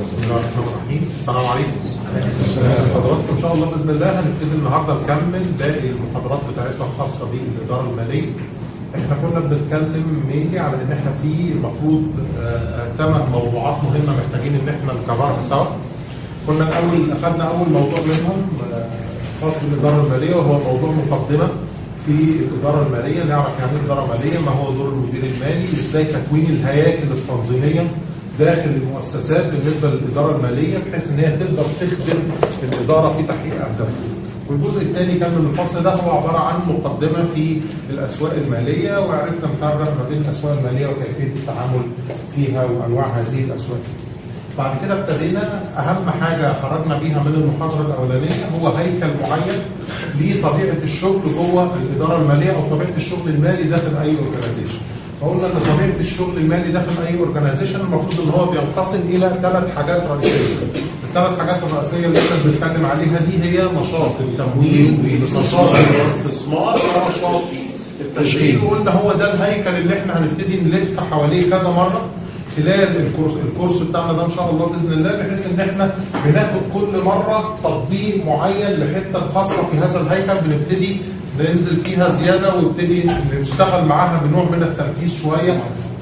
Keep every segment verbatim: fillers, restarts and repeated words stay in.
بسم الله الرحمن الرحيم. السلام عليكم. حضراتكم ان شاء الله باذن الله هنبتدي النهارده نكمل باقي المحاضرات بتاعتنا الخاصه بالاداره الماليه. احنا كنا بنتكلم مينلي على ان احنا في المفروض ثمان موضوعات مهمه محتاجين ان احنا نكفرها سوا. كنا الاول اخذنا اول موضوع منهم خاص بالاداره الماليه وهو موضوع مقدمه في الاداره الماليه، نعرف يعني ايه اداره ماليه، ما هو دور المدير المالي، ازاي تكوين الهياكل التنظيميه داخل المؤسسات بالنسبه للاداره الماليه بحيث ان هي تقدر تخدم الاداره في تحقيق اهدافها. والجزء الثاني كان من الفصل ده هو عباره عن مقدمه في الاسواق الماليه، وعرفنا نفرق ما بين الاسواق الماليه وكيفيه التعامل فيها وانواع هذه الاسواق. بعد كده ابتدينا اهم حاجه خرجنا بيها من المحاضره الاولانيه هو هيكل معين لطبيعه الشغل جوه الاداره الماليه او طبيعه الشغل المالي داخل اي اورجانيزيشن. فقلنا ان طبيعه الشغل المالي داخل اي اورجانيزيشن المفروض ان هو بينقسم الى ثلاث حاجات رئيسيه. الثلاث حاجات الرئيسيه اللي احنا بنتكلم عليها دي هي نشاط التمويل ونشاط الاستثمار ونشاط التشغيل. وقلنا هو ده الهيكل اللي احنا هنبتدي نلف حواليه كذا مره خلال الكورس الكورس بتاعنا ده ان شاء الله باذن الله، بحيث ان احنا بناخد كل مره تطبيق معين لحته خاصه في هذا الهيكل بنبتدي ننزل فيها زياده ونبتدي نشتغل معاها بنوع من التركيز شويه.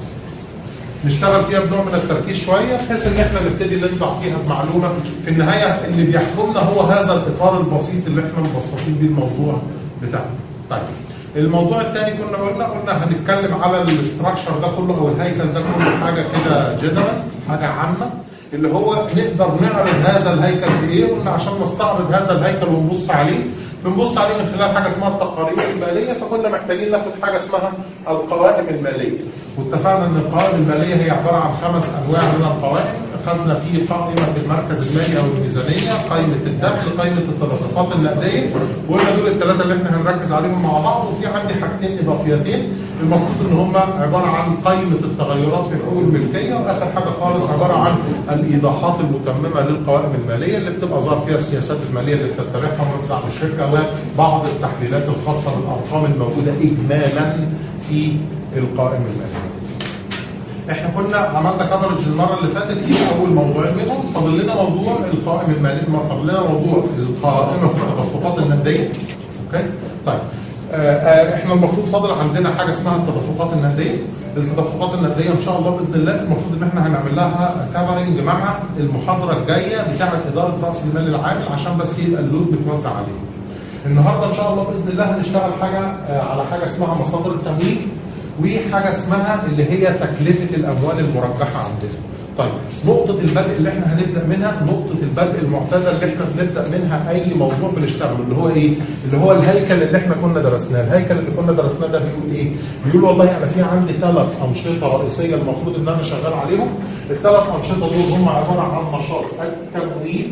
نشتغل فيها بنوع من التركيز شويه بحيث ان احنا نبتدي نطلع فيها بمعلومه في النهايه اللي بيحكمنا هو هذا الاطار البسيط اللي احنا مبسطين بيه الموضوع بتاعنا. طيب الموضوع الثاني كنا قلنا قلنا هنتكلم على الاستراكشر ده كله او الهيكل ده كله حاجه كده جنرال، حاجه عامه اللي هو نقدر نعرض هذا الهيكل في ايه. قلنا عشان نستعرض هذا الهيكل ونبص عليه بنبص عليه من خلال حاجه اسمها التقارير الماليه، فكنا محتاجين ناخد حاجه اسمها القوائم الماليه. واتفقنا ان القوائم الماليه هي عباره عن خمس انواع من القوائم. اخذنا فيه قائمه المركز المالي او الميزانيه، قائمه الدخل، قائمه التدفقات النقديه، وقلنا دول الثلاثه اللي احنا هنركز عليهم مع بعض. وفي عندي حاجتين اضافيتين المفروض ان هم عباره عن قائمه التغيرات في حقوق الملكيه، واخر حاجه خالص عباره عن الايضاحات المتممه للقوائم الماليه اللي بتبقى ظاهر فيها السياسات الماليه اللي بتتبعها منظمه الشركه وبعض التحليلات الخاصه بالارقام الموجوده اجمالا في القائمه الماليه. احنا كنا عملنا كفرج المره اللي فاتت دي اول موضوعين منهم، فاضل لنا موضوع القائمه الماليه، فاضل لنا موضوع القائمه التدفقات النقديه. اوكي؟ طيب آه آه احنا المفروض فاضل عندنا حاجه اسمها التدفقات النقديه. التدفقات النقديه ان شاء الله باذن الله المفروض ان احنا هنعمل لها كفرنج مع المحاضره الجايه بتاعه اداره راس المال العامل عشان بس يبقى اللود متوزع عليه. النهارده ان شاء الله باذن الله هنشتغل حاجه آه على حاجه اسمها مصادر التمويل وحاجه اسمها اللي هي تكلفه الاموال المرجحه عندنا. طيب نقطه البدء اللي احنا هنبدا منها نقطه البدء المعتاده اللي احنا بنبدا منها اي موضوع بنشتغله اللي هو ايه؟ اللي هو الهيكل اللي احنا كنا درسناه. الهيكل اللي كنا درسناه ده بيقول ايه؟ بيقول والله انا في عندي ثلاث انشطه رئيسيه المفروض ان انا شغال عليهم. الثلاث انشطه دول هم عباره عن نشاط التمويل،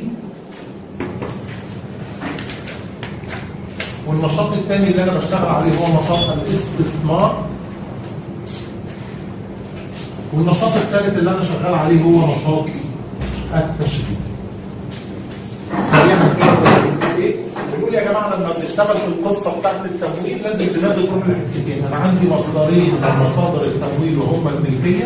والنشاط الثاني اللي انا بشتغل عليه هو نشاط الاستثمار، والنشاط الثالث اللي انا شغال عليه هو نشاط التشغيل. سريعا كده بنقول ايه؟ بنقول يا جماعه لما بنشتغل في القصه بتاعت التمويل لازم دماغي تروح لحتتين. انا عندي مصدرين من مصادر التمويل وهما الملكيه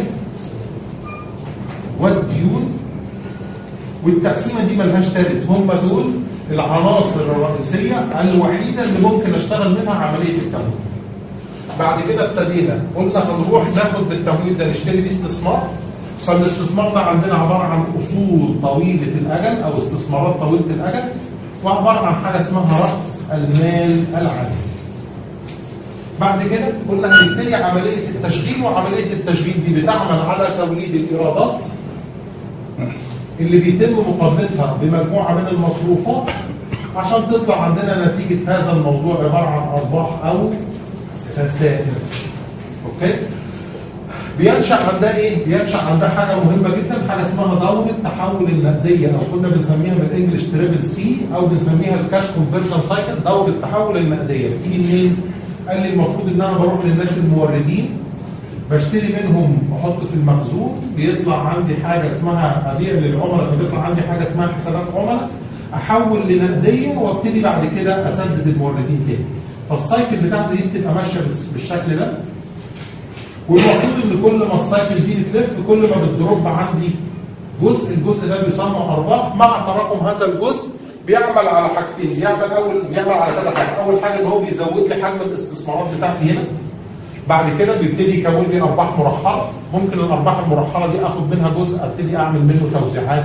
والديون، والتقسيمه دي ملهاش ثالث، هما دول العناصر الرئيسيه الوحيده اللي ممكن اشتغل منها عمليه التمويل. بعد كده ابتدينا قلنا هنروح ناخد بالتمويل ده نشتري بيه استثمار. فالاستثمار ده عندنا عباره عن اصول طويله الاجل او استثمارات طويله الاجل، وعباره عن حاجه اسمها راس المال العالي. بعد كده قلنا هنبتدي عمليه التشغيل، وعمليه التشغيل دي بتعمل على توليد الايرادات اللي بيتم مقابلتها بمجموعه من المصروفات عشان تطلع عندنا نتيجه هذا الموضوع عباره عن ارباح او خسائر. اوكي؟ بينشأ عندها ايه؟ بينشأ عندها حاجه مهمه جدا، حاجه اسمها دوره تحول النقديه او كنا بنسميها بالانجلش تريبل سي او بنسميها الكاش كونفرجن سايكل. دوره تحول النقديه بتيجي منين؟ قال لي المفروض ان انا بروح للناس الموردين بشتري منهم احط في المخزون، بيطلع عندي حاجه اسمها ابيع للعملاء، فبيطلع عندي حاجه اسمها حسابات عملاء، احول لنقديه وابتدي بعد كده اسدد الموردين تاني. فالسايكل بتاعتي دي بتبقى ماشيه بالشكل ده، والمفروض ان كل ما السايكل دي بتلف كل ما بتدروب عندي جزء الجزء ده بيسمى ارباح، مع تراكم هذا الجزء بيعمل على حاجتين، بيعمل اول بيعمل على كذا حاجه، اول حاجه ان هو بيزود لي حجم الاستثمارات بتاعتي هنا. بعد كده بيبتدي يكون لي ارباح مرحله، ممكن الارباح المرحله دي اخد منها جزء ابتدي اعمل منه توزيعات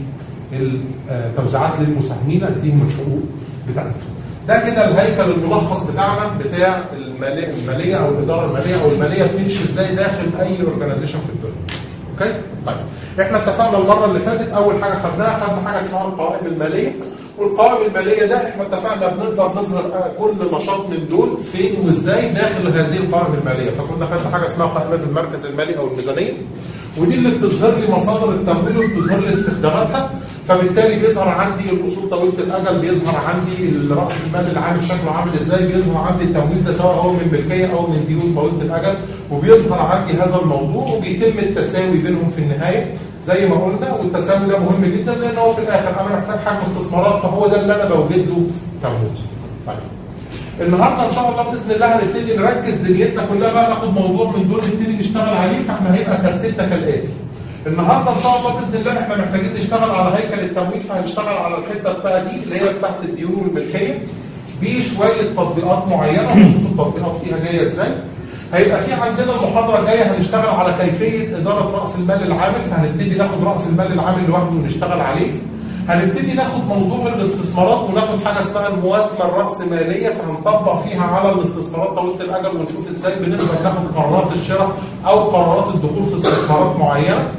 للتوزيعات للمساهمين اديهم الحقوق بتاعتهم. ده كده الهيكل الملخص بتاعنا بتاع الماليه الماليه او الاداره الماليه او الماليه بتمشي ازاي داخل اي اورجانيزيشن في الدنيا. اوكي؟ طيب احنا اتفقنا المره اللي فاتت اول حاجه خدناها خدنا حاجه اسمها القوائم الماليه، والقوائم الماليه ده احنا اتفقنا بنقدر نظهر كل نشاط من دول فين وازاي داخل هذه القوائم الماليه، فكنا خدنا حاجه اسمها قائمه المركز المالي او الميزانيه، ودي اللي بتظهر لي مصادر التمويل وبتظهر لي استخداماتها، فبالتالي بيظهر عندي الاصول طويله الاجل، بيظهر عندي راس المال العام شكله عامل ازاي، بيظهر عندي التمويل ده سواء هو من ملكيه او من ديون طويله الاجل، وبيظهر عندي هذا الموضوع وبيتم التساوي بينهم في النهايه زي ما قلنا، والتساوي ده مهم جدا لان هو في الاخر انا محتاج حجم استثمارات فهو ده اللي انا بوجد له تمويل. طيب النهارده ان شاء الله باذن الله هنبتدي نركز دنيتنا كلها بقى ناخد موضوع من دول نبتدي نشتغل عليه، فاحنا هيبقى ترتيبنا كالاتي. النهارده ان شاء الله باذن الله احنا محتاجين نشتغل على هيكل التمويل، فهنشتغل على الحته بتاعت دي اللي هي بتاعت الديون والملكيه بشويه تطبيقات معينه ونشوف التطبيقات فيها جايه ازاي. هيبقى في عندنا المحاضره الجايه هنشتغل على كيفيه اداره راس المال العامل، فهنبتدي ناخد راس المال العامل لوحده ونشتغل عليه. هنبتدي ناخد موضوع الاستثمارات وناخد حاجه اسمها الموازنه الراسماليه، فهنطبق فيها على الاستثمارات طويله الاجل ونشوف ازاي بنقدر ناخد قرارات الشراء او قرارات الدخول في استثمارات معينه.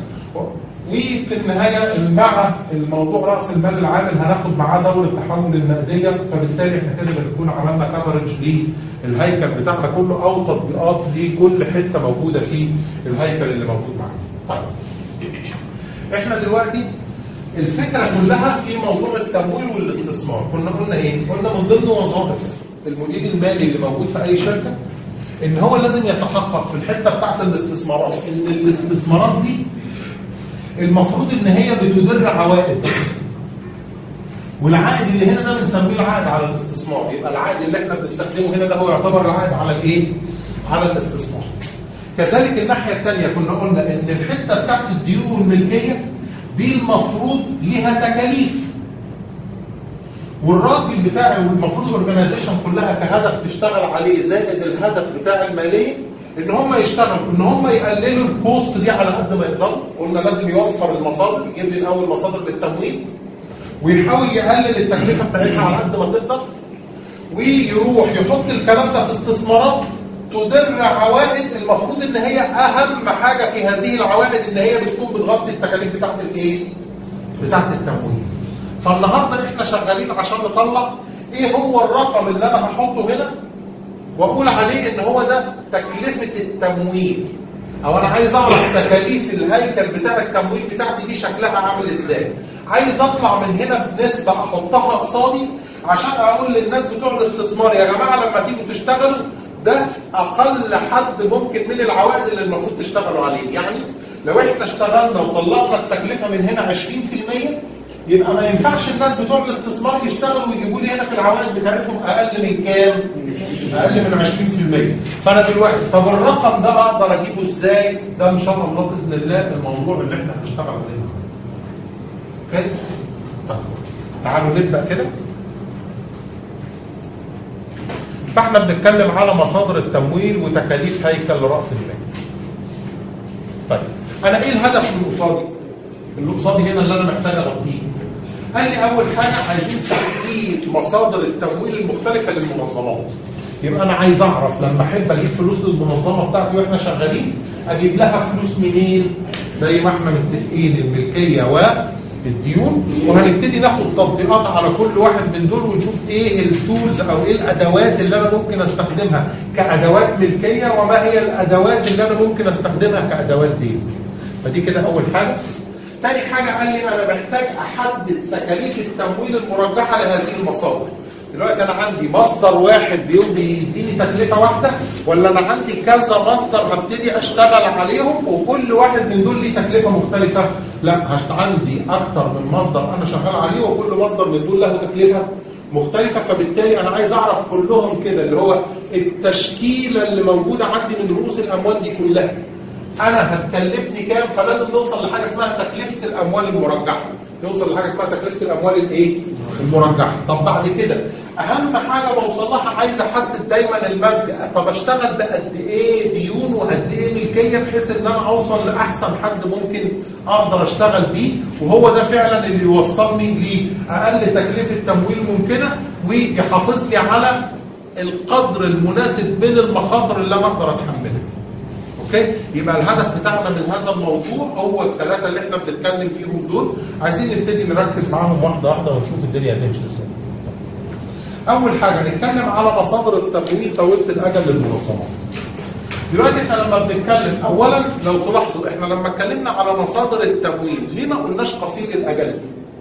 وفي النهايه مع الموضوع راس المال العامل هناخد معاه دور التحول النقديه، فبالتالي احنا كده بنكون عملنا كفرج للهيكل بتاعنا كله او تطبيقات لكل حته موجوده في الهيكل اللي موجود معانا. طيب احنا دلوقتي الفكره كلها في موضوع التمويل والاستثمار، كنا قلنا ايه؟ قلنا من ضمن وظائف المدير المالي اللي موجود في اي شركه ان هو لازم يتحقق في الحته بتاعت الاستثمارات ان الاستثمارات دي المفروض ان هي بتدر عوائد، والعائد اللي هنا ده بنسميه العائد على الاستثمار، يبقى العائد اللي احنا بنستخدمه هنا ده هو يعتبر العائد على الايه؟ على الاستثمار. كذلك الناحيه الثانيه كنا قلنا ان الحته بتاعت الديون والملكيه دي المفروض ليها تكاليف، والراجل بتاعي والمفروض الاورجنايزيشن كلها كهدف تشتغل عليه زائد الهدف بتاع الماليه ان هم يشتغلوا ان هم يقللوا الكوست دي على قد ما يقدروا. قلنا لازم يوفر المصادر، يجيب لي الاول مصادر للتمويل ويحاول يقلل التكلفه بتاعتها على قد ما تقدر، ويروح يحط الكلام ده في استثمارات تدر عوائد المفروض ان هي اهم حاجه في هذه العوائد ان هي بتكون بتغطي التكاليف بتاعت الايه؟ بتاعت التمويل. فالنهارده احنا شغالين عشان نطلع ايه هو الرقم اللي انا هحطه هنا واقول عليه ان هو ده تكلفه التمويل، او انا عايز اعرف تكاليف الهيكل بتاع التمويل بتاعتي دي شكلها عامل ازاي. عايز اطلع من هنا بنسبه احطها قصادي عشان اقول للناس بتوع الاستثمار يا جماعه لما تيجوا تشتغلوا ده اقل حد ممكن من العوائد اللي المفروض تشتغلوا عليه. يعني لو احنا اشتغلنا وطلعنا التكلفه من هنا عشرين في المية يبقى ما ينفعش الناس بتوع الاستثمار يشتغلوا ويجيبوا لي هنا في العوائد بتاعتهم اقل من كام؟ اقل من عشرين في المية. فانا دلوقتي طب الرقم ده اقدر اجيبه ازاي؟ ده ان شاء الله باذن الله الموضوع اللي احنا هنشتغل عليه. اوكي؟ طيب تعالوا نبدا كده. فاحنا بنتكلم على مصادر التمويل وتكاليف هيكل راس المال. طيب انا ايه الهدف من قصادي؟ اللي قصادي هنا اللي انا محتاج اغطيه. قال لي اول حاجه عايزين تحديد مصادر التمويل المختلفه للمنظمات. يبقى انا عايز اعرف لما احب اجيب فلوس للمنظمه بتاعتي واحنا شغالين اجيب لها فلوس منين؟ زي ما احنا متفقين الملكيه والديون، وهنبتدي ناخد تطبيقات على كل واحد من دول ونشوف ايه التولز او ايه الادوات اللي انا ممكن استخدمها كادوات ملكيه وما هي الادوات اللي انا ممكن استخدمها كادوات دين. فدي كده اول حاجه. تاني حاجه قال لي انا محتاج احدد تكاليف التمويل المرجحه لهذه المصادر. دلوقتي انا عندي مصدر واحد بيديني تكلفه واحده ولا انا عندي كذا مصدر هبتدي اشتغل عليهم وكل واحد من دول ليه تكلفه مختلفه؟ لا، هشتغل عندي اكتر من مصدر انا شغال عليه وكل مصدر من دول له تكلفه مختلفه، فبالتالي انا عايز اعرف كلهم كده اللي هو التشكيله اللي موجوده عندي من رؤوس الاموال دي كلها انا هتكلفني كام، فلازم نوصل لحاجه اسمها تكلفه الاموال المرجحه. نوصل لحاجه اسمها تكلفه الاموال الايه؟ المرجحه. طب بعد كده اهم حاجه بوصل لها عايز احدد دايما المسجد. طب اشتغل بقد ايه ديون وقد ايه ملكيه بحيث ان انا اوصل لاحسن حد ممكن اقدر اشتغل بيه، وهو ده فعلا اللي يوصلني لاقل تكلفه تمويل ممكنه ويحافظ لي على القدر المناسب من المخاطر اللي انا اقدر اتحملها. اوكي؟ يبقى الهدف بتاعنا من هذا الموضوع هو الثلاثه اللي احنا بنتكلم فيهم دول، عايزين نبتدي نركز معاهم واحده واحده ونشوف الدنيا هتمشي ازاي. اول حاجه نتكلم على مصادر التمويل طويله الاجل للمنظمات. دلوقتي احنا لما بنتكلم اولا لو تلاحظوا احنا لما اتكلمنا على مصادر التمويل ليه ما قلناش قصير الاجل؟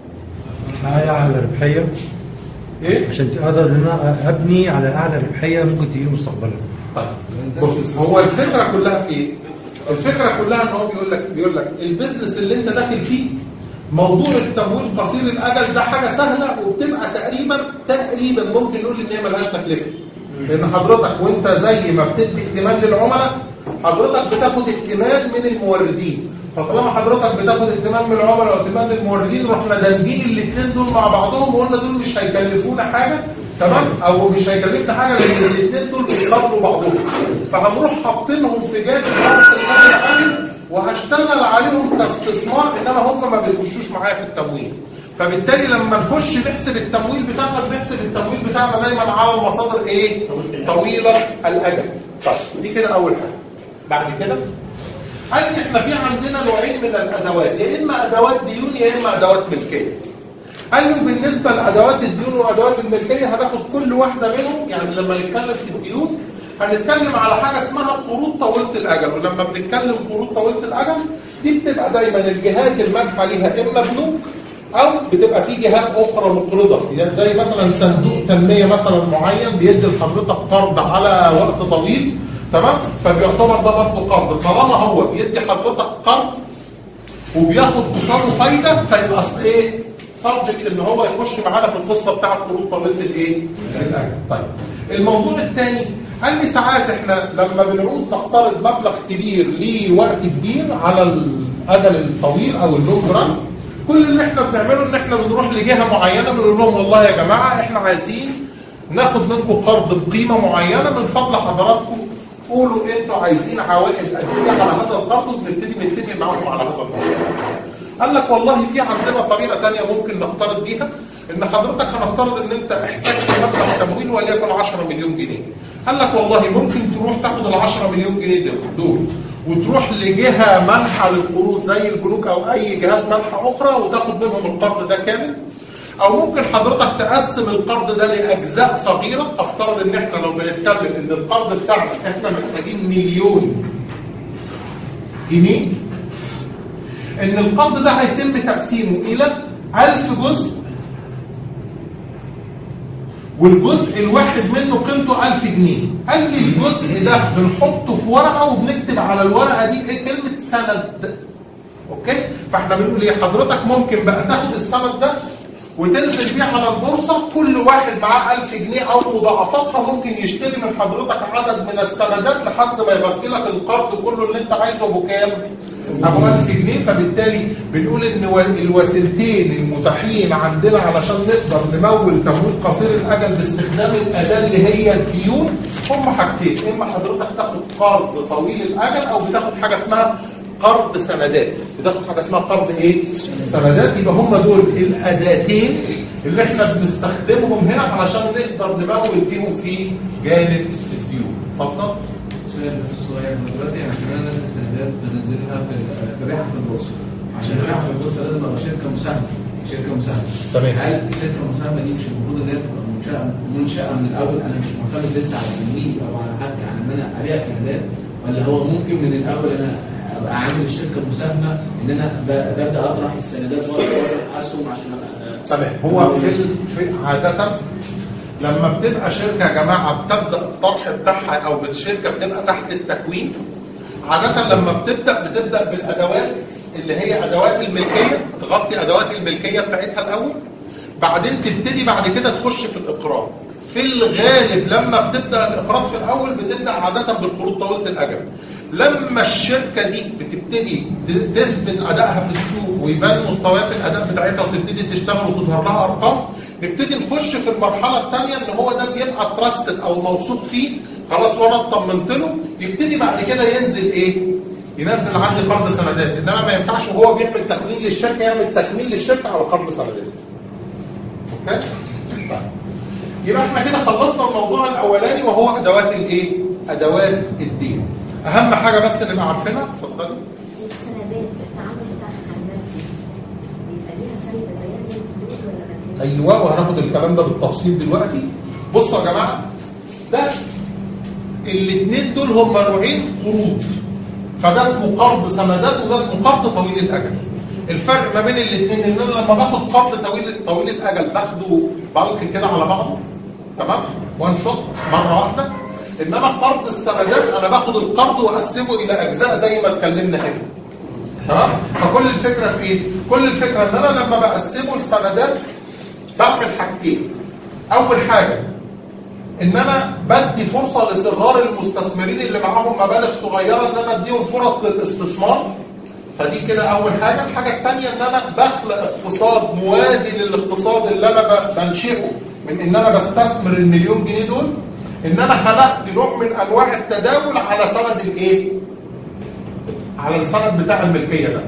معايا على ربحيه ايه؟ عشان تقدر ان انا ابني على اعلى ربحيه ممكن تجي مستقبلا. طيب بص، هو الفكره كلها في ايه؟ الفكره كلها ان هو بيقول لك بيقول لك البيزنس اللي انت داخل فيه موضوع التمويل قصير الاجل ده حاجه سهله وبتبقى تقريبا تقريبا ممكن نقول ان هي ملهاش تكلفه. لان حضرتك وانت زي ما بتدي ائتمان للعملاء حضرتك بتاخد ائتمان من الموردين، فطالما حضرتك بتاخد ائتمان من العملاء وائتمان للموردين رحنا دامجين الاثنين دول مع بعضهم وقلنا دول مش هيكلفونا حاجه، تمام؟ او مش هيكلفنا حاجه لان الاثنين دول بيقابلوا بعضهم، فهنروح حاطينهم في جانب راس المال العالي وهشتغل عليهم كاستثمار، انما هم ما بيخشوش معايا في التمويل. فبالتالي لما نخش نحسب التمويل بتاعنا بنحسب التمويل بتاعنا دايما على المصادر ايه؟ طويله الاجل. طيب دي كده اول حاجه. بعد كده قال احنا في عندنا نوعين من الادوات، يا اما ادوات ديون يا اما ادوات ملكيه. قال له بالنسبه لادوات الديون وادوات الملكيه هناخد كل واحده منهم، يعني لما نتكلم في الديون هنتكلم على حاجه اسمها قروض طويله الاجل، ولما بنتكلم قروض طويله الاجل دي بتبقى دايما الجهات المانحه ليها اما بنوك او بتبقى في جهات اخرى مقرضه، يعني زي مثلا صندوق تنميه مثلا معين بيدي لحضرتك قرض على وقت طويل، تمام؟ فبيعتبر ده برضه قرض، طالما هو بيدي حضرتك قرض وبياخد قصاده فايده فيبقى ايه؟ سبجكت ان هو يخش معانا في القصه بتاعت قروض طويله الايه؟ الاجل. طيب الموضوع الثاني قال لي ساعات احنا لما بنعوز نقترض مبلغ كبير لوقت كبير على الاجل الطويل او اللونج ران، كل اللي احنا بنعمله ان احنا بنروح لجهه معينه بنقول لهم والله يا جماعه احنا عايزين ناخد منكم قرض بقيمه معينه، من فضل حضراتكم قولوا انتوا عايزين عوائد قد ايه على هذا القرض وبنبتدي نتفق معاهم على هذا الموضوع. قال لك والله في عندنا طريقه ثانيه ممكن نقترض بيها، ان حضرتك هنفترض ان انت احتاجت مبلغ تمويل وليكن عشرة مليون جنيه. قال لك والله ممكن تروح تاخد ال عشرة مليون جنيه دول وتروح لجهه منحه للقروض زي البنوك او اي جهات منحه اخرى وتاخد منهم القرض ده كامل، او ممكن حضرتك تقسم القرض ده لاجزاء صغيره. افترض ان احنا لو بنتكلم ان القرض بتاعنا احنا محتاجين مليون جنيه، ان القرض ده هيتم تقسيمه الى ألف جزء، والجزء الواحد منه قيمته ألف جنيه. قال لي الجزء ده بنحطه في ورقه وبنكتب على الورقه دي ايه؟ كلمه سند. اوكي؟ فاحنا بنقول ايه؟ حضرتك ممكن بقى تاخد السند ده وتنزل بيه على البورصه، كل واحد معاه ألف جنيه او مضاعفاتها ممكن يشتري من حضرتك عدد من السندات لحد ما يغطي لك القرض كله اللي انت عايزه بكام؟ ابو ألف جنيه. فبالتالي بنقول ان الوسيلتين المتاحين عندنا علشان نقدر نمول تمويل قصير الاجل باستخدام الاداه اللي هي الديون هم حاجتين، اما حضرتك تاخد قرض طويل الاجل او بتاخد حاجه اسمها قرض سندات، بتاخد حاجه اسمها قرض ايه؟ سندات. يبقى هم دول الاداتين اللي احنا بنستخدمهم هنا علشان نقدر نمول فيهم في جانب الديون. اتفضل. سؤال بس صغير دلوقتي، عشان انا نازل السندات بنزلها في الربح في البورصه، عشان الربح في البورصه لازم ابقى شركه مساهمه، شركه مساهمه. تمام. هل الشركه المساهمه دي مش المفروض ان هي تبقى منشاه منشاه من الاول؟ انا مش معتمد لسه على التمويل او على حاجه، يعني ان انا ابيع سندات، ولا هو ممكن من الاول انا ابقى عامل الشركه مساهمه ان انا ببدا اطرح السندات واطرح اسهم عشان ابقى تمام. هو في في عاده لما بتبقى شركه يا جماعه بتبدا الطرح بتاعها او الشركه بتبقى تحت التكوين، عاده لما بتبدا بتبدا بالادوات اللي هي ادوات الملكيه، تغطي ادوات الملكيه بتاعتها الاول، بعدين تبتدي بعد كده تخش في الاقراض. في الغالب لما بتبدا الاقراض في الاول بتبدا عاده بالقروض طويله الاجل، لما الشركه دي بتبتدي تثبت ادائها في السوق ويبان مستويات الاداء بتاعتها وتبتدي تشتغل وتظهر لها ارقام، نبتدي نخش في المرحله الثانيه ان هو ده بيبقى تراستد او موثوق فيه خلاص وانا اطمنت له، يبتدي بعد كده ينزل ايه؟ ينزل عندي قرض سندات، انما ما ينفعش وهو بيعمل تكوين للشركه يعمل تكوين للشركه على قرض سندات. اوكي؟ يبقى احنا كده خلصنا الموضوع الاولاني وهو ادوات الايه؟ ادوات الدين. اهم حاجه بس نبقى عارفينها، اتفضلي. السندات التعامل بتاعها المادي بيبقى ليها فايده زيها زي الفلوس ولا ما فيش؟ ايوه، وهناخد الكلام ده بالتفصيل دلوقتي. بصوا يا جماعه، ده الاثنين دول هم نوعين قروض، فده اسمه قرض سندات وده اسمه قرض طويل الاجل. الفرق ما بين الاثنين ان انا لما باخد قرض طويل طويل الاجل باخده بالك كده على بعضه، تمام؟ وان شوت مره واحده. انما قرض السندات انا باخد القرض واقسمه الى اجزاء زي ما اتكلمنا هنا. تمام؟ فكل الفكره في ايه؟ كل الفكره ان انا لما بقسمه السندات بعمل حاجتين. اول حاجه ان انا بدي فرصه لصغار المستثمرين اللي معاهم مبالغ صغيره ان انا اديهم فرص للاستثمار. فدي كده اول حاجه. الحاجه الثانيه ان انا بخلق اقتصاد موازي للاقتصاد اللي انا بنشئه من ان انا بستثمر المليون جنيه دول، ان انا خلقت نوع من انواع التداول على سند الايه؟ على السند بتاع الملكيه ده.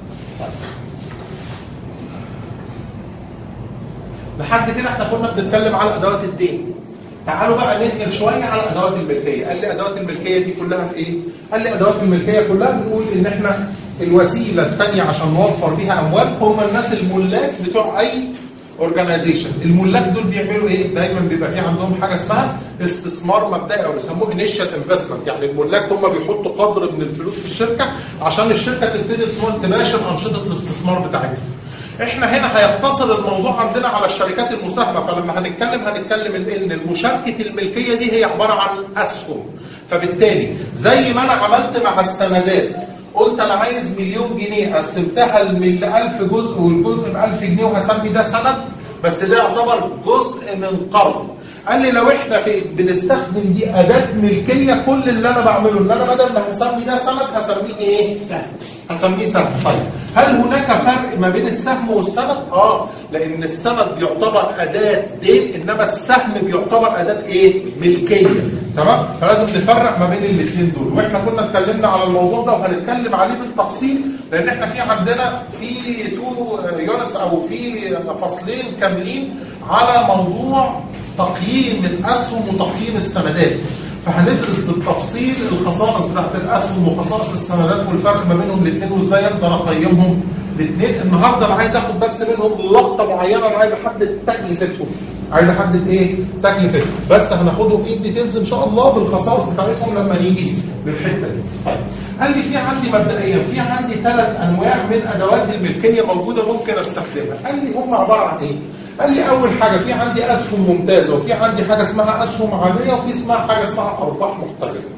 لحد كده احنا كنا بنتكلم على ادوات الدين. تعالوا بقى ننقل شويه على ادوات الملكيه. قال لي ادوات الملكيه دي كلها في ايه؟ قال لي ادوات الملكيه كلها بنقول ان احنا الوسيله الثانيه عشان نوفر بيها اموال هم الناس الملاك بتوع اي اورجانيزيشن. الملاك دول بيعملوا ايه؟ دايما بيبقى في عندهم حاجه اسمها استثمار مبدئي او بيسموه انيشال انفستمنت، يعني الملاك هم بيحطوا قدر من الفلوس في الشركه عشان الشركه تبتدي تباشر انشطه الاستثمار بتاعتها. احنا هنا هيقتصر الموضوع عندنا على الشركات المساهمه، فلما هنتكلم هنتكلم ان المشاركه الملكيه دي هي عباره عن اسهم. فبالتالي زي ما انا عملت مع السندات قلت انا عايز مليون جنيه قسمتها ل ألف جزء والجزء ب ألف جنيه وهسمي ده سند، بس ده يعتبر جزء من قرض. قال لي لو احنا في بنستخدم دي اداه ملكيه، كل اللي انا بعمله ان انا بدل ما هسمي ده سند هسميه ايه؟ سهم. هسميه سهم. طيب هل هناك فرق ما بين السهم والسند؟ اه، لان السند بيعتبر اداه دين انما السهم بيعتبر اداه ايه؟ ملكيه. تمام؟ فلازم نفرق ما بين الاثنين دول، واحنا كنا اتكلمنا على الموضوع ده وهنتكلم عليه بالتفصيل، لان احنا في عندنا في تو يونتس او في فصلين كاملين على موضوع تقييم الاسهم وتقييم السندات. فهندرس بالتفصيل الخصائص بتاعت الاسهم وخصائص السندات والفرق ما بينهم الاثنين وازاي اقدر اقيمهم الاثنين. النهارده انا عايز اخد بس منهم لقطه معينه، انا عايز احدد تكلفتهم. عايز احدد ايه؟ تكلفتهم، بس هناخدهم في ديتيلز ان شاء الله بالخصائص بتاعتهم لما نيجي للحته دي. طيب قال لي في عندي مبدئيا في عندي ثلاث انواع من ادوات الملكيه موجوده ممكن استخدمها. قال لي هم عباره عن ايه؟ قال لي اول حاجه في عندي اسهم ممتازه وفي عندي حاجه اسمها اسهم عاديه وفي اسمها حاجه اسمها ارباح محترزه.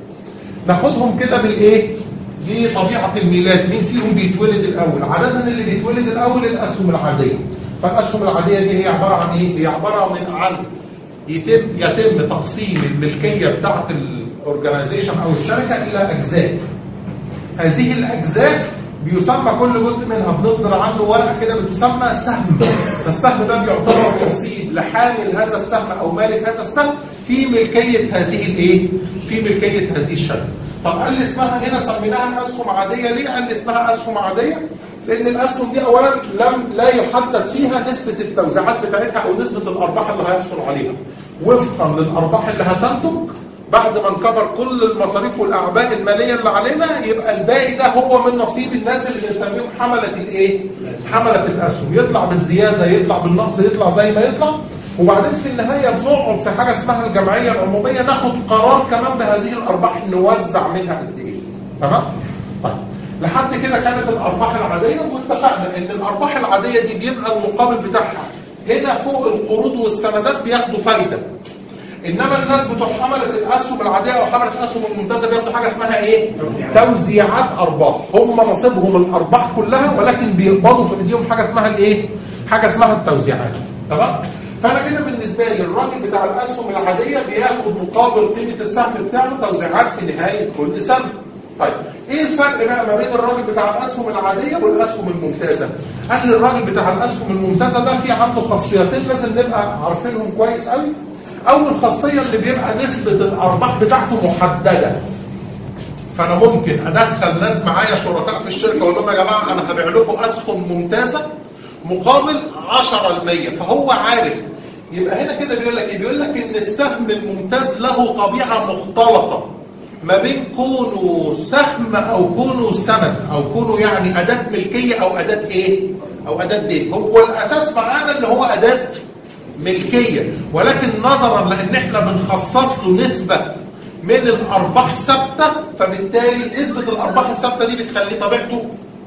ناخدهم كده بالايه؟ بطبيعه الميلاد، مين فيهم بيتولد الاول؟ عاده اللي بيتولد الاول الاسهم العاديه. فالاسهم العاديه دي هي عباره عن ايه؟ هي عباره من عن يتم يتم تقسيم الملكيه بتاعه الاورجانيزيشن او الشركه الى اجزاء. هذه الاجزاء بيسمى كل جزء منها بنصدر عنه ورقه كده بتسمى سهم. فالسهم ده بيعتبر نصيب لحامل هذا السهم او مالك هذا السهم في ملكيه هذه الايه؟ في ملكيه هذه الشركه. طب قال لي اسمها هنا سميناها اسهم عاديه ليه؟ قال لي اسمها اسهم عاديه لان الاسهم دي اولا لم لا يحدد فيها نسبه التوزيعات بتاعتها او نسبه الارباح اللي هيحصل عليها. وفقا للارباح اللي هتنتج بعد ما نكفر كل المصاريف والاعباء الماليه اللي علينا، يبقى الباقي ده هو من نصيب الناس اللي بنسميهم حمله الايه؟ حمله الاسهم. يطلع بالزياده يطلع بالنقص يطلع زي ما يطلع، وبعدين في النهايه بنقعد في حاجه اسمها الجمعيه العموميه ناخد قرار كمان بهذه الارباح نوزع منها قد ايه. تمام؟ طيب لحد كده كانت الارباح العاديه، واتفقنا ان الارباح العاديه دي بيبقى المقابل بتاعها هنا فوق القروض والسندات بياخدوا فايده. انما الناس بتوع حمله الاسهم العاديه او حمله الاسهم الممتازه بياخدوا حاجه اسمها ايه؟ توزيعات ارباح. هم نصيبهم الارباح كلها ولكن بيقبضوا في ايديهم حاجه اسمها الايه؟ حاجه اسمها التوزيعات. تمام؟ فانا كده بالنسبه لي الراجل بتاع الاسهم العاديه بياخد مقابل قيمه السهم بتاعه توزيعات في نهايه كل سنه. طيب ايه الفرق بقى ما بين الراجل بتاع الاسهم العاديه والاسهم الممتازه؟ قال لي الراجل بتاع الاسهم الممتازه ده في عنده خاصيتين لازم نبقى عارفينهم كويس قوي. اول خاصيه اللي بيبقى نسبه الارباح بتاعته محدده. فانا ممكن ادخل ناس معايا شركاء في الشركه واقول لهم يا جماعه انا هبيع لكم اسهم ممتازه مقابل عشرة بالمية، فهو عارف. يبقى هنا كده بيقول لك ايه؟ بيقول لك ان السهم الممتاز له طبيعه مختلطه ما بين كونه سهم او كونه سند او كونه يعني اداه ملكيه او اداه ايه؟ او اداه دين. هو الاساس معانا ان هو اداه ملكيه، ولكن نظرا لان احنا بنخصص له نسبه من الارباح ثابته، فبالتالي نسبه الارباح الثابته دي بتخلي طبيعته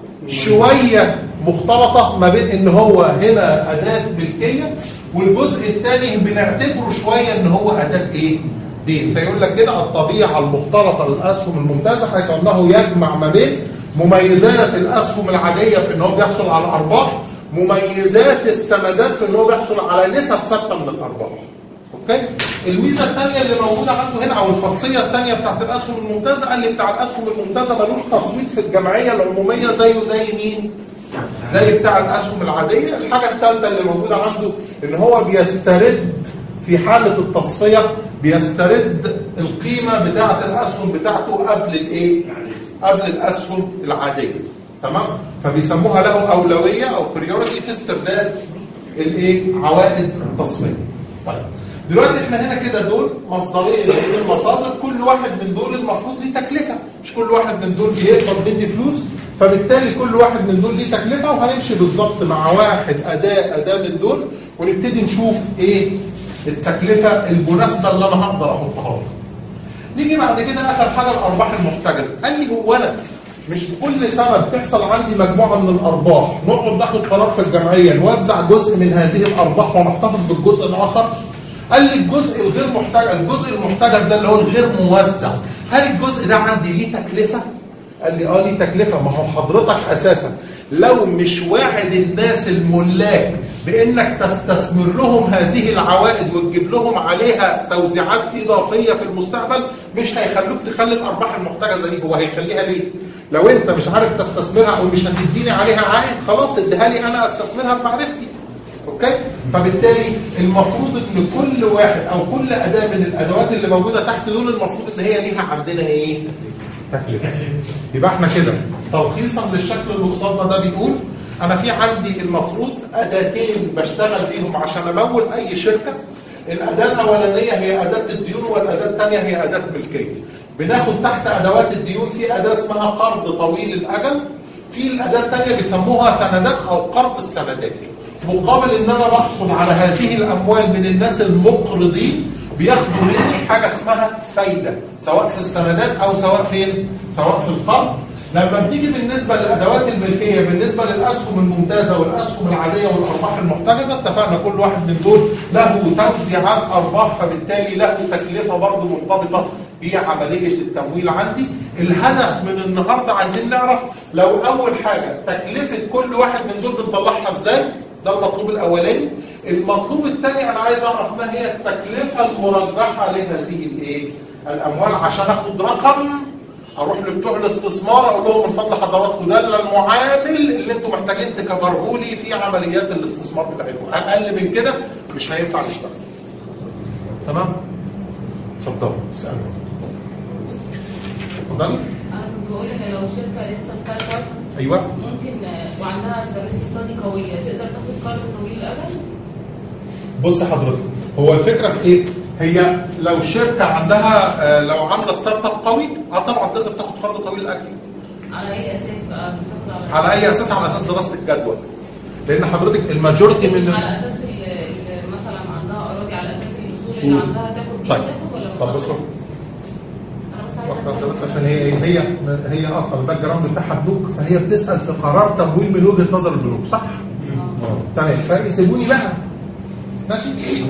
شويه مختلطه ما بين ان هو هنا اداه ملكيه والجزء الثاني بنعتبره شويه ان هو اداه ايه؟ دين. فيقول لك كده الطبيعه المختلطه للاسهم الممتازه حيث انه يجمع ما بين مميزات الاسهم العاديه في ان هو بيحصل على ارباح، مميزات السندات في ان هو بيحصل على نسب ثابته من الارباح. اوكي؟ الميزه الثانيه اللي موجوده عنده هنا او الخاصيه الثانيه بتاعت الاسهم الممتازه، قال لي بتاع الاسهم الممتازه ملوش تصويت في الجمعيه العموميه زيه زي مين؟ زي بتاع الاسهم العاديه. الحاجه الثالثه اللي موجوده عنده ان هو بيسترد في حاله التصفيه، بيسترد القيمه بتاعه الاسهم بتاعته قبل الايه؟ قبل الاسهم العاديه. تمام؟ فبيسموها له اولويه او بريورتي في استرداد الايه؟ عوائد التصفيه. طيب دلوقتي احنا هنا كده دول مصدرين من المصادر، كل واحد من دول المفروض ليه تكلفه، مش كل واحد من دول بيقبض مني فلوس، فبالتالي كل واحد من دول ليه تكلفه، وهنمشي بالظبط مع واحد اداه اداه من دول ونبتدي نشوف ايه التكلفه المناسبه اللي انا هقدر احطها له. نيجي بعد كده اخر حاجه الارباح المحتجزه. قال لي هو انا مش كل سنه بتحصل عندي مجموعه من الارباح نقعد ناخد قرار في الجمعيه نوزع جزء من هذه الارباح ونحتفظ بالجزء الاخر؟ قال لي الجزء الغير محتجز، الجزء المحتجز ده اللي هو الغير موزع، هل الجزء ده عندي ليه تكلفه؟ قال لي اه ليه تكلفه. ما هو حضرتك اساسا لو مش واعد الناس الملاك بانك تستثمر لهم هذه العوائد وتجيب لهم عليها توزيعات اضافيه في المستقبل، مش هيخلوك تخلي الارباح المحتجزه دي. هو هيخليها ليه؟ لو انت مش عارف تستثمرها او مش هتديني عليها عائد، خلاص اديها لي انا استثمرها بمعرفتي. اوكي؟ فبالتالي المفروض ان كل واحد او كل اداه من الادوات اللي موجوده تحت دول المفروض ان هي ليها عندنا ايه؟ تكلفه. يبقى احنا كده تلخيصا للشكل اللي قصادنا ده بيقول انا في عندي المفروض اداتين بشتغل فيهم عشان امول اي شركه. الاداه الاولانيه هي اداه الديون، والاداه الثانيه هي اداه ملكيه. بناخد تحت ادوات الديون في اداه اسمها قرض طويل الاجل، في الاداه الثانيه بيسموها سندات او قرض السندات. مقابل ان انا بحصل على هذه الاموال من الناس المقرضين بياخدوا مني حاجه اسمها فايده، سواء في السندات او سواء فين؟ سواء في القرض. لما بنيجي بالنسبه للادوات الملكيه بالنسبه للاسهم الممتازه والاسهم العاديه والارباح المحتجزه، اتفقنا كل واحد من دول له توزيعات ارباح، فبالتالي له تكلفه برضه مرتبطه بعمليه التمويل عندي. الهدف من النهارده عايزين نعرف لو اول حاجه تكلفه كل واحد من دول بنطلعها ازاي؟ ده المطلوب الاولاني. المطلوب الثاني انا عايز اعرف ما هي التكلفه المرجحه لهذه الايه؟ الاموال، عشان اخد رقم اروح لبتوع الاستثمار اقول لهم من فضل حضراتكم ده المعامل اللي انتم محتاجين تكفره لي في عمليات الاستثمار بتاعتكم. اقل من كده مش هينفع نشتغل. تمام؟ اتفضلوا اسالوا. اتفضلي. انا كنت بقول ان لو شركه لسه ستارت اب ايوه ممكن وعندها فيزابيلتي ستادي قويه تقدر تاخد قرض طويل الاجل؟ بص حضرتك، هو الفكره في ايه؟ هي لو شركه عندها آه لو عامله ستارت اب قوي اه طبعا تقدر تاخد قرض طويل الاجل. على اي اساس بقى بتاخد؟ على اي اساس؟ على اساس دراسه الجدوى. لان حضرتك الماجورتي من مش على اساس اللي مثلا عندها اراضي، على اساس الاصول اللي عندها تاخد دي طيب. تاخد ولا مش؟ طب بصوا عشان هي هي هي اصلا الباك جراوند بتاعها بنوك، فهي بتسال في قرار تمويل من وجهه نظر البنوك، صح؟ اه تمام. فيسيبوني بقى ماشي؟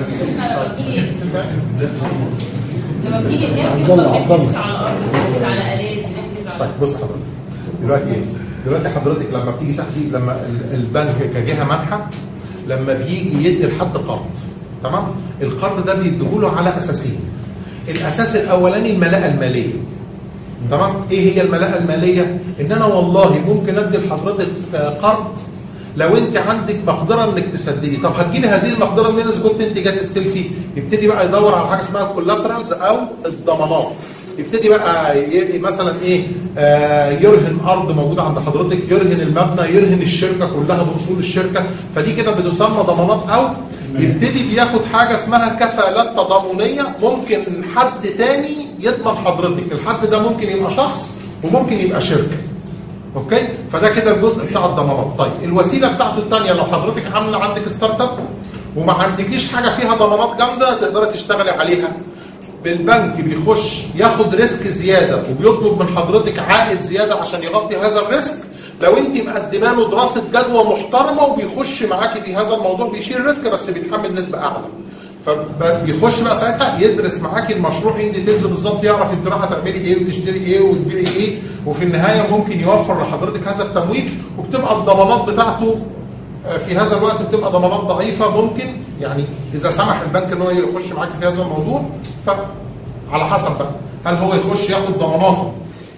لما بنيجي بنحجز ما بنحجزش على ارض، بنحجز على الات، بنحجز على. طيب بص حضرتك دلوقتي ايه؟ دلوقتي حضرتك لما بتيجي تاخدي، لما البنك كجهه مانحه لما بيجي يدي لحد قرض، تمام؟ القرض ده بيديهوله على اساسين. الاساس الاولاني الملاءه الماليه. تمام؟ ايه هي الملاءه الماليه؟ ان انا والله ممكن ادي لحضرتك قرض لو انت عندك مقدره انك تسددي. طب هتجيبي هذه المقدره منين اذا كنت انت جاي تستلفي؟ يبتدي بقى يدور على حاجه اسمها الكولاترالز او الضمانات. يبتدي بقى مثلا ايه، آه يرهن ارض موجوده عند حضرتك، يرهن المبنى، يرهن الشركه كلها باصول الشركه، فدي كده بتسمى ضمانات. او يبتدي بياخد حاجه اسمها كفالات تضامنيه، ممكن حد تاني يضمن حضرتك. الحد ده ممكن يبقى شخص وممكن يبقى شركه. اوكي؟ فده كده الجزء بتاع الضمانات. طيب الوسيله بتاعته الثانيه، لو حضرتك عامله عندك ستارت اب وما عندكيش حاجه فيها ضمانات جامده تقدري تشتغلي عليها، بالبنك بيخش ياخد ريسك زياده وبيطلب من حضرتك عائد زياده عشان يغطي هذا الريسك. لو انت مقدمه له دراسه جدوى محترمه وبيخش معاكي في هذا الموضوع، بيشيل ريسك بس بيتحمل نسبه اعلى. فبيخش بقى ساعتها يدرس معاكي المشروع ان ديتيلز بالظبط، يعرف انت رايحه تعملي ايه وتشتري ايه وتبيعي ايه، وفي النهايه ممكن يوفر لحضرتك هذا التمويل. وبتبقى الضمانات بتاعته في هذا الوقت بتبقى ضمانات ضعيفه، ممكن يعني اذا سمح البنك ان هو يخش معاكي في هذا الموضوع. فعلى حسب بقى، هل هو يخش ياخد ضماناته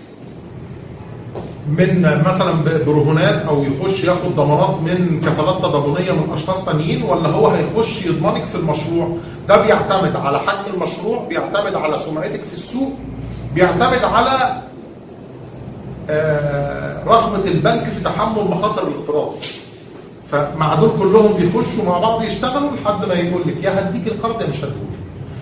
من مثلا برهونات او يخش ياخد ضمانات من كفالات تضامنيه من اشخاص ثانيين، ولا هو هيخش يضمنك في المشروع؟ ده بيعتمد على حجم المشروع، بيعتمد على سمعتك في السوق، بيعتمد على آه رغبه البنك في تحمل مخاطر الاقتراض. فمع دول كلهم بيخشوا مع بعض يشتغلوا لحد ما يقول لك يا هديك القرض يا مش هديهولك.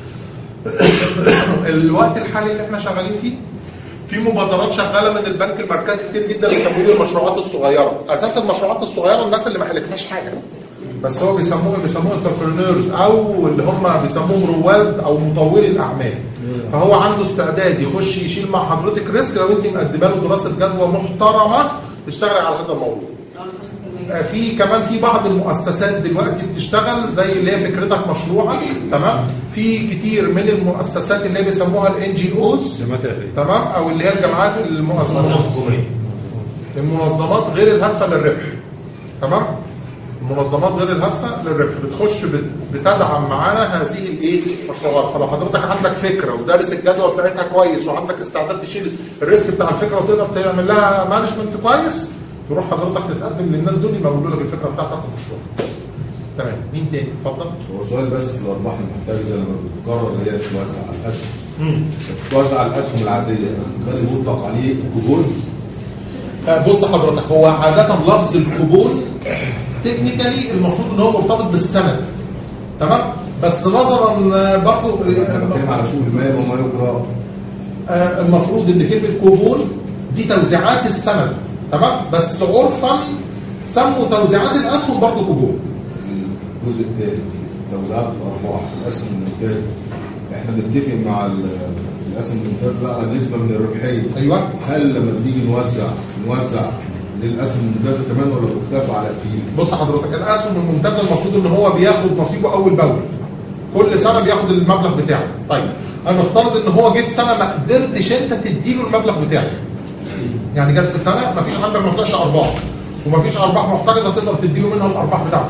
الوقت الحالي اللي احنا شغالين فيه في مبادرات شغاله من البنك المركزي كتير جدا لتمويل المشروعات الصغيره. اساس المشروعات الصغيره الناس اللي ما حلتهاش حاجه، بس هو بيسموه بيسموه انتربرينورز او اللي هم بيسموهم رواد او مطوري الاعمال. فهو عنده استعداد يخش يشيل مع حضرتك ريسك لو انت مقدمه له دراسه جدوى محترمه تشتغل على هذا الموضوع. في كمان في بعض المؤسسات دلوقتي بتشتغل زي اللي هي فكرتك مشروعك، تمام؟ في كتير من المؤسسات اللي هي بيسموها الان جي اوز، تمام؟ او اللي هي الجماعات المنظمات المنظمات غير الهادفه للربح، تمام؟ المنظمات غير الهادفه للربح بتخش بتدعم معانا هذه الايه المشروعات. فلو حضرتك عندك فكره ودارس الجدوى بتاعتها كويس وعندك استعداد تشيل الريسك بتاع الفكره وتقدر تعمل لها مانجمنت كويس، تروح حضرتك تتقدم للناس دول يمولوا لك الفكره بتاعتك في المشروع. تمام. مين تاني؟ اتفضل. هو سؤال بس في الارباح المحتجزه لما بتقرر اللي هي توزع على الاسهم. توزع على الاسهم العاديه ده اللي بيطلق عليه كوبون. آه بص حضرتك، هو عاده لفظ الكوبون تكنيكالي المفروض ان هو مرتبط بالسند، تمام؟ بس نظرا برضه بنتكلم على سوق المال وما يجرى. آه المفروض ان كلمه كوبون دي توزيعات السند، تمام؟ بس عرفا سموا توزيعات الاسهم برضه كوبون. الجزء الثاني توزيعات الارباح الاسهم الممتازه، احنا بنتفق مع الاسهم الممتازه بقى على نسبه من الربحيه. ايوه. هل لما بنيجي نوزع نوزع للاسهم الممتازه كمان ولا بنكتفي على كتير؟ بص حضرتك، الاسهم الممتازه المفروض ان هو بياخد نصيبه اول باول، كل سنه بياخد المبلغ بتاعه. طيب انا افترض ان هو جه في سنه ما قدرتش انت تديله المبلغ بتاعه، يعني جت في سنه ما فيش عندك ما طلعش ارباح وما فيش ارباح محتجزه تقدر تديله منها الارباح بتاعته،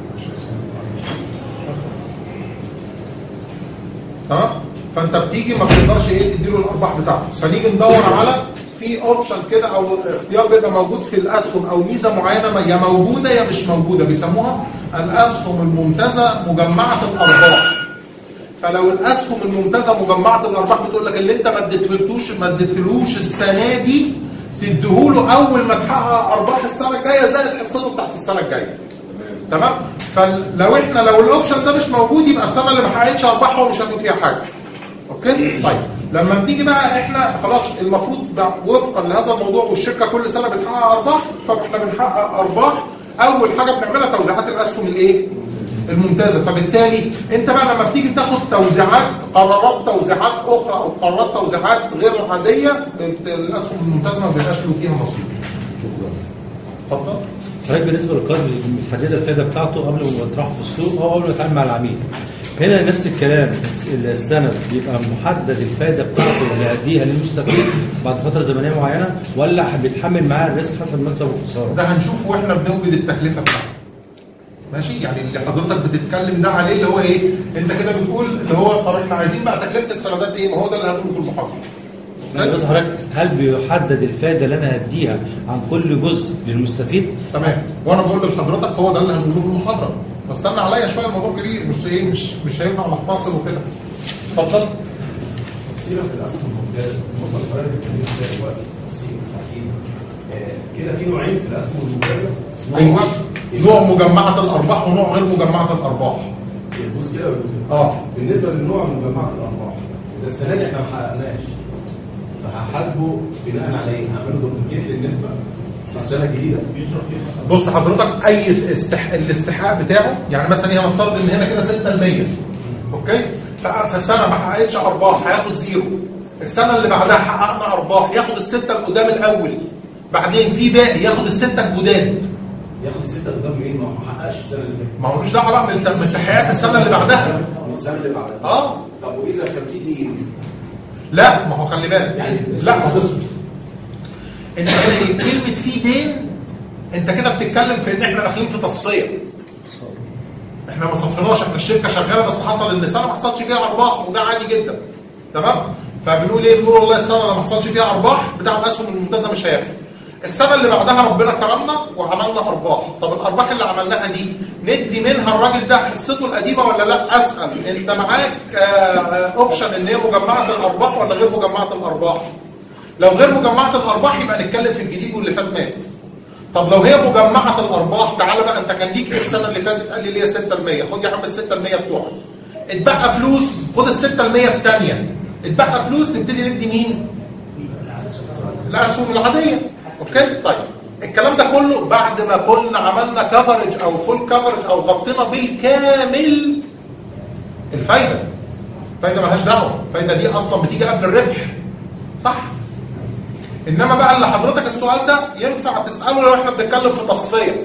تمام؟ فانت بتيجي ما بتقدرش ايه تديله الارباح بتاعته، فنيجي ندور على في اوبشن كده او اختيار بيبقى موجود في الاسهم او ميزه معينه يا موجوده يا مش موجوده، بيسموها الاسهم الممتازه مجمعه الارباح. فلو الاسهم الممتازه مجمعه الارباح بتقول لك اللي انت ما اديتهولوش ما اديتهولوش السنه دي تديهوله اول ما تحقق ارباح السنه الجايه زائد حصته بتاعت السنه الجايه، تمام؟ فلو احنا لو الاوبشن ده مش موجود يبقى السنه اللي ما حققتش ارباح هو مش هياخد فيها حاجه. اوكي؟ طيب لما بنيجي بقى احنا خلاص المفروض وفقا لهذا الموضوع والشركه كل سنه بتحقق ارباح، فاحنا بنحقق ارباح اول حاجه بنعملها توزيعات الاسهم الايه؟ الممتازه. فبالتالي انت بقى لما بتيجي تاخد توزيعات قرارات توزيعات اخرى او قرارات توزيعات غير عاديه، الاسهم الممتازه ما بيبقاش له فيها نصيب. شكرا. اتفضل. حضرتك بالنسبه للقرض متحدده الفائده بتاعته قبل ما يطرحه في السوق او قبل ما يتعامل مع العميل. هنا نفس الكلام، السند بيبقى محدد الفائده بتاعته اللي هيديها للمستفيد بعد فتره زمنيه معينه، ولا بيتحمل معاه الريسك حسب المكسب والخساره؟ ده هنشوفه واحنا بنوجد التكلفه بتاعته. ماشي؟ يعني اللي حضرتك بتتكلم ده عليه اللي هو ايه؟ انت كده بتقول اللي هو طب احنا عايزين بقى تكلفه السندات ايه؟ ما هو ده اللي هنقوله في المحاضره. يعني بس حضرتك هل بيحدد الفائده اللي انا هديها عن كل جزء للمستفيد؟ تمام. وانا بقول لحضرتك هو ده اللي هنقوله في المحاضره، استنى عليا شويه، الموضوع كبير، مش ايه مش مش هينفع نختصر وكده. اتفضل. تفسيرا في الاسهم الممتازه النقطه اللي حضرتك اتكلمت فيها دلوقتي تفسير تحديد كده في نوعين في الاسهم الممتازه. ايوه، نوع مجمعه الارباح ونوع غير مجمعه الارباح. يجوز كده ويجوز كده. اه بالنسبه للنوع مجمعه الارباح، اذا السنه دي احنا ما حققناش فهحاسبه بناء على ايه؟ هعمله دوبليكيت للنسبه في السنه الجديده. بص حضرتك، اي استح... الاستحقاق بتاعه، يعني مثلا هي مفترض ان هنا كده ستة بالمية، اوكي؟ فالسنه ما حققتش ارباح هياخد زيرو. السنه اللي بعدها حققنا ارباح ياخد السته القدام الاول، بعدين في باقي ياخد السته الجداد. ياخد السته قدام منين؟ ما هو ما حققش السنه اللي فاتت. ما هو ملوش دعوه بقى من استحقاقات السنه اللي بعدها. من السنه اللي بعدها. اه طب واذا كان في دين؟ لا، ما هو خلي بالك يعني لا، ما تصبر. انت كلمه في دين، انت كده بتتكلم في ان احنا داخلين في تصفيه. احنا ما صفيناش، احنا الشركه شغاله بس حصل ان السنه ما حصلش فيها ارباح، وده عادي جدا. تمام؟ فبنقول ايه؟ بنقول والله السنه اللي ما حصلش فيها ارباح بتاع الاسهم الممتازه مش هياخد. السنه اللي بعدها ربنا كرمنا وعملنا ارباح، طب الارباح اللي عملناها دي ندي منها الراجل ده حصته القديمه ولا لا؟ اسال انت معاك اوبشن ان هي مجمعه الارباح ولا غير مجمعه الارباح؟ لو غير مجمعه الارباح يبقى نتكلم في الجديد واللي فات مات. طب لو هي مجمعه الارباح، تعالى بقى انت كان ليك السنه اللي فاتت قال لي ليا ستة بالمية، خد يا عم ال ستة بالمية بتوعك. اتبقى فلوس، خد ال ستة بالمية الثانيه. اتبقى فلوس نبتدي ندي مين؟ الاسهم العاديه. اوكي؟ طيب الكلام ده كله بعد ما كنا عملنا كفرج او فول كفرج او غطينا بالكامل الفايده. الفايده مالهاش دعوه، الفايده دي اصلا بتيجي قبل الربح. صح؟ انما بقى اللي حضرتك السؤال ده ينفع تساله لو احنا بنتكلم في تصفيه.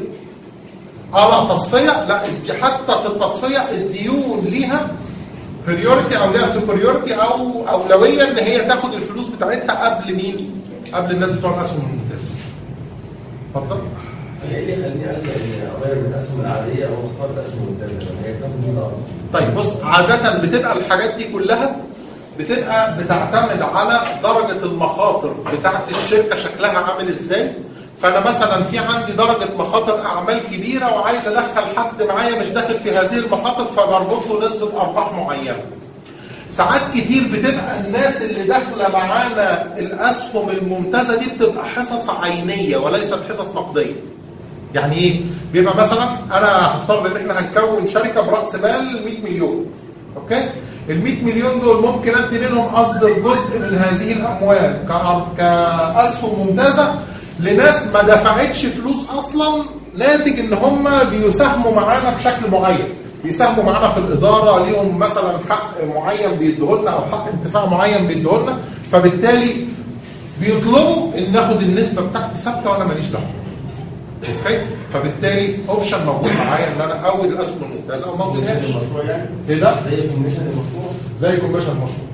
اه لا تصفيه، لا حتى في التصفيه الديون ليها بريورتي او ليها سوبريورتي او اولويه ان هي تاخد الفلوس بتاعتها قبل مين؟ قبل الناس بتوع الاسهم الممتازه. اتفضل. ايه اللي يخليني اغير من الاسهم العاديه او اختار الاسهم الممتازه؟ هي بتاخد ميزه. طيب بص، عاده بتبقى الحاجات دي كلها بتبقى بتعتمد على درجه المخاطر بتاعت الشركه شكلها عامل ازاي. فانا مثلا في عندي درجه مخاطر اعمال كبيره وعايز ادخل حد معايا مش داخل في هذه المخاطر، فبربط له نسبه ارباح معينه. ساعات كتير بتبقى الناس اللي داخله معانا الاسهم الممتازه دي بتبقى حصص عينيه وليست حصص نقديه. يعني ايه؟ بيبقى مثلا انا هفترض ان احنا هنكون شركه براس مال مية مليون. اوكي؟ ال مية مليون دول ممكن ادي منهم اصدر جزء من هذه الاموال كاسهم ممتازه لناس ما دفعتش فلوس اصلا، ناتج ان هم بيساهموا معانا بشكل معين. بيساهموا معانا في الاداره، ليهم مثلا حق معين بيديه لنا او حق انتفاع معين بيديه لنا، فبالتالي بيطلبوا ان ناخد النسبه بتاعتي ثابته وانا ماليش دعوه. اوكي؟ فبالتالي اوبشن موجود معايا ان انا اول الاسهم الممتازه او ما اخدهاش. المشروع يعني ايه ده؟ زي كوميشن المشروع. زي كوميشن المشروع.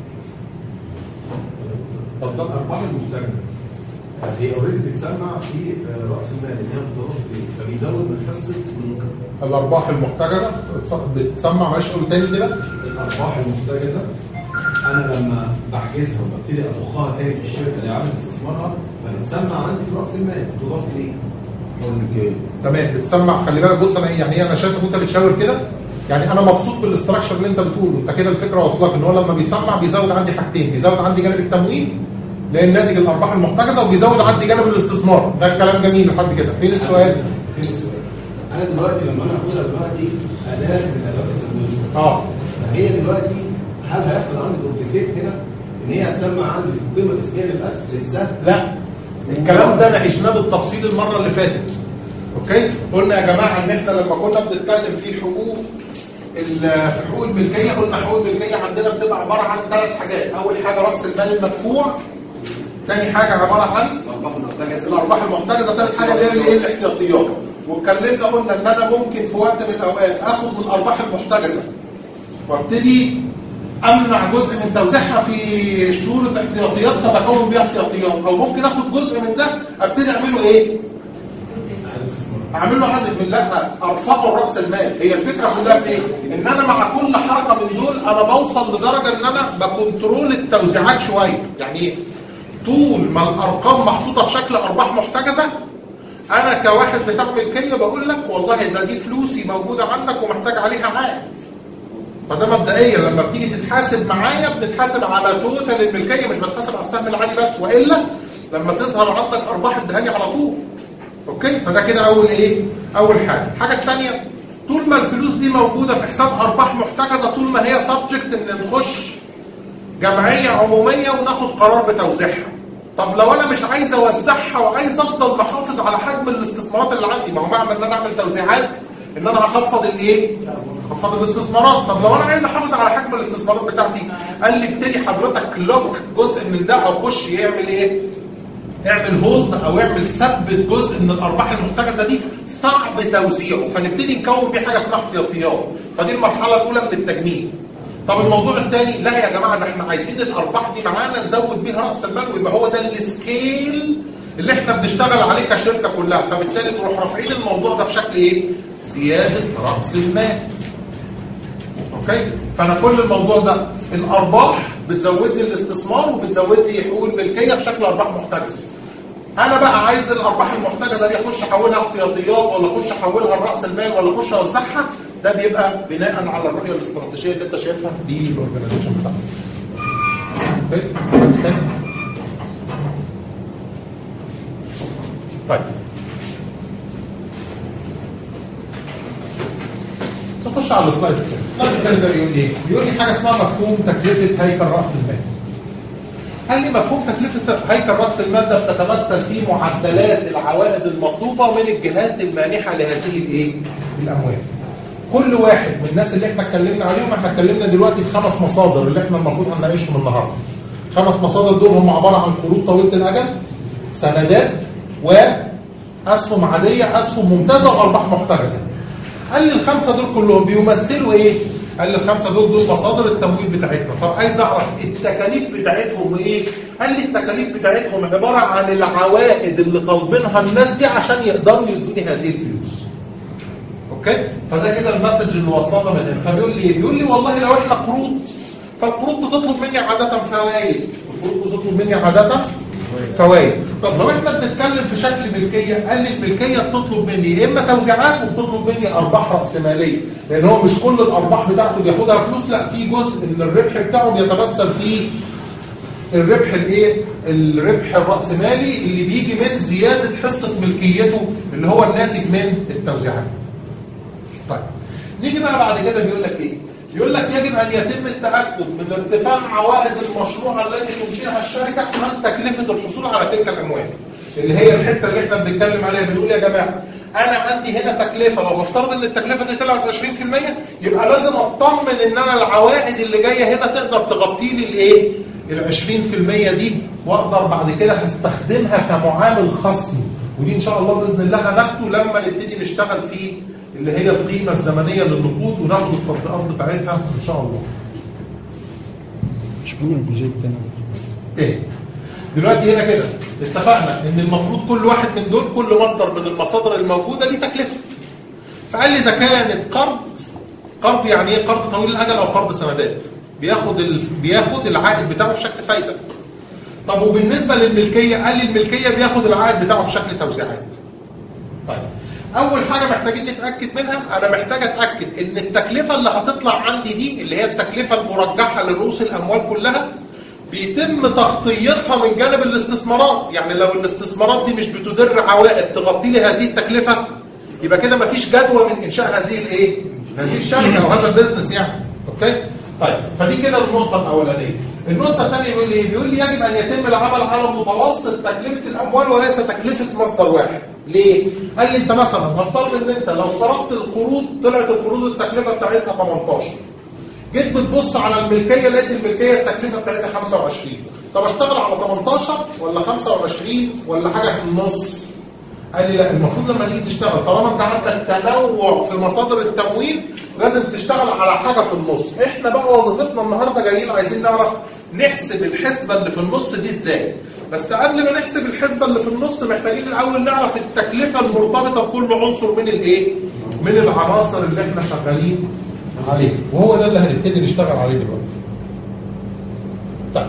اتفضل. الارباح الممتازه هي اوريدي بتسمع في راس المال اللي هي بتضاف ليه، فبيزود من حصه المكافاه. الارباح المحتجزه بتسمع، معلش قول تاني كده. الارباح المحتجزه انا لما بحجزها وببتدي اضخها تاني في الشركه اللي عملت استثمارها فبتسمع عندي في راس المال بتضاف ليه؟ تمام، بتسمع. خلي بالك، بص انا يعني انا شايفك وانت بتشاور كده، يعني انا مبسوط بالاستراكشر اللي انت بتقوله. انت كده الفكره واصلك ان هو لما بيسمع بيزود عندي حاجتين، بيزود عندي جانب التمويل لان ناتج الارباح المحتجزه، وبيزود عندي جانب الاستثمار. ده كلام جميل لحد كده. فين السؤال؟ فين السؤال؟ انا دلوقتي لما انا اخدها دلوقتي اداه من ادوات التمويل. اه فهي دلوقتي هل هيحصل عندي دوبليكيت هنا ان هي هتسمع عندي في القيمه الاسميه للاسهم للسهم؟ لا، الكلام ده ناقشناه بالتفصيل المره اللي فاتت. اوكي؟ قلنا يا جماعه ان احنا لما كنا بنتكلم في حقوق في حقوق الملكيه، قلنا حقوق الملكيه عندنا بتبقى عباره عن ثلاث حاجات. اول حاجه راس المال المدفوع، ثاني حاجه عباره عن الارباح المحتجزه الارباح المحتجزه، ثالث حاجه اللي هي الايه؟ الاحتياطيات. واتكلمنا قلنا ان انا ممكن في وقت من الاوقات اخد من الارباح المحتجزه وابتدي امنع جزء من توزيعها في صوره احتياطيات فبكون بيها احتياطيات، او ممكن اخد جزء من ده ابتدي اعمله ايه؟ اعمل له عدد من لا ارفعه راس المال. هي الفكره كلها في ايه؟ ان انا مع كل حركه من دول انا بوصل لدرجه ان انا بكنترول التوزيعات شويه. يعني ايه؟ طول ما الارقام محطوطه في شكل ارباح محتجزه، انا كواحد بتاع ملكيه بقول لك والله ده دي فلوسي موجوده عندك ومحتاج عليها عائد. فده مبدئيا لما بتيجي تتحاسب معايا بتتحاسب على توتال الملكيه، مش بتحاسب على السهم العادي بس، والا لما تظهر عندك ارباح ادهاني على طول. اوكي؟ فده كده اول ايه؟ اول حاجه. الحاجه الثانيه، طول ما الفلوس دي موجوده في حساب ارباح محتجزه، طول ما هي سبجكت ان نخش جمعيه عموميه وناخد قرار بتوزيعها. طب لو انا مش عايز اوزعها وعايز افضل محافظ على حجم الاستثمارات اللي عندي، ما هو معنى ان انا اعمل توزيعات ان انا هخفض الايه؟ هخفض الاستثمارات. طب لو انا عايز احافظ على حجم الاستثمارات بتاعتي، قال لي ابتدي حضرتك لوك جزء من ده او خش يعمل ايه؟ اعمل هولد او اعمل ثبت جزء من الارباح المحتجزه دي صعب توزيعه، فنبتدي نكون بيه حاجه اسمها احتياطيات. فدي المرحله الاولى من التجميد. طب الموضوع الثاني، لا يا جماعه ده احنا عايزين الارباح دي معانا نزود بيها راس المال، ويبقى هو ده السكيل اللي احنا بنشتغل عليه كشركه كلها، فبالتالي نروح رافعين الموضوع ده في شكل ايه؟ زياده راس المال. اوكي؟ فانا كل الموضوع ده الارباح بتزود لي الاستثمار وبتزود لي حقوق الملكيه في شكل ارباح محتجزه. انا بقى عايز الارباح المحتجزه دي اخش احولها احتياطيات ولا اخش احولها لراس المال ولا اخش اوزعها، ده بيبقى بناء على الرؤيه الاستراتيجيه اللي انت شايفها للاورجنايزيشن بتاعتك. اوكي؟ طيب. نخش على السلايد الثاني. السلايد الثاني ده بيقول ايه؟ بيقول لي حاجه اسمها مفهوم تكلفه هيكل راس المال. قال لي مفهوم تكلفه هيكل راس المال ده بتتمثل في معدلات العوائد المطلوبه من الجهات المانحه لهذه الايه؟ الاموال. كل واحد من الناس اللي احنا اتكلمنا عليهم، احنا اتكلمنا دلوقتي في خمس مصادر اللي احنا المفروض هنناقشهم النهارده. خمس مصادر دول هم عباره عن قروض طويله الاجل، سندات، واسهم عاديه، اسهم ممتازه، وارباح محتجزه. قال لي الخمسه دول كلهم بيمثلوا ايه؟ قال لي الخمسه دول دول مصادر التمويل بتاعتنا. طب عايز اعرف التكاليف بتاعتهم ايه؟ قال لي التكاليف بتاعتهم عباره عن العوائد اللي طالبينها الناس دي عشان يقدروا يدوني هذه الفلوس. اوكي؟ فده كده المسج اللي وصلنا من هنا. فبيقول لي ايه؟ بيقول لي والله لو احنا قروض، فالقروض بتطلب مني عاده فوائد، القروض بتطلب مني عاده فوائد. طب لو احنا بنتكلم في شكل ملكيه، قال لي الملكيه بتطلب مني يا اما توزيعات وبتطلب مني ارباح راسماليه، لان هو مش كل الارباح بتاعته بياخدها فلوس، لا في جزء من الربح بتاعه بيتمثل في الربح الايه؟ الربح الراسمالي اللي بيجي من زياده حصه ملكيته اللي هو الناتج من التوزيعات. طيب نيجي بقى بعد كده بيقول لك ايه؟ يقول لك يجب ان يتم التاكد من ارتفاع عوائد المشروع الذي تنشئها الشركه عن تكلفه الحصول على تلك الاموال. اللي هي الحته اللي احنا بنتكلم عليها، بنقول يا جماعه انا عندي هنا تكلفه، لو بفترض ان التكلفه دي طلعت عشرين في المية يبقى لازم اطمن ان انا العوائد اللي جايه هنا تقدر تغطي لي الايه؟ ال عشرين في المية دي، واقدر بعد كده هستخدمها كمعامل خصم، ودي ان شاء الله باذن الله هناخده لما نبتدي نشتغل في اللي هي القيمة الزمنية للنقود وناخد التطبيقات بتاعتها إن شاء الله. مش مهم الجزء الثاني. إيه؟ دلوقتي هنا كده اتفقنا إن المفروض كل واحد من دول، كل مصدر من المصادر الموجودة ليه تكلفة. فقال لي إذا كانت قرض، قرض يعني إيه؟ قرض طويل الأجل أو قرض سندات، بياخد ال... بياخد العائد بتاعه في شكل فايدة. طب وبالنسبة للملكية، قال لي الملكية بياخد العائد بتاعه في شكل توزيعات. طيب اول حاجه محتاجين نتاكد منها، انا محتاج اتاكد ان التكلفه اللي هتطلع عندي دي اللي هي التكلفه المرجحه لرؤوس الاموال كلها بيتم تغطيتها من جانب الاستثمارات. يعني لو الاستثمارات دي مش بتدر عوائد تغطي لي هذه التكلفه، يبقى كده مفيش جدوى من انشاء هذه الايه؟ هذه الشركه او هذا البيزنس يعني. اوكي؟ طيب فدي كده النقطه الاولانيه. النقطه الثانيه بيقول لي ايه؟ بيقول لي يجب ان يتم العمل على متوسط تكلفه الاموال وليس تكلفه مصدر واحد. ليه؟ قال لي انت مثلا هفترض ان انت لو فرضت القروض، طلعت القروض التكلفه بتاعتها تمنتاشر. جيت بتبص على الملكيه لقيت الملكيه التكلفه بتاعتها خمسة وعشرين. طب اشتغل على تمنتاشر ولا خمسة وعشرين ولا حاجه في النص؟ قال لي لا، المفروض لما تيجي تشتغل طالما انت عندك تنوع في مصادر التمويل لازم تشتغل على حاجه في النص. احنا بقى وظيفتنا النهارده جايين عايزين نعرف نحسب الحسبه اللي في النص دي ازاي. بس قبل ما نحسب الحسبه اللي في النص محتاجين الاول نعرف التكلفه المرتبطه بكل عنصر من الايه؟ من العناصر اللي احنا شغالين عليه، وهو ده اللي هنبتدي نشتغل عليه دلوقتي. طيب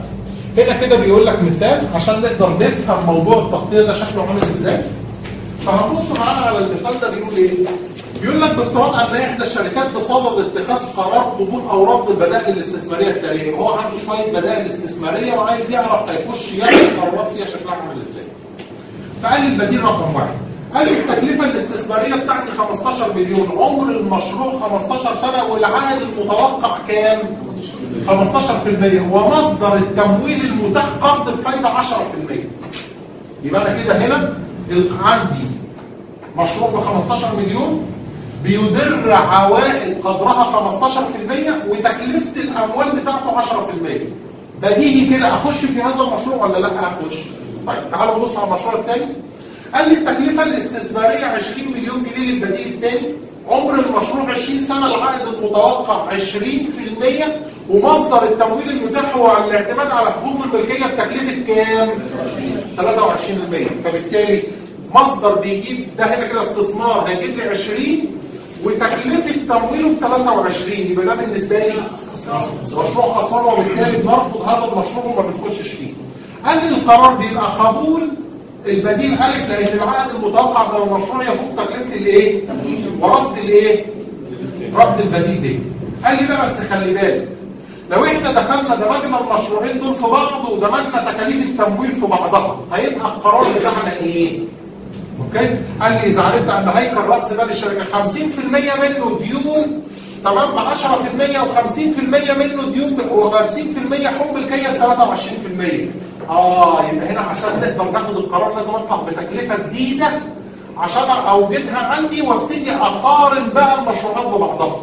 هنا كده بيقول لك مثال عشان نقدر نفهم موضوع التغطيه ده شكله عامل ازاي. فهنبص معانا على المثال ده بيقول ايه؟ بيقول لك بافتراض ان احدى الشركات بصدد اتخاذ قرار قبول او رفض البدائل الاستثماريه التاليه، وهو عنده شويه بدائل استثماريه وعايز يعرف هيخش ياخد قرارات فيها شكلها عامل ازاي. فقال لي البديل رقم واحد، قال لي التكلفه الاستثماريه بتاعتي خمستاشر مليون، عمر المشروع خمستاشر سنه، والعائد المتوقع كام؟ خمستاشر في المية، ومصدر التمويل المتاح قرض الفايده عشرة في المية. يبقى انا كده هنا عندي مشروع ب خمستاشر مليون بيدر عوائد قدرها خمستاشر في المية وتكلفه الاموال بتاعته عشرة في المية. بديهي كده اخش في هذا المشروع ولا لا اخش؟ طيب تعالوا نبص على المشروع الثاني. قال لي التكلفه الاستثماريه عشرين مليون جنيه للبديل الثاني، عمر المشروع عشرين سنه، العائد المتوقع عشرين في المية، ومصدر التمويل المتاح هو الاعتماد على حقوق الملكيه بتكلفه كام؟ ثلاثة وعشرين بالمية. فبالتالي مصدر بيجيب ده هنا كده استثمار هيجيب لي عشرين وتكلفه تمويله ب ثلاثة وعشرين، يبقى ده بالنسبه لي مشروع خسران، وبالتالي بنرفض هذا المشروع وما بنخشش فيه. قال لي القرار بيبقى قبول البديل ألف لأن العائد المتوقع من المشروع يفوق تكلفة الإيه؟ ورفض الإيه؟ رفض البديل ده. قال لي بقى بس خلي بالك، لو إحنا دخلنا دمجنا المشروعين دول في بعض ودمجنا تكاليف التمويل في بعضها، هيبقى القرار بتاعنا إيه؟ أوكي؟ قال لي إذا عرفت أن هيكل رأس مال الشركة خمسين في المية منه ديون تمام ب عشرة في المية وخمسين في المية منه ديون وخمسين في المية حقوق ملكية ثلاثة وعشرين في المية. اه يبقى هنا عشان نقدر ناخد القرار لازم اطلع بتكلفه جديده عشان اوجدها عندي وابتدي اقارن بقى المشروعات ببعضها.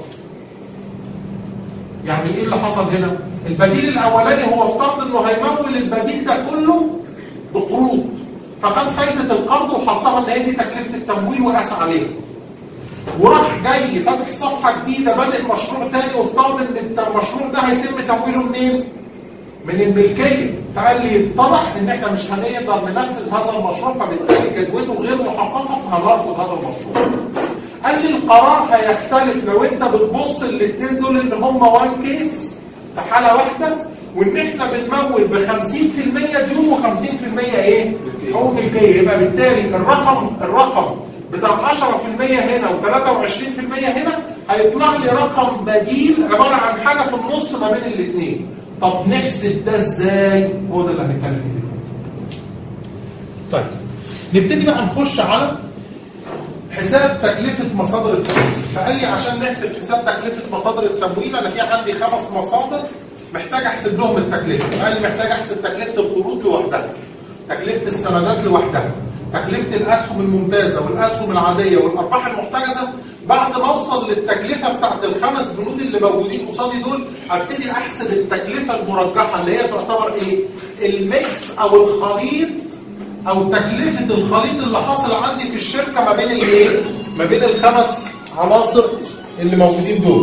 يعني ايه اللي حصل هنا؟ البديل الاولاني هو افترض انه هيمول البديل ده كله بقروض، فخد فايده القرض وحطها ان هي دي تكلفه التمويل وقاس عليها. وراح جاي فاتح صفحه جديده بادئ مشروع ثاني وافترض ان المشروع ده هيتم تمويله منين؟ من الملكيه. فقال لي اتضح ان احنا مش هنقدر ننفذ هذا المشروع، فبالتالي جدوته غير محققه فهنرفض هذا المشروع. قال لي القرار هيختلف لو انت بتبص الاثنين دول ان هم وان كيس في حاله واحده، وان احنا بنمول ب خمسين في المية ديون وخمسين في المية ايه؟ حقوق ملكيه. يبقى بالتالي الرقم الرقم بتاع عشرة في المية هنا وثلاثة وعشرين في المية هنا هيطلع لي رقم بديل عباره عن حاجه في النص ما بين الاثنين. طب نحسب ده ازاي؟ هو ده اللي هنتكلم فيه دلوقتي. طيب نبتدي بقى نخش على حساب تكلفه مصادر التمويل. فقال لي عشان نحسب حساب تكلفه مصادر التمويل انا في عندي خمس مصادر محتاج احسب لهم التكلفه. قال لي محتاج احسب تكلفه القروض لوحدها، تكلفه السندات لوحدها، تكلفه الاسهم الممتازه والاسهم العاديه والارباح المحتجزه. بعد ما اوصل للتكلفه بتاعت الخمس بنود اللي موجودين قصادي دول ابتدي احسب التكلفه المرجحه اللي هي تعتبر ايه؟ الميكس او الخليط او تكلفه الخليط اللي حاصل عندي في الشركه ما بين الايه؟ ما بين الخمس عناصر اللي موجودين دول.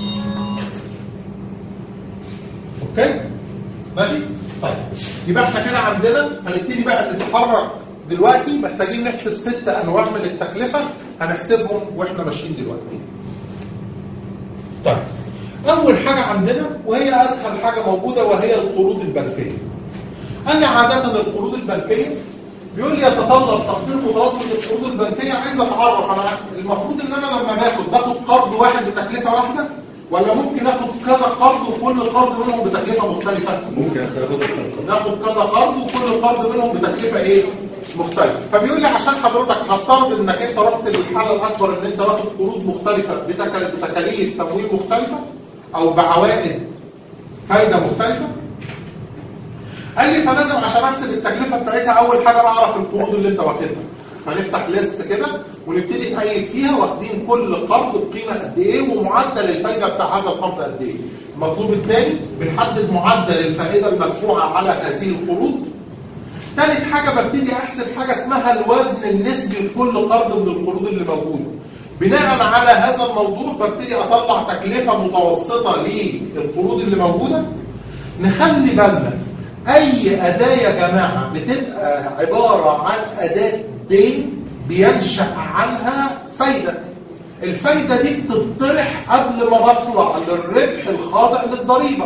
اوكي؟ ماشي؟ طيب يبقى احنا كده عندنا هنبتدي بقى نتحرك دلوقتي. محتاجين نحسب ست انواع من التكلفه هنحسبهم واحنا ماشيين دلوقتي. طيب اول حاجه عندنا وهي اسهل حاجه موجوده وهي القروض البنكيه. انا عاده القروض البنكيه بيقول لي يتطلب تقدير متوسط القروض البنكيه. عايز اتعرف انا المفروض ان انا لما باخد باخد قرض واحد بتكلفه واحده ولا ممكن اخد كذا قرض وكل قرض منهم بتكلفه مختلفه؟ ممكن ناخد كذا قرض وكل قرض منهم بتكلفه ايه؟ مختلف. فبيقول لي عشان حضرتك هفترض انك انت رحت للحاله الاكبر ان انت واخد قروض مختلفه بتكاليف تمويل مختلفه او بعوائد فايده مختلفه. قال لي فلازم عشان احسب التكلفه بتاعتها اول حاجه بعرف القروض اللي انت واخدها. هنفتح ليست كده ونبتدي نقيد فيها واخدين كل قرض بقيمه قد ايه ومعدل الفايده بتاع هذا القرض قد ايه. المطلوب الثاني بنحدد معدل الفائده المدفوعه على هذه القروض. ثالث حاجه ببتدي احسب حاجه اسمها الوزن النسبي لكل قرض من القروض اللي موجوده. بناء على هذا الموضوع ببتدي اطلع تكلفه متوسطه للقروض اللي موجوده. نخلي بالنا اي اداه يا جماعه بتبقى عباره عن اداه دين بينشا عنها فايده. الفايده دي بتطرح قبل ما بطلع للربح الخاضع للضريبه.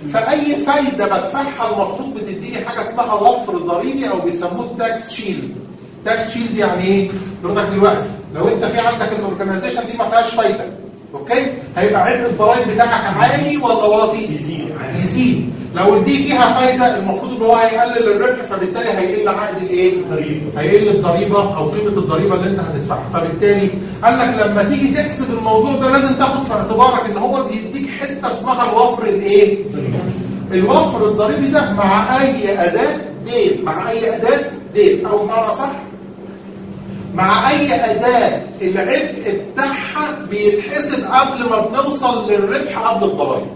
فاي فايده بدفعها المفروض بتديني حاجه اسمها وفر ضريبي او بيسموه تاكس شيلد. تاكس شيلد يعني ايه؟ حضرتك دلوقتي لو انت في عندك الاورجنايزيشن دي ما فيهاش فايده، اوكي؟ هيبقى عبء الضرايب بتاعك عالي ولا واطي؟ يزيد. يزيد. لو دي فيها فايده المفروض ان هو هيقلل الربح، فبالتالي هيقل عائد الايه؟ الضريبه. هيقل الضريبه او قيمه الضريبه اللي انت هتدفعها، فبالتالي قال لك لما تيجي تحسب الموضوع ده لازم تاخد في اعتبارك ان هو بيديك حته اسمها الوفر الايه؟ الوفر الضريبي ده مع اي اداه دين، مع اي اداه دين او بمعنى صح مع اي اداه العبء بتاعها بيتحسب قبل ما بنوصل للربح قبل الضرايب.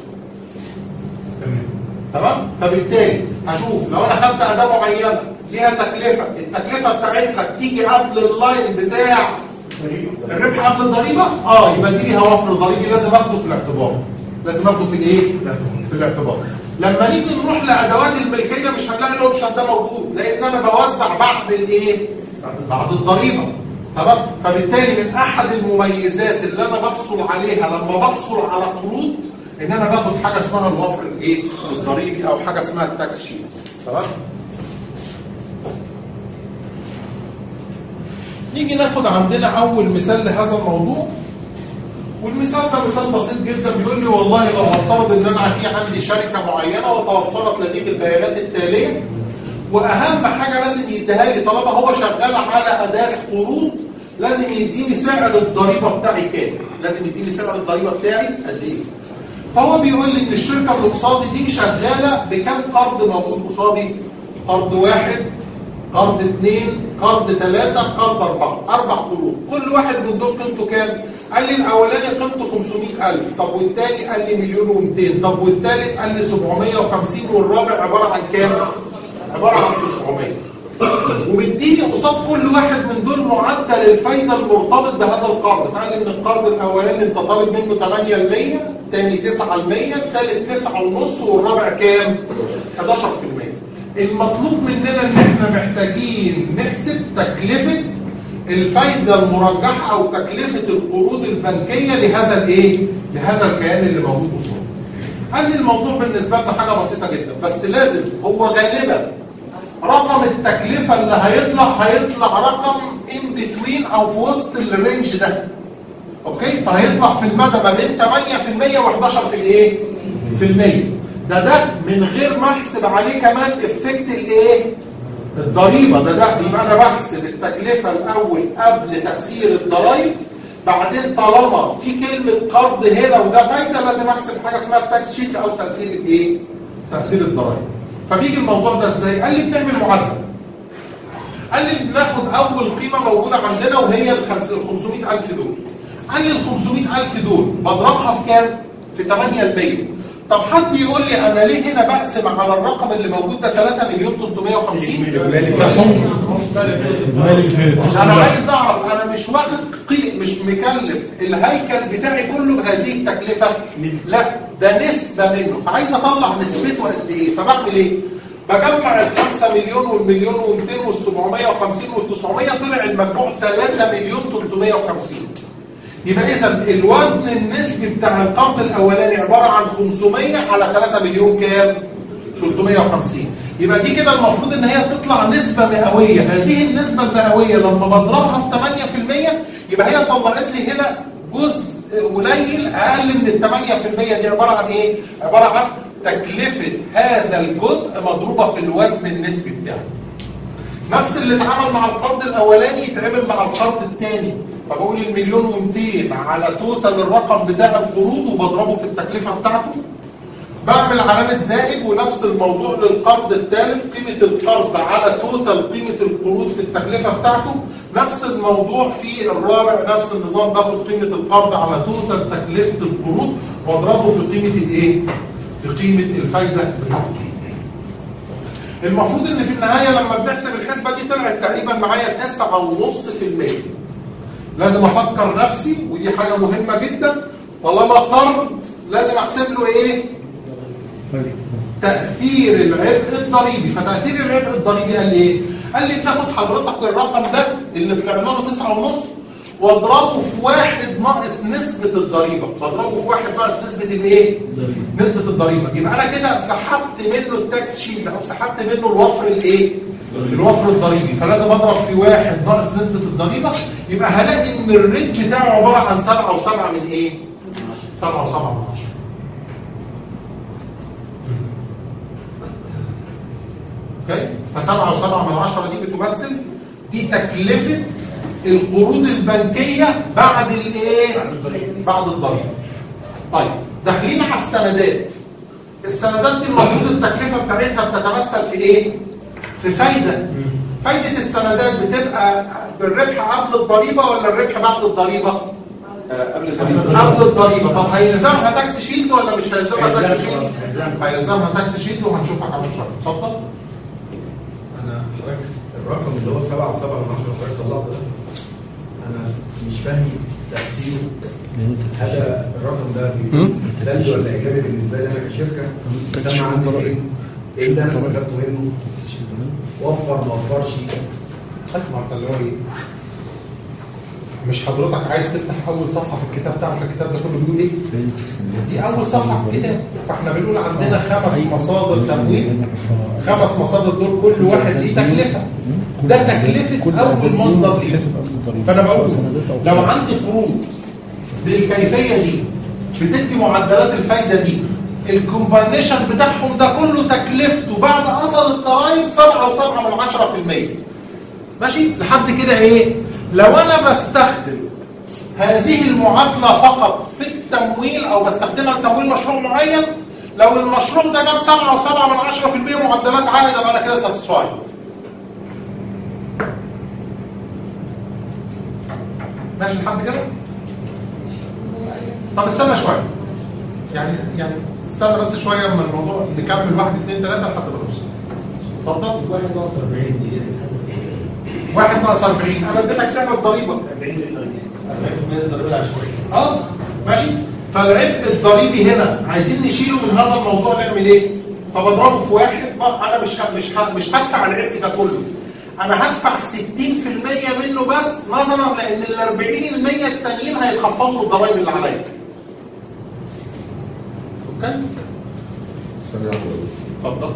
تمام؟ فبالتالي هشوف لو انا خدت اداه معينه ليها تكلفه، التكلفه بتاعتها بتيجي قبل اللاين بتاع الربح قبل الضريبه، اه يبقى دي ليها وفر ضريبي لازم اخده في الاعتبار. لازم اخده في الايه؟ في الاعتبار. لما نيجي نروح لادوات الملكيه مش هنلاقي الاوبشن ده موجود، لان انا بوزع بعد الايه؟ بعد الضريبه. تمام؟ فبالتالي من احد المميزات اللي انا بحصل عليها لما بحصل على قروض ان انا باخد حاجه اسمها الوفر الايه؟ الضريبي او حاجه اسمها التاكس شيت. تمام؟ نيجي ناخد عندنا اول مثال لهذا الموضوع، والمثال ده مثال بسيط جدا. بيقول لي والله لو هفترض ان انا في عندي شركه معينه وتوفرت لديك البيانات التاليه، واهم حاجه لازم يديها لي طالما هو شغال على اداه قروض لازم يديني سعر الضريبه بتاعي كام؟ لازم يديني سعر الضريبه بتاعي قد ايه؟ فهو بيقول لي ان الشركه اللي قصادي دي شغاله بكام قرض موجود قصادي؟ قرض واحد، قرض اثنين، قرض ثلاثه، قرض اربعه، اربع قروض، كل واحد من دول قيمته كام؟ قال لي الاولاني قيمته خمسمائة ألف، طب والثاني قال لي مليون ومئتين، طب والثالث قال لي سبعمائة وخمسين، والرابع عباره عن كام؟ عباره عن تسعمائة. ومديني قصاد كل واحد من دول معدل الفايده المرتبط بهذا القرض، فقال لي ان القرض الاولاني انت طالب منه ثمانية بالمئة، الثاني تسعة بالمئة، الثالث تسعة فاصلة خمسة بالمئة، والرابع كام؟ احد عشر بالمئة. المطلوب مننا ان احنا محتاجين نحسب تكلفه الفايده المرجحه او تكلفه القروض البنكيه لهذا الايه؟ لهذا الكيان اللي موجود قصاده. قال لي الموضوع بالنسبه لنا حاجه بسيطه جدا، بس لازم هو غالبا رقم التكلفه اللي هيطلع هيطلع رقم ان بتوين او في وسط الرينج ده. اوكي؟ فهيطلع في المدى ما بين ثمانية بالمئة و احد عشر في الايه؟ في المية. ده ده من غير ما احسب عليه كمان افكت الايه؟ الضريبه. ده ده يبقى انا بحسب التكلفه الاول قبل تاثير الضرايب، بعدين طالما في كلمه قرض هنا وده فايده لازم احسب حاجه اسمها التاكس شيت او تاثير الايه؟ تاثير الضرايب. فبيجي الموضوع ده ازاي؟ قال لي بنعمل معدل. قال لي بناخد اول قيمه موجوده عندنا وهي ال خمسمائة ألف دول. قال لي ال خمسمائة ألف دول بضربها في كام؟ في ثمانية بالمئة. طب حد يقول لي انا ليه هنا بقسم على الرقم اللي موجود ده ثلاثة مليون ثلاثمائة وخمسين؟ انا عايز اعرف انا مش واخد قيم، مش مكلف الهيكل بتاعي كله بهذه التكلفه، لا ده نسبه منه، فعايز اطلع نسبته قد ايه. فبعمل ايه؟ بجمع ال خمسة مليون والمليون ومئتين والسبعمائة وخمسين والتسعمائة، طلع المجموع ثلاثة مليون ثلاثمائة وخمسين. يبقى اذا الوزن النسبي بتاع القرض الاولاني عباره عن خمسمائة على ثلاثة مليون كام؟ ثلاثمائة وخمسين. يبقى دي كده المفروض ان هي تطلع نسبه مئويه. هذه النسبه المئويه لما بضربها في ثمانية بالمئة يبقى هي طلعت لي هنا جزء قليل اقل من ال ثمانية بالمئة. دي عباره عن ايه؟ عباره عن تكلفه هذا الجزء مضروبه في الوزن النسبي بتاعه. نفس اللي اتعمل مع القرض الاولاني يتعمل مع القرض الثاني. فبقول المليون ومئتين على توتال الرقم بتاع القروض وبضربه في التكلفه بتاعته. بعمل علامه زائد، ونفس الموضوع للقرض الثالث، قيمه القرض على توتال قيمه القروض في التكلفه بتاعته. نفس الموضوع في الرابع، نفس النظام، باخد قيمه القرض على توتال تكلفه القروض واضربه في قيمه الايه؟ في قيمه الفايده بتاعته. المفروض ان في النهايه لما بنحسب الحسبه دي طلعت تقريبا معايا تسعة فاصلة خمسة بالمئة. لازم افكر نفسي، ودي حاجه مهمه جدا، طالما قرض لازم احسب له ايه؟ تاثير العبء الضريبي. فتاثير العبء الضريبي قال لي ايه؟ قال لي بتاخد حضرتك الرقم ده اللي طلع له تسعة ونص واضربه في واحد ناقص نسبه الضريبه، بضربه في واحد ناقص نسبه الايه؟ نسبه الضريبه. يبقى انا كده سحبت منه التاكس شيلد او سحبت منه الوفر الايه؟ الوفر الضريبي، فلازم اضرب في واحد ناقص نسبه الضريبه، يبقى هلاقي ان الريت بتاعه عباره عن سبعة وسبعة من ايه؟ سبعة وسبعة من عشرة. اوكي؟ فسبعة وسبعة من عشرة دي بتمثل دي تكلفه القروض البنكيه بعد الايه؟ بعد الضريبه. طيب داخلين على السندات. السندات دي المفروض التكلفه بتاعتها بتتمثل في ايه؟ في فايده. فايده السندات بتبقى بالربح قبل الضريبه ولا الربح بعد الضريبه؟ قبل الضريبه. قبل الضريبه. طب هيلزمها تاكس شيلد ولا مش هيلزمها تاكس شيلد؟ هيلزمها تاكس شيلد وهنشوفها كمان شويه. اتفضل. انا حضرتك الرقم اللي هو سبعة وسبعة من عشرة حضرتك طلعت ده انا مش فاهم تاثيره. هذا الرقم ده سلبي ولا ايجابي بالنسبه لي انا كشركه؟ سامع عندي فين؟ ايه اللي انا استفدته منه؟ وفر ما وفرش؟ ما انت اللي هو ايه؟ مش حضرتك عايز تفتح اول صفحه في الكتاب تعرف الكتاب ده كله بيقول ايه؟ دي اول صفحه في الكتاب، فاحنا بنقول عندنا خمس مصادر تمويل، خمس مصادر دول كل واحد ليه تكلفه. ده تكلفه اول مصدر ليه. فانا بقول لو عندي قروض بالكيفيه دي بتدي معدلات الفايده دي، الكومباينيشن بتاعهم ده كله تكلفته بعد اصل الضرايب سبعة وسبعة من عشرة في المية. ماشي؟ لحد كده ايه؟ لو انا بستخدم هذه المعادله فقط في التمويل او بستخدمها لتمويل مشروع معين، لو المشروع ده جاب سبعة وسبعة من عشرة في المية معدلات عائد يبقى انا كده ساتسفايد. ماشي لحد كده؟ طب استنى شويه. يعني يعني استنى بس شويه من الموضوع، نكمل واحد اثنين ثلاثه لحد ما نوصل. اتفضل. واحد ناقص أربعين دي واحد ناقص أربعين انا اديتك سعر الضريبه. أربعين بالمية الضريبه العشوائيه. اه ماشي. فالعبء الضريبي هنا عايزين نشيله من هذا الموضوع، نعمل ايه؟ فبضربه في واحد. انا مش ه... مش ه... مش هدفع العبء ده كله، انا هدفع ستين في المية منه بس، نظرا لان ال أربعين بالمية التانيين هيتخفضوا الضرايب اللي عليا. اوكي؟ اتفضل.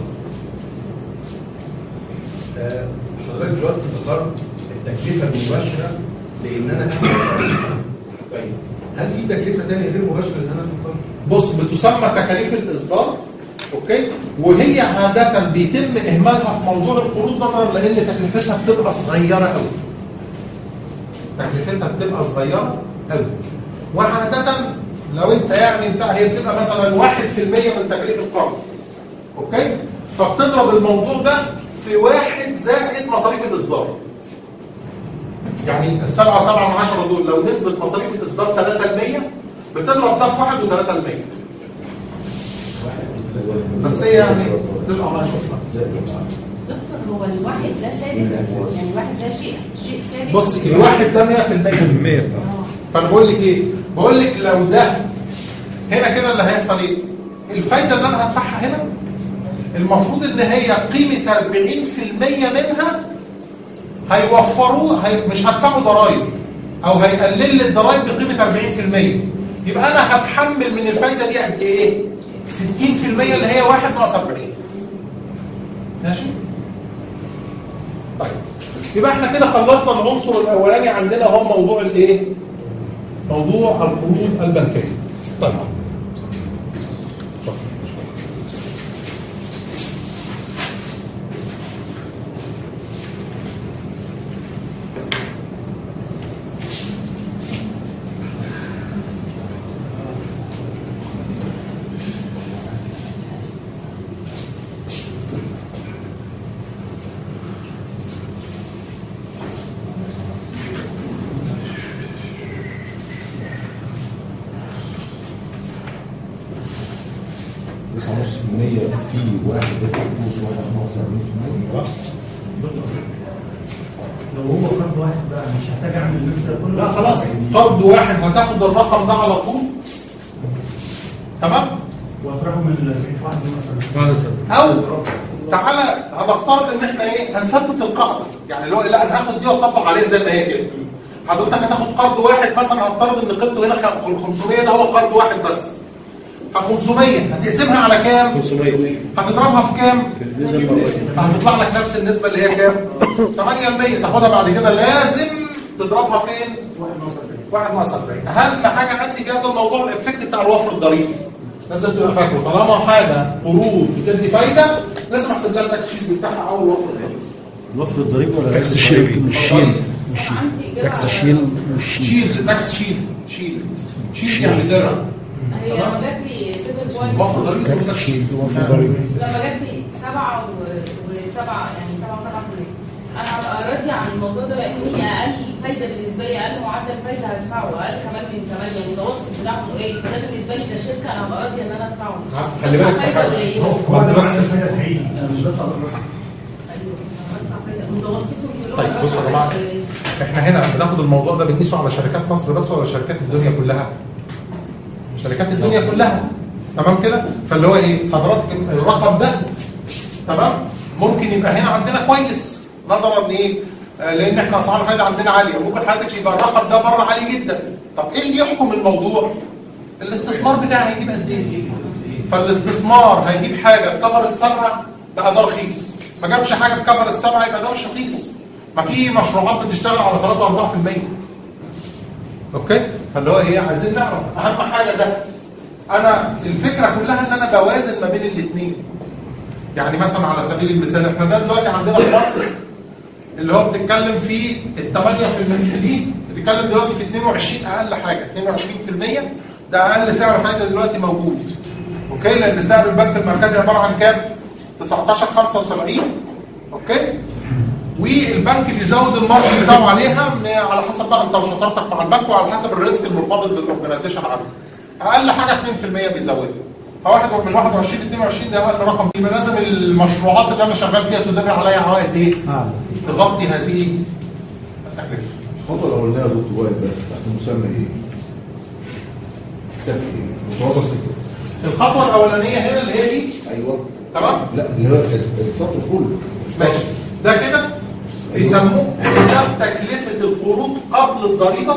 آه، حضرتك دلوقتي ذكرت التكلفه المباشره لان انا ادفع. طيب هل في تكلفه ثانيه غير مباشره ان انا ادفع؟ بص، بتسمى تكاليف الاصدار. اوكي؟ وهي عاده بيتم اهمالها في موضوع القروض نظرا لان تكلفتها بتبقى صغيره قوي. تكلفتها بتبقى صغيره قوي. وعاده لو انت يعني انت هي بتبقى مثلا واحد في المية من تكاليف القرض. اوكي؟ فبتضرب الموضوع ده في واحد زائد مصاريف الاصدار. يعني السبعة وسبعة من عشرة دول لو نسبة مصاريف الاصدار ثلاثة بالمية بتضرب ده في واحد وثلاثة بالمية. بس هي يعني تبقى ما شفنا. دكتور هو الواحد ده ثابت يعني الواحد ده شيء شيء ثابت. بص الواحد ده مية في المية. فانا بقول لك ايه؟ بقول لك لو ده هنا كده اللي هيحصل ايه؟ الفايده اللي انا هدفعها هنا المفروض ان هي قيمه أربعين في المية منها هيوفروه، هي مش هدفعوا ضرائب او هيقلل لي الضرائب بقيمه أربعين في المية. يبقى انا هتحمل من الفايده دي قد ايه؟ ستين في المية اللي هي واحد ناقص أربعين. ماشي؟ طيب يبقى احنا كده خلصنا العنصر الاولاني عندنا هو موضوع الايه؟ موضوع القروض البنكيه. طيب تسعة ونص في المية في واحد يفتح فلوس وواحد ناقص أربعين في المية. لو هو قرض واحد بقى مش هحتاج اعمل الميكس ده كله. لا خلاص، قرض واحد هتاخد الرقم ده على طول. تمام؟ واطرحه من البيت واحد مثلا. او تعالى هنفترض ان احنا ايه؟ هنثبت القاعده، يعني اللي هو لا انا هاخد دي واطبق عليها زي ما هي كده. حضرتك هتاخد قرض واحد مثلا، هنفترض ان قيمته هنا خمسمية، ده هو قرض واحد بس. ف خمسمية هتقسمها على كام؟ خمسمية هتضربها في كام؟ فهتطلع لك نفس النسبه اللي هي كام؟ ثمانية بالمية. تاخدها بعد كده لازم تضربها فين؟ واحد ناقص أربعين. اهم حاجه عندي في هذا الموضوع الافكت بتاع الوفر الضريبي. لازم تبقى فاكره، طالما حاجه قروض بتدي فايده لازم احسب لها التاكس شيت بتاعها او الوفر الضريبي. الوفر الضريبي ولا تاكس شيل مش شيل مش شيل عندي إجابة تاكس على- شيل مش شيل شيل تاكس شيل شيل شيل يعني درهم. هي لما جات لي سيفل بوينت وفر ضريبي اسمه تاكس تاكس شيل شيل. وفر ضريبي. لما جات لي سبعة وسبعة يعني سبعة سبعة في المية. أنا هبقى راضية عن الموضوع ده لأن هي أقل فايدة بالنسبة لي، أقل معدل فايدة هدفعه، أقل كمان من ثمانية، يعني المتوسط بتاعهم قليل، فده بالنسبة لي كشركة أنا هبقى راضية إن أنا أدفعه. خلي بالك في فايدة حاجة. قليلة. هو ده بس الفايده الحقيقي، انا مش بدفع بس. أيوه بدفع فايدة متوسطهم بيقولوا طيب أنا بصوا يا بدفع جماعه، فايدة قليلة. احنا هنا بناخد الموضوع ده بنقيسه على شركات مصر بس ولا شركات الدنيا كلها؟ شركات الدنيا كلها. تمام كده؟ فاللي هو ايه؟ حضرتك الرقم ده تمام؟ ممكن يبقى هنا عندنا كويس نظرا لايه؟ آه لان احنا اسعار الفايده عندنا عاليه، وممكن حضرتك يبقى الرقم ده بره عالي جدا. طب ايه اللي يحكم الموضوع؟ الاستثمار بتاعي هيجيب قد ايه؟ فالاستثمار هيجيب حاجه بكفر السبعه بقى ده رخيص، ما جابش حاجه بكفر السبعه يبقى ده مش رخيص. ما في مشروعات بتشتغل على ثلاثة وأربعة في المية. اوكي؟ فاللي هو ايه؟ عايزين نعرف اهم حاجه ده. انا الفكره كلها ان انا بوازن ما بين الاثنين. يعني مثلا على سبيل المثال احنا ده دلوقتي عندنا في مصر اللي هو بتتكلم فيه ال ثمانية في المية دي، بتتكلم دلوقتي في اثنين وعشرين اقل حاجه، اثنين وعشرين في المية ده اقل سعر فايده دلوقتي موجود. اوكي؟ لان سعر البنك المركزي عباره عن كام؟ تسعتاشر خمسة وسبعين. اوكي؟ والبنك بيزود المارجن بتاعه عليها على حسب بقى انت وشطارتك مع البنك وعلى حسب الريسك المرتبط بالاورجنايزيشن عنده. اقل حاجه اثنين في المية بيزودها. واحد من واحد وعشرين ل اثنين وعشرين ده اقل رقم. يبقى لازم المشروعات اللي انا شغال فيها تدر عليا عوائد ايه؟ تغطي هذه التكلفه. الخطوه الاولانيه يا دكتور وائل بس تحت مسمى ايه؟ حساب ايه؟ متوسط. الخطوه الاولانيه هنا اللي هي دي. ايوه تمام؟ لا اللي هو السطر كله. ماشي. ده كده بيسموه حساب تكلفه القروض قبل الضريبه،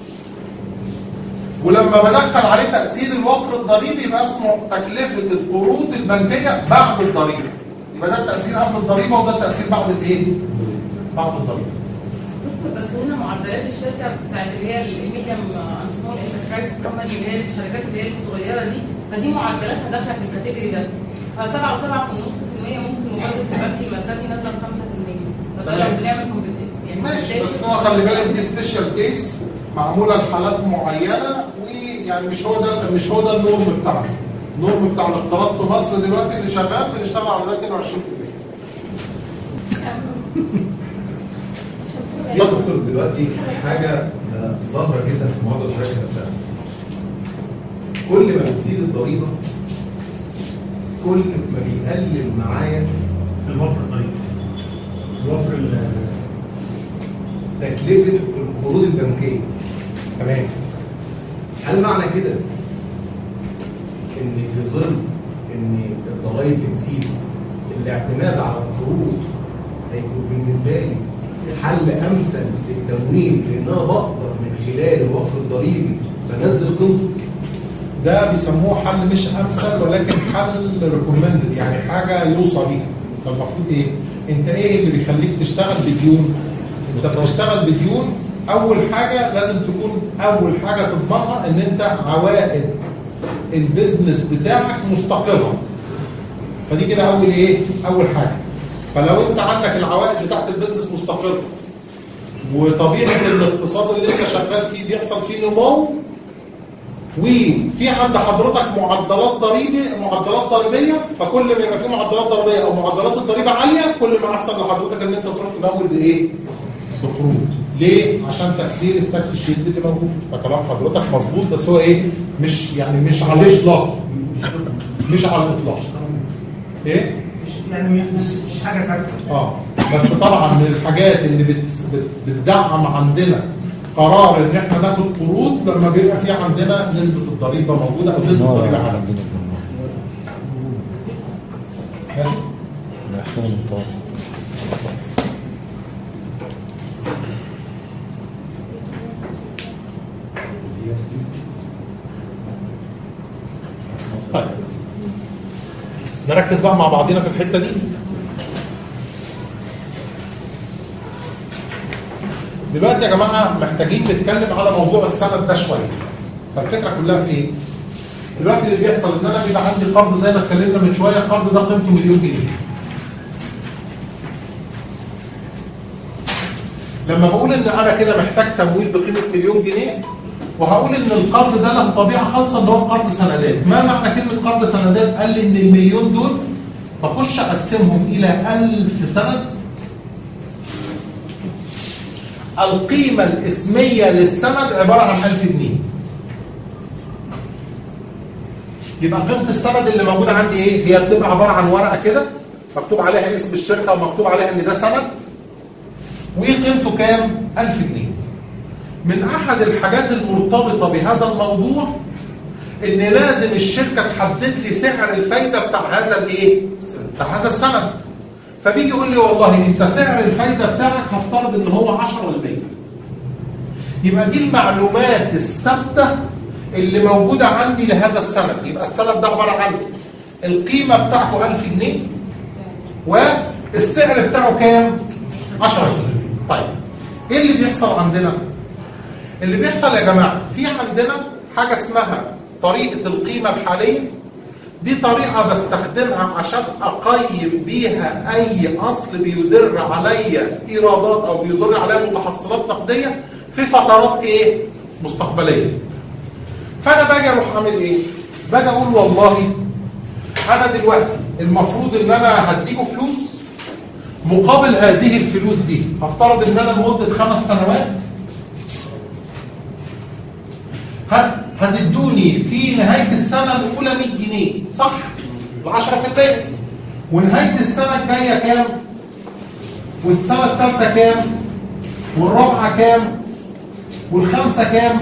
ولما بدخل عليه تأثير الوفر الضريبي يبقى اسمه تكلفة القروض البنكية بعد الضريبة. يبقى ده التأثير قبل الضريبة وده التأثير بعد الايه؟ بعد الضريبة. دكتور بس هنا معدلات الشركه بتاعت اللي هي الميديم اند سمول انتربرايز كومباني اللي هي الشركات اللي هي الصغيره دي، فدي معدلاتها داخله في الكاتيجوري ده. فسبعة وسبعة في النص في المية ممكن مبادرة البنك المركزي نازله ب خمسة في المية. فده لو بنعمل كومبيتيشن يعني ماشي، بس هو خلي بالك دي سبيشال كيس معموله لحالات معينه، ويعني مش هو ده مش هو ده النورم بتاعنا. النورم بتاع الاقتراض في مصر دلوقتي اللي شغال بنشتغل على اثنين وعشرين في المية. يا دكتور دلوقتي حاجه ظاهره جدا في معضله الحركه نفسها. كل ما بتزيد الضريبه كل ما بيقلل معايا الوفر الضريبي الوفر تكلفه القروض البنكيه. تمام. هل معنى كده ان في ظل ان الضرائب بتزيد الاعتماد على القروض هيكون بالنسبه لي حل امثل للتمويل لان انا بقدر من خلال الوفر الضريبي بنزل قيمته؟ ده بيسموه حل مش امثل ولكن حل ريكومندد، يعني حاجه يوصى بيها. فالمفروض ايه؟ انت ايه اللي بيخليك تشتغل بديون؟ انت بتشتغل بديون اول حاجه لازم تكون اول حاجه تضمنها ان انت عوائد البيزنس بتاعك مستقره. فدي كده اول ايه؟ اول حاجه. فلو انت عندك العوائد بتاعت البيزنس مستقره وطبيعه الاقتصاد اللي انت شغال فيه بيحصل فيه نمو، وفي عند حضرتك معدلات ضريبه معدلات ضريبيه، فكل ما يبقى في معدلات ضريبيه او معدلات الضريبه عاليه كل ما احسن لحضرتك ان انت تروح تمول بايه؟ بقروض. ليه؟ عشان تكسير التاكس شيت اللي موجود. فكلام حضرتك مظبوط، بس هو ايه؟ مش يعني مش على الاطلاق. مش على الاطلاق. ايه؟ مش يعني مش مش حاجه ثابته. اه بس طبعا من الحاجات اللي بت بت بتدعم عندنا قرار ان احنا ناخد قروض لما بيبقى في عندنا نسبه الضريبه موجوده او نسبه الضريبه عاليه. ماشي؟ طيب نركز بقى مع بعضينا في الحته دي. دلوقتي يا جماعه محتاجين نتكلم على موضوع السند ده شويه. فالفكره كلها في ايه؟ دلوقتي اللي بيحصل ان انا بيبقى عندي قرض زي ما اتكلمنا من شويه، القرض ده قيمته مليون جنيه. لما بقول ان انا كده محتاج تمويل بقيمه مليون جنيه، وهقول ان القرض ده له طبيعه خاصه ان هو قرض سندات. ما معنى كلمه قرض سندات؟ قال لي ان المليون دول بخش اقسمهم الى ألف سند. القيمه الاسميه للسند عباره عن ألف جنيه. يبقى قيمه السند اللي موجوده عندي ايه؟ هي بتبقى عباره عن ورقه كده مكتوب عليها اسم الشركه ومكتوب عليها ان ده سند، وقيمته كام؟ ألف جنيه. من احد الحاجات المرتبطه بهذا الموضوع ان لازم الشركه تحدد لي سعر الفايده بتاع هذا الايه؟ بتاع هذا السند. فبيجي يقول لي والله انت سعر الفايده بتاعك هفترض ان هو عشرة بالمية. يبقى دي المعلومات الثابته اللي موجوده عندي لهذا السند. يبقى السند ده عباره عن القيمه بتاعته ألف جنيه والسعر بتاعه كام؟ عشرة جنيه. طيب ايه اللي بيحصل عندنا؟ اللي بيحصل يا جماعه في عندنا حاجه اسمها طريقه القيمه الحاليه. دي طريقه بستخدمها عشان اقيم بيها اي اصل بيدر عليا ايرادات او بيدر عليا متحصلات نقديه في فترات ايه؟ مستقبليه. فانا باجي اروح اعمل ايه؟ باجي اقول والله انا دلوقتي المفروض ان انا هديكوا فلوس مقابل هذه الفلوس دي. هفترض ان انا لمده خمس سنوات هتدوني في نهايه السنه الاولى مية جنيه، صح؟ ب عشرة بالمية. ونهايه السنه الجايه كام؟ والسنه الثالثه كام؟ والرابعه كام؟ والخامسه كام؟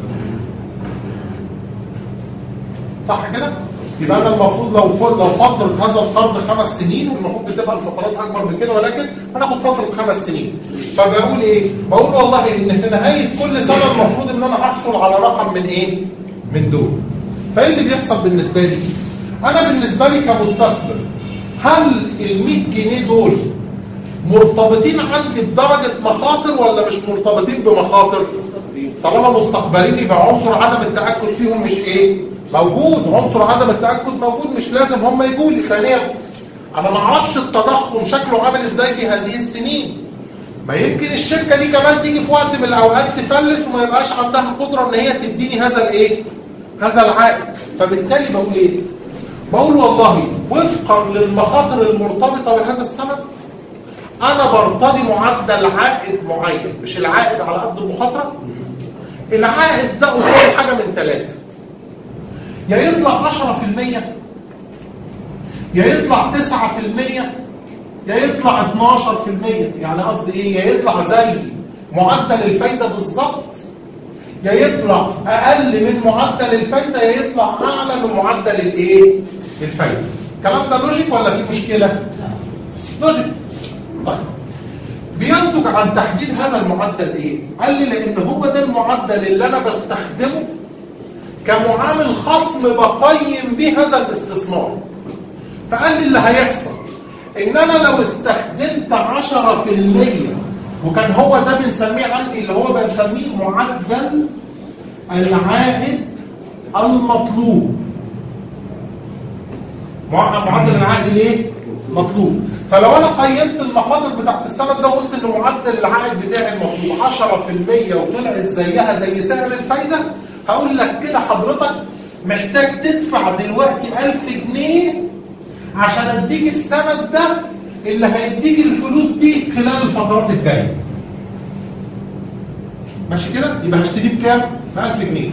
صح كده؟ يبقى انا المفروض لو لو فتره هذا القرض خمس سنين، والمفروض بتبقى الفترات اكبر من كده، ولكن هناخد فتره خمس سنين. فبقول ايه؟ بقول والله ان في نهايه كل سنه المفروض ان انا احصل على رقم من ايه؟ من دول. فايه اللي بيحصل بالنسبه لي؟ انا بالنسبه لي كمستثمر، هل ال مية جنيه دول مرتبطين عندي بدرجه مخاطر ولا مش مرتبطين بمخاطر؟ طالما مستقبلين يبقى عنصر عدم التاكد فيهم مش ايه؟ موجود. عنصر عدم التاكد موجود، مش لازم هم يجوا لي. ثانيا انا ما اعرفش التضخم شكله عامل ازاي في هذه السنين. ما يمكن الشركه دي كمان تيجي في وقت من الاوقات تفلس وما يبقاش عندها قدره ان هي تديني هذا الايه؟ هذا العائد. فبالتالي بقول ايه؟ بقول والله وفقا للمخاطر المرتبطه بهذا السند انا برتضي معدل عائد معين. مش العائد على قد المخاطره. العائد ده قصاد حاجه من ثلاثه: يا يطلع عشرة بالمية، يا يطلع تسعة بالمية، يا يطلع اتناشر بالمية. يعني قصدي ايه؟ يا يطلع زي معدل الفايده بالظبط، يا يطلع اقل من معدل الفايده، يا يطلع اعلى من معدل الايه؟ الفايده. الكلام ده لوجيك ولا في مشكله؟ لوجيك. طيب بينتج عن تحديد هذا المعدل ايه؟ قال لي لان هو ده المعدل اللي انا بستخدمه كمعامل خصم بقيم به هذا الاستثمار. فقال لي اللي هيحصل ان انا لو استخدمت عشرة بالمية، وكان هو ده بنسميه عندي اللي هو بنسميه معدل العائد المطلوب. معدل العائد الايه؟ مطلوب. فلو انا قيمت المخاطر بتاعت السند ده وقلت ان معدل العائد بتاعي المطلوب عشرة بالمية وطلعت زيها زي سعر الفايده، هقول لك كده حضرتك محتاج تدفع دلوقتي ألف جنيه عشان اديك السند ده اللي هيديك الفلوس دي خلال الفترات الجايه. ماشي كده؟ يبقى هشتريه بكام؟ ب ألف جنيه.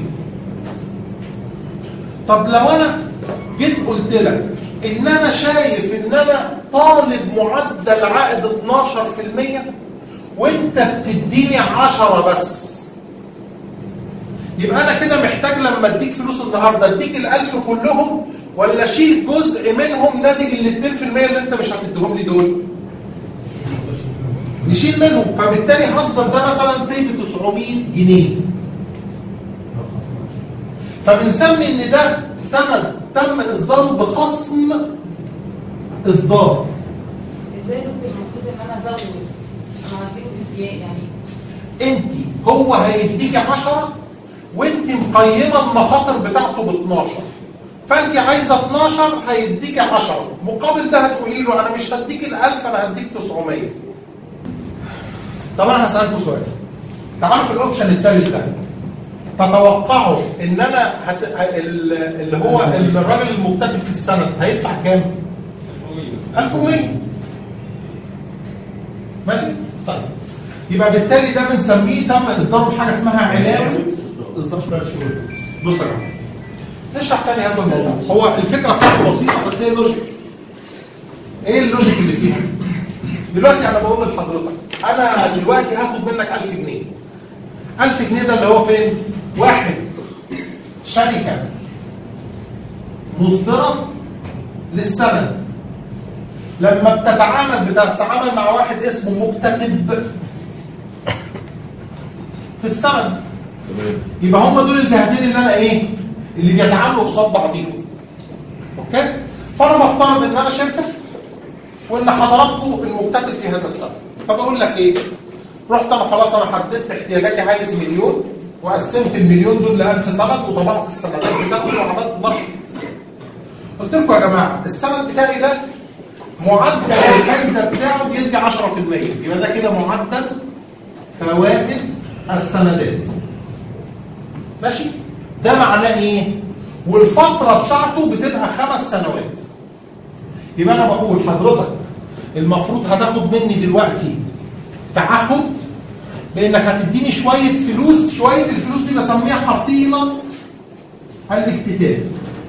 طب لو انا جيت قلت لك ان انا شايف ان انا طالب معدل عائد اتناشر بالمية وانت بتديني عشرة بس، يبقى انا كده محتاج لما اديك فلوس النهارده اديك الألف كلهم ولا اشيل جزء منهم ناتج ال اتنين بالمية اللي انت مش هتديهم لي دول؟ نشيل منهم. فبالتالي هصدر ده مثلا سيف تسعمية جنيه. فبنسمي ان ده سند تم اصداره بخصم اصدار. ازاي يا دكتور المفروض ان انا ازود؟ انا هديله بزياده يعني. انت هو هيديكي عشرة وانت مقيمه المخاطر بتاعته ب اتناشر، فانت عايزه اتناشر هيديكي عشرة، مقابل ده هتقولي له انا مش هديك ال ألف انا هديك تسعمية. طب انا هسالكوا سؤال، تعالوا في الاوبشن الثالث ده، تتوقعوا ان انا هت... اللي هو الراجل المكتتب في السند هيدفع كام؟ ألف ومية. ماشي؟ طيب يبقى بالتالي ده بنسميه تم اصداره بحاجه اسمها علاوه اصدار شويه شهور. بصوا يا جماعه نشرح ثاني هذا الموضوع. هو الفكره بتاعته بسيطه بس هي لوجيك. ايه اللوجيك اللي فيها؟ دلوقتي انا بقول لحضرتك انا دلوقتي هاخد منك ألف جنيه. ألف جنيه ده اللي هو فين؟ واحد شركه مصدره للسند لما بتتعامل بتتعامل مع واحد اسمه مكتتب في السند، يبقى هم دول الجهتين اللي انا ايه؟ اللي بيتعاملوا قصاد بعضيهم. اوكي؟ فانا بفترض ان انا شركه وان حضراتكم المكتتب في هذا السند، فبقول لك ايه؟ رحت انا خلاص انا حددت احتياجاتي عايز مليون وقسمت المليون دول ل ألف سند وطبعت السندات بتاعتي وعملت نشر. قلت لكم يا جماعه السند بتاعي ده معدل الفايده بتاعه بيدي عشرة في المية، يبقى ده كده معدل فوائد السندات. ماشي؟ ده معناه ايه؟ والفتره بتاعته بتبقى خمس سنوات. يبقى انا بقول حضرتك المفروض هتاخد مني دلوقتي تعهد بانك هتديني شويه فلوس، شويه الفلوس دي بسميها حصيله الاكتتاب.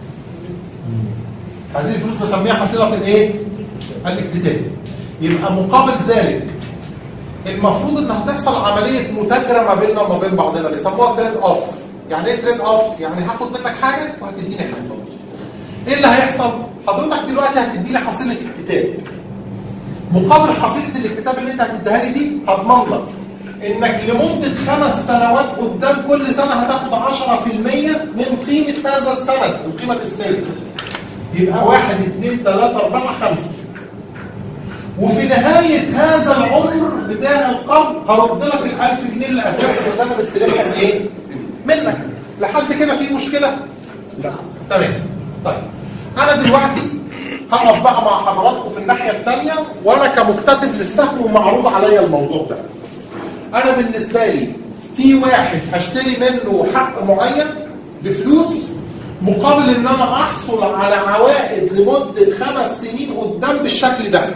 هذه الفلوس بسميها حصيله الايه؟ الاكتتاب. يبقى مقابل ذلك المفروض ان هتحصل عمليه متاجره ما بيننا وما بين بعضنا بيسموها تريد اوف. يعني ايه تريد اوف؟ يعني هاخد منك حاجه وهتديني حاجه. ايه اللي هيحصل؟ حضرتك دلوقتي هتدي لي حصيله اكتتاب. مقابل حصيله الاكتتاب اللي انت هتديها لي دي هضمن لك انك لمده خمس سنوات قدام كل سنه هتاخد عشرة في المية من قيمه هذا السند، القيمه الاسميه. يبقى واحد اثنين ثلاثة أربعة خمسة. وفي نهاية هذا العمر بتاع القرض هرد لك الألف جنيه الأساسي اللي أنا بستلفها إيه؟ منك. لحد كده في مشكلة؟ لا. تمام. طيب. أنا دلوقتي هقف بقى مع حضراتكم في الناحية الثانية وأنا كمكتتب للسهم ومعروض عليا الموضوع ده. أنا بالنسبة لي في واحد هشتري منه حق معين بفلوس مقابل إن أنا أحصل على عوائد لمدة خمس سنين قدام بالشكل ده.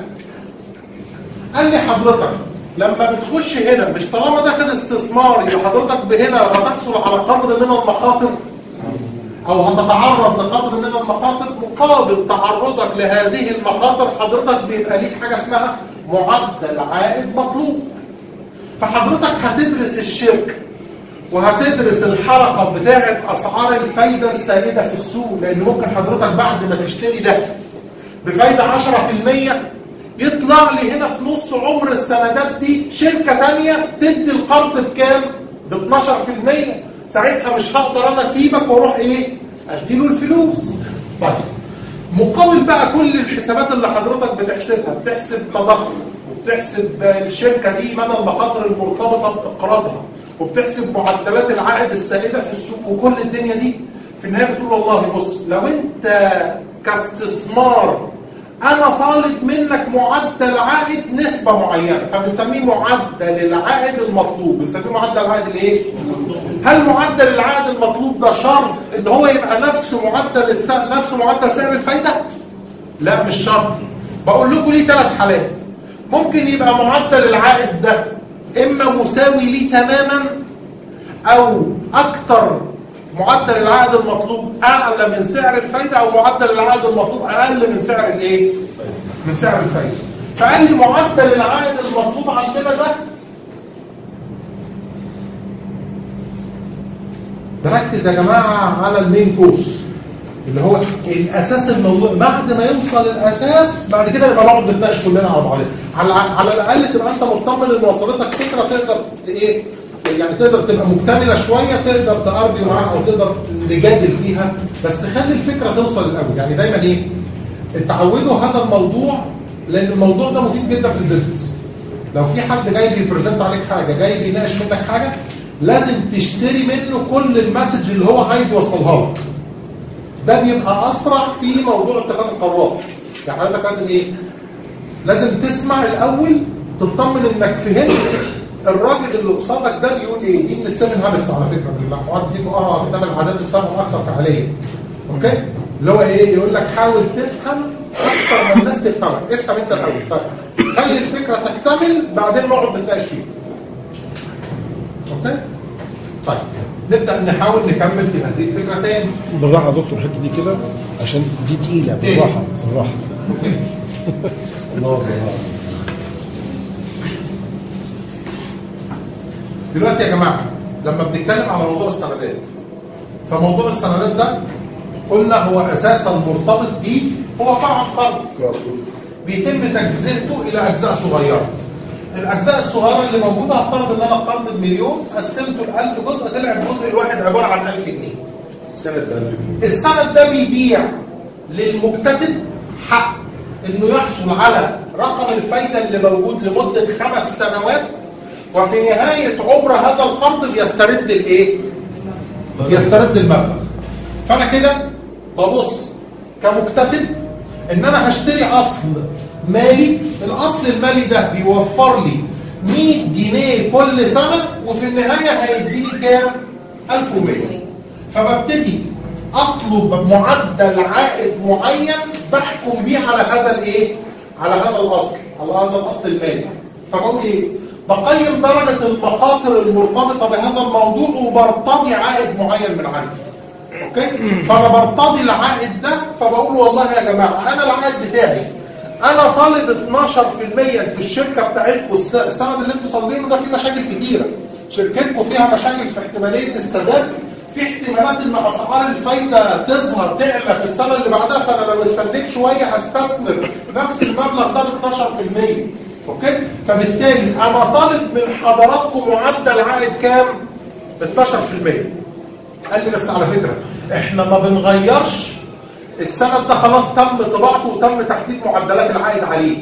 قال لي حضرتك لما بتخش هنا مش طالما داخل استثمار يبقى حضرتك بهنا هتحصل على قدر من المخاطر او هتتعرض لقدر من المخاطر، مقابل تعرضك لهذه المخاطر حضرتك بيبقى ليك حاجه اسمها معدل عائد مطلوب. فحضرتك هتدرس الشركه وهتدرس الحركه بتاعه اسعار الفايده السائده في السوق، لان ممكن حضرتك بعد ما تشتري ده بفايده عشرة في المية يطلع لي هنا في نص عمر السندات دي شركة تانية تدي القرض بكام؟ ب اتناشر في المية. ساعتها مش هقدر انا اسيبك واروح ايه؟ اديله الفلوس. طيب مقابل بقى كل الحسابات اللي حضرتك بتحسبها، بتحسب تضخم وبتحسب الشركة دي مدى المخاطر المرتبطة باقراضها وبتحسب معدلات العائد السائدة في السوق وكل الدنيا دي، في النهاية بتقول والله بص لو انت كاستثمار أنا طالب منك معدل عائد نسبة معينة، فبنسميه معدل العائد المطلوب. بنسميه معدل العائد الايه؟ هل معدل العائد المطلوب ده شرط ان هو يبقى نفس معدل الس... نفس معدل سعر الفايدة؟ لا مش شرط. بقول لكم ليه ثلاث حالات. ممكن يبقى معدل العائد ده اما مساوي ليه تماما او اكتر معدل العائد المطلوب اعلى من سعر الفايده او معدل العائد المطلوب اقل من سعر الايه؟ من سعر الفايده. فقال لي معدل العائد المطلوب عندنا ده بركز يا جماعه على المين كورس اللي هو الاساس الموضوع. بعد ما يوصل الاساس بعد كده نبقى نقعد نتناقش كلنا على بعضنا. على على الاقل تبقى انت مطمن ان وصلتك فكره تقدر ايه يعني تقدر تبقى مكتمله شويه، تقدر تارجي معاها او تقدر نجادل فيها، بس خلي الفكره توصل الاول. يعني دايما ايه؟ اتعودوا هذا الموضوع، لان الموضوع ده مفيد جدا في البيزنس. لو في حد جاي بيبريزنت عليك حاجه، جاي بيناقش منك حاجه، لازم تشتري منه كل المسج اللي هو عايز يوصلها لك. ده بيبقى اسرع في موضوع اتخاذ القرارات. يعني حضرتك لازم ايه؟ لازم تسمع الاول، تطمن انك فهمت الراجل اللي قصادك ده بيقول ايه. دي من السيفن هابتس على فكره، من المجموعات دي اه بتعمل العادات السبع اكثر فعاليه. اوكي؟ اللي هو ايه؟ يقول لك حاول تفهم اكثر ما الناس تفهمك، افهم انت الاول، فخلي الفكره تكتمل بعدين نقعد نتناقش فيها. اوكي؟ طيب نبدا نحاول نكمل في هذه الفكره تاني. بالراحه يا دكتور الحته دي كده عشان دي تقيله، بالراحه بالراحه. الله اكبر. دلوقتي يا جماعه لما بنتكلم على موضوع السندات، فموضوع السندات ده قلنا هو اساسا مرتبط بيه هو طبعا قرض بيتم تجزئته الى اجزاء صغيره. الاجزاء الصغيره اللي موجوده هفترض ان انا القرض بمليون، قسمته ل ألف جزء، طلع الجزء الواحد عباره عن ألف جنيه. السند ده ألف جنيه. السند ده بيبيع للمكتتب حق انه يحصل على رقم الفايده اللي موجود لمده خمس سنوات، وفي نهايه عمر هذا القرض بيسترد الايه؟ بيسترد المبلغ. فانا كده ببص كمكتتب ان انا هشتري اصل مالي، الاصل المالي ده بيوفر لي مية جنيه كل سنه، وفي النهايه هيديني كام؟ ألف ومية. فببتدي اطلب معدل عائد معين بحكم بيه على هذا الايه؟ على هذا الاصل، على هذا الاصل المالي. فبقول ايه؟ بقيم درجه المخاطر المرتبطه بهذا الموضوع وبرتضي عائد معين من عندي. اوكي؟ فانا برتضي العائد ده، فبقول والله يا جماعه انا العائد بتاعي انا طالب اتناشر في المية في الشركه بتاعتكم، السند اللي انتوا صادرينه ده فيه مشاكل كتيره. شركتكم فيها مشاكل في احتماليه السداد، في احتمالات ان اسعار الفايده تظهر تعلى في السنه اللي بعدها، فانا لو استنيت شويه هستثمر نفس المبلغ ده ب اتناشر في المية. اوكي؟ فبالتالي انا طالب من حضراتكم معدل عائد كام؟ اتناشر في المية. قال لي بس على فكره احنا ما بنغيرش السند ده، خلاص تم طباعته وتم تحديد معدلات العائد عليه.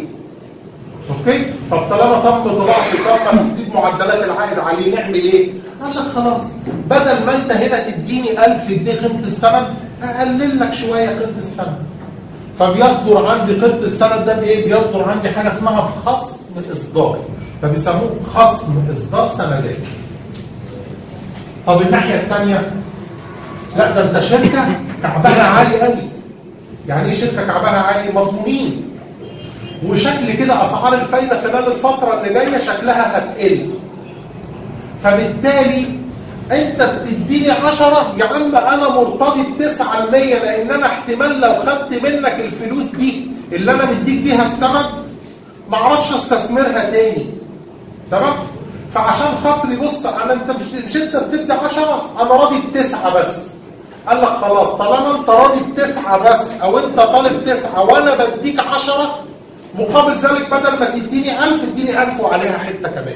اوكي؟ طب طالما تم طباعته وتم تحديد معدلات العائد عليه نعمل ايه؟ قال لك خلاص بدل ما انت هنا تديني ألف جنيه قيمه السند، هقلل لك شويه قيمه السند. فبيصدر عندي قيمه السند ده بايه؟ بيصدر عندي حاجه اسمها خصم اصدار، فبيسموه خصم اصدار سندات. طب الناحيه الثانيه، لا ده انت شركه كعبها عالي قوي. يعني ايه شركه كعبها عالي؟ مضمونين، وشكل كده اسعار الفايده خلال الفتره اللي جايه شكلها هتقل. فبالتالي انت بتديني عشرة، يا عم انا مرتضي ب تسعة في المية، لان انا احتمال لو خدت منك الفلوس دي اللي انا مديك بيها السند ما اعرفش استثمرها تاني. تمام؟ فعشان خاطري بص انا انت مش, مش انت بتدي عشرة، انا راضي بتسعة بس. قال لك خلاص طالما انت راضي بتسعة بس، او انت طالب تسعة وانا بديك عشرة، مقابل ذلك بدل ما تديني ألف اديني ألف وعليها حته كمان.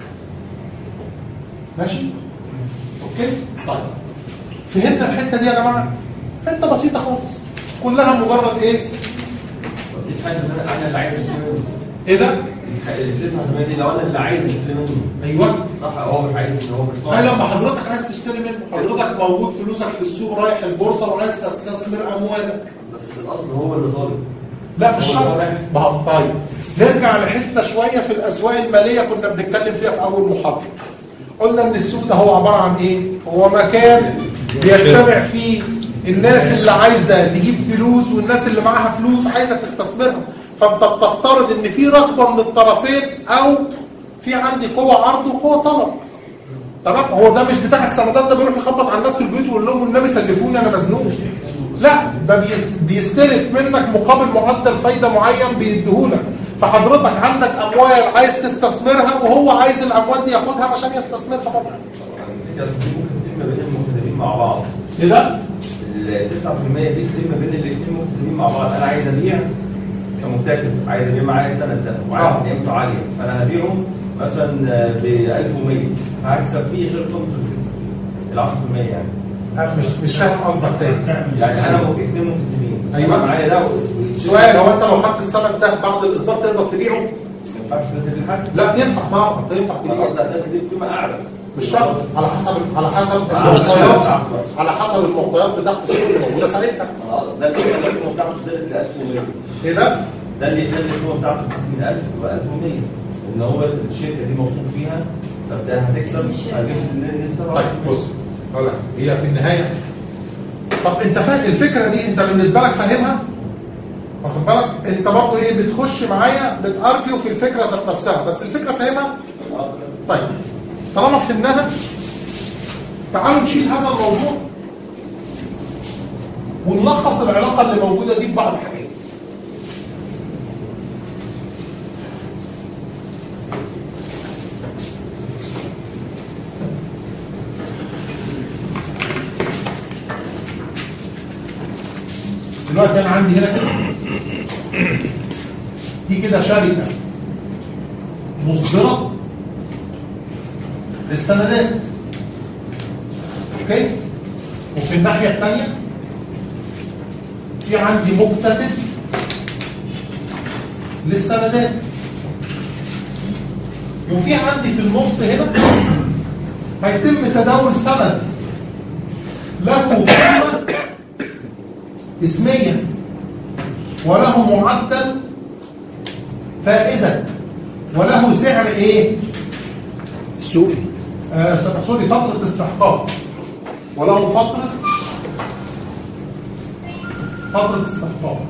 ماشي؟ اوكي؟ طيب فهمنا الحته دي يا جماعه؟ حته بسيطه خالص، كلها مجرد ايه؟ الحاجه اللي انا اللي عايز اشتري منه. ايه ده؟ ال تسعة في المية دي لو انا اللي عايز اشتري منه. ايوه صح، هو مش عايز، هو مش طالب. لما حضرتك عايز تشتري منه، حضرتك موجود فلوسك في السوق رايح البورصه وعايز تستثمر اموالك، بس في الاصل هو اللي طالب. لا مش شرط. ما هو طيب نرجع لحته شويه في الاسواق الماليه كنا بنتكلم فيها في اول محاضره. قلنا ان السوق ده هو عباره عن ايه؟ هو مكان بيجتمع فيه الناس اللي عايزه تجيب فلوس والناس اللي معاها فلوس عايزه تستثمرها. فانت بتفترض ان في رغبه من الطرفين، او في عندي قوه عرض وقوه طلب. تمام؟ هو ده مش بتاع السندات ده بيروح يخبط على الناس في البيوت ويقول لهم النبي سلفوني انا مزنوق. لا، ده بيستلف منك مقابل معدل فايده معين بيديهولك. فحضرتك عندك اموال عايز تستثمرها وهو عايز الاموال دي ياخدها عشان يستثمرها طبعا. ممكن تتم بين المكتتبين مع بعض. ايه ده؟ ال تسعة في المية دي تتم بين الاثنين مكتتبين مع بعض. انا عايز ابيع كمكتتب، عايز ابيع معايا السند ده وعايز قيمته عاليه، فانا هبيعه مثلا ب ألف ومية هكسب فيه غير قيمه الفلوس ال عشرة في المية يعني. أنا مش مش فاهم قصدك تاني. يعني انا ممكن اتنين مكتسبين ايوه معايا ده سؤال، هو انت لو خدت السند ده بعد الاصدار تقدر تبيعه؟ ما ينفعش تنزل الحاجه؟ لا ينفع طبعا، ينفع تبيعه. قصدي هتنزل دي بقيمه اعلى. مش شرط، على حسب على حسب المعطيات على حسب المعطيات بتاعت السوق اللي موجوده ساعتها. ده اللي يخلي القيمه بتاعته تزيد ل ألف ومية. ايه ده؟ ده اللي يخلي القيمه بتاعته ستين ألف تبقى ألف ومية، ان هو الشركه دي موثوق فيها فبدا هتكسب هتجيب نسبه. طيب بص اقول لك هي في النهايه، طب انت فاهم الفكره دي؟ انت بالنسبه لك فاهمها؟ واخد بالك؟ انت برضه ايه بتخش معايا بتارجيو في الفكره ذات نفسها، بس الفكره فاهمها؟ طيب طالما فهمناها تعالوا نشيل هذا الموضوع ونلخص العلاقه اللي موجوده دي ببعض حاجات. دلوقتي انا عندي هنا كده دي كده شركه مصدره للسندات، اوكي؟ وفي الناحيه الثانيه في عندي مكتتب للسندات، وفي عندي في النص هنا هيتم تداول سند له قيمه اسميه وله معدل فائده وله سعر ايه؟ سوقي. آه سوري فتره استحقاق، وله فتره فتره استحقاق.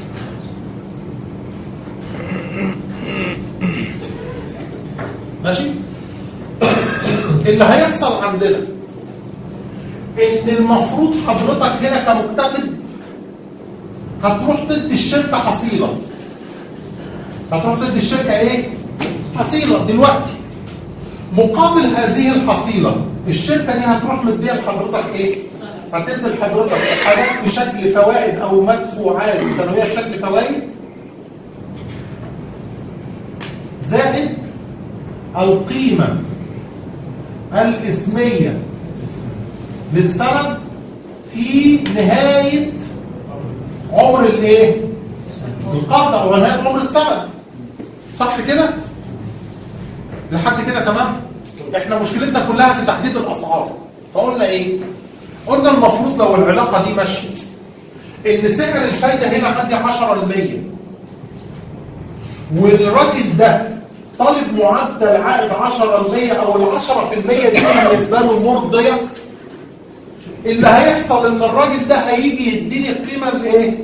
ماشي؟ اللي هيحصل عندنا ان المفروض حضرتك هنا كمكتتب هتروح تدي الشركه حصيله. هتروح تدي الشركه ايه؟ حصيله دلوقتي. مقابل هذه الحصيله الشركه دي هتروح مديه لحضرتك ايه؟ هتدي لحضرتك حاجات في شكل فوائد او مدفوعات سنويه في شكل فوائد زائد القيمه الاسميه للسند في نهايه عمر الايه؟ القرض ونهايه عمر السند. صح كده؟ لحد كده تمام؟ احنا مشكلتنا كلها في تحديد الاسعار. فقلنا ايه؟ قلنا المفروض لو العلاقه دي ماشيه ان سعر الفايده هنا عندي عشرة بالمية والراجل ده طالب معدل عائد عشرة بالمية او ال عشرة بالمية دي بالنسبه له مرضيه، اللي هيحصل ان الراجل ده هيجي يديني القيمه الايه؟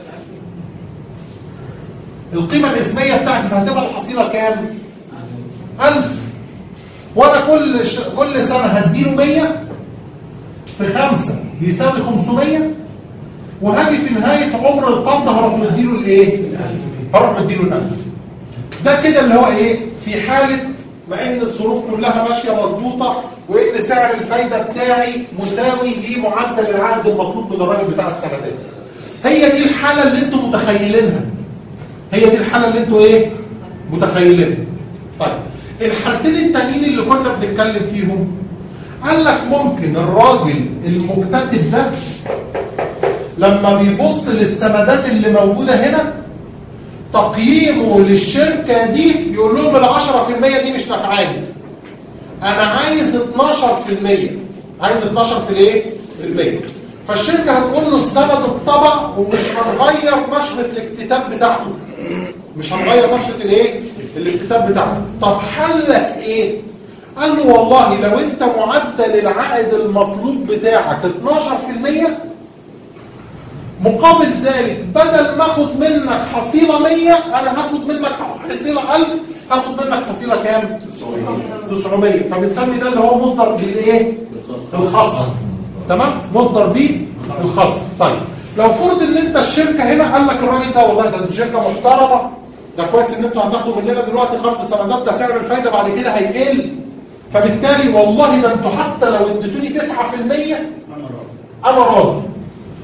القيمه الاسميه بتاعتي، فهتبقى الحصيله كام؟ ألف. وانا كل ش... كل سنه هديله مية في خمسة بيساوي خمسمية، وهاجي في نهايه عمر القرض هروح مديله الايه؟ هروح مديله الألف. ده كده اللي هو ايه؟ في حاله مع ان الظروف كلها ماشيه مظبوطه وان سعر الفايده بتاعي مساوي لمعدل العائد المطلوب من الراجل بتاع السندات. هي دي الحاله اللي انتم متخيلينها. هي دي الحاله اللي انتم ايه؟ متخيلينها. طيب الحالتين التانيين اللي كنا بنتكلم فيهم قال لك ممكن الراجل المكتتب ده لما بيبص للسندات اللي موجوده هنا تقييمه للشركه دي يقول لهم ال عشرة بالمية دي مش نافعاني، انا عايز اتناشر بالمية، عايز اتناشر في الايه؟ في المية. فالشركه هتقول له السند اتطبع ومش هنغير نشره الاكتتاب بتاعته. مش هنغير نشره الايه؟ الاكتتاب بتاعته. طب حلك ايه؟ قال له والله لو انت معدل العائد المطلوب بتاعك اتناشر بالمية مقابل ذلك بدل ما اخد منك حصيله مية انا هاخد منك حصيله ألف، هاخد منك حصيله كام؟ تسعمية. فبنسمي ده اللي هو مصدر بالايه؟ الخاص. تمام؟ مصدر بيه الخاص. طيب لو فرض ان انت الشركه هنا قال لك الراجل ده والله ده شركه محترمه، ده كويس ان انتوا هتاخدوا مننا دلوقتي قرض سندات، ده سعر الفايده بعد كده هيقل، فبالتالي والله ده انتوا حتى لو اديتوني تسعة بالمية انا راضي.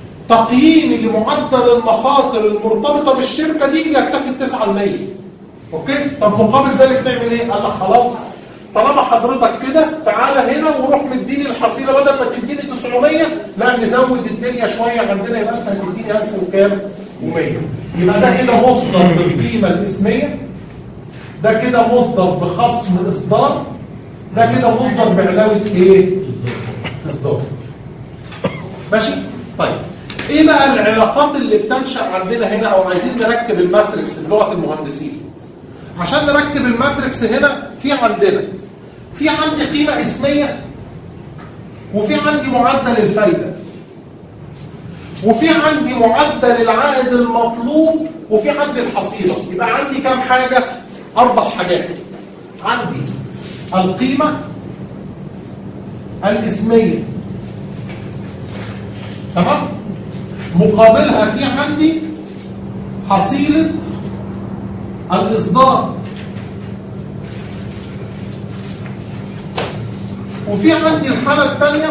تقييمي لمعدل المخاطر المرتبطه بالشركه دي يكتفي ب تسعة بالمية. اوكي؟ طب مقابل ذلك نعمل ايه؟ قال لك خلاص طالما حضرتك كده تعالى هنا وروح مديني الحصيله بدل ما تديني تسعمية لا نزود الدنيا شويه عندنا يبقى انت هتديني ألف وكام؟ ومية. يبقى ده كده مصدر بالقيمه الاسميه، ده كده مصدر بخصم اصدار، ده كده مصدر بعلاوه ايه؟ اصدار. ماشي؟ طيب ايه بقى العلاقات اللي بتنشأ عندنا هنا او عايزين نركب الماتريكس بلغه المهندسين؟ عشان نركب الماتريكس هنا في عندنا في عندي قيمه اسميه، وفي عندي معدل الفايده، وفي عندي معدل العائد المطلوب، وفي عندي الحصيله. يبقى عندي كام حاجه؟ اربع حاجات. عندي القيمه الاسميه، تمام؟ مقابلها في عندي حصيله الاصدار، وفي عندي الحاله الثانيه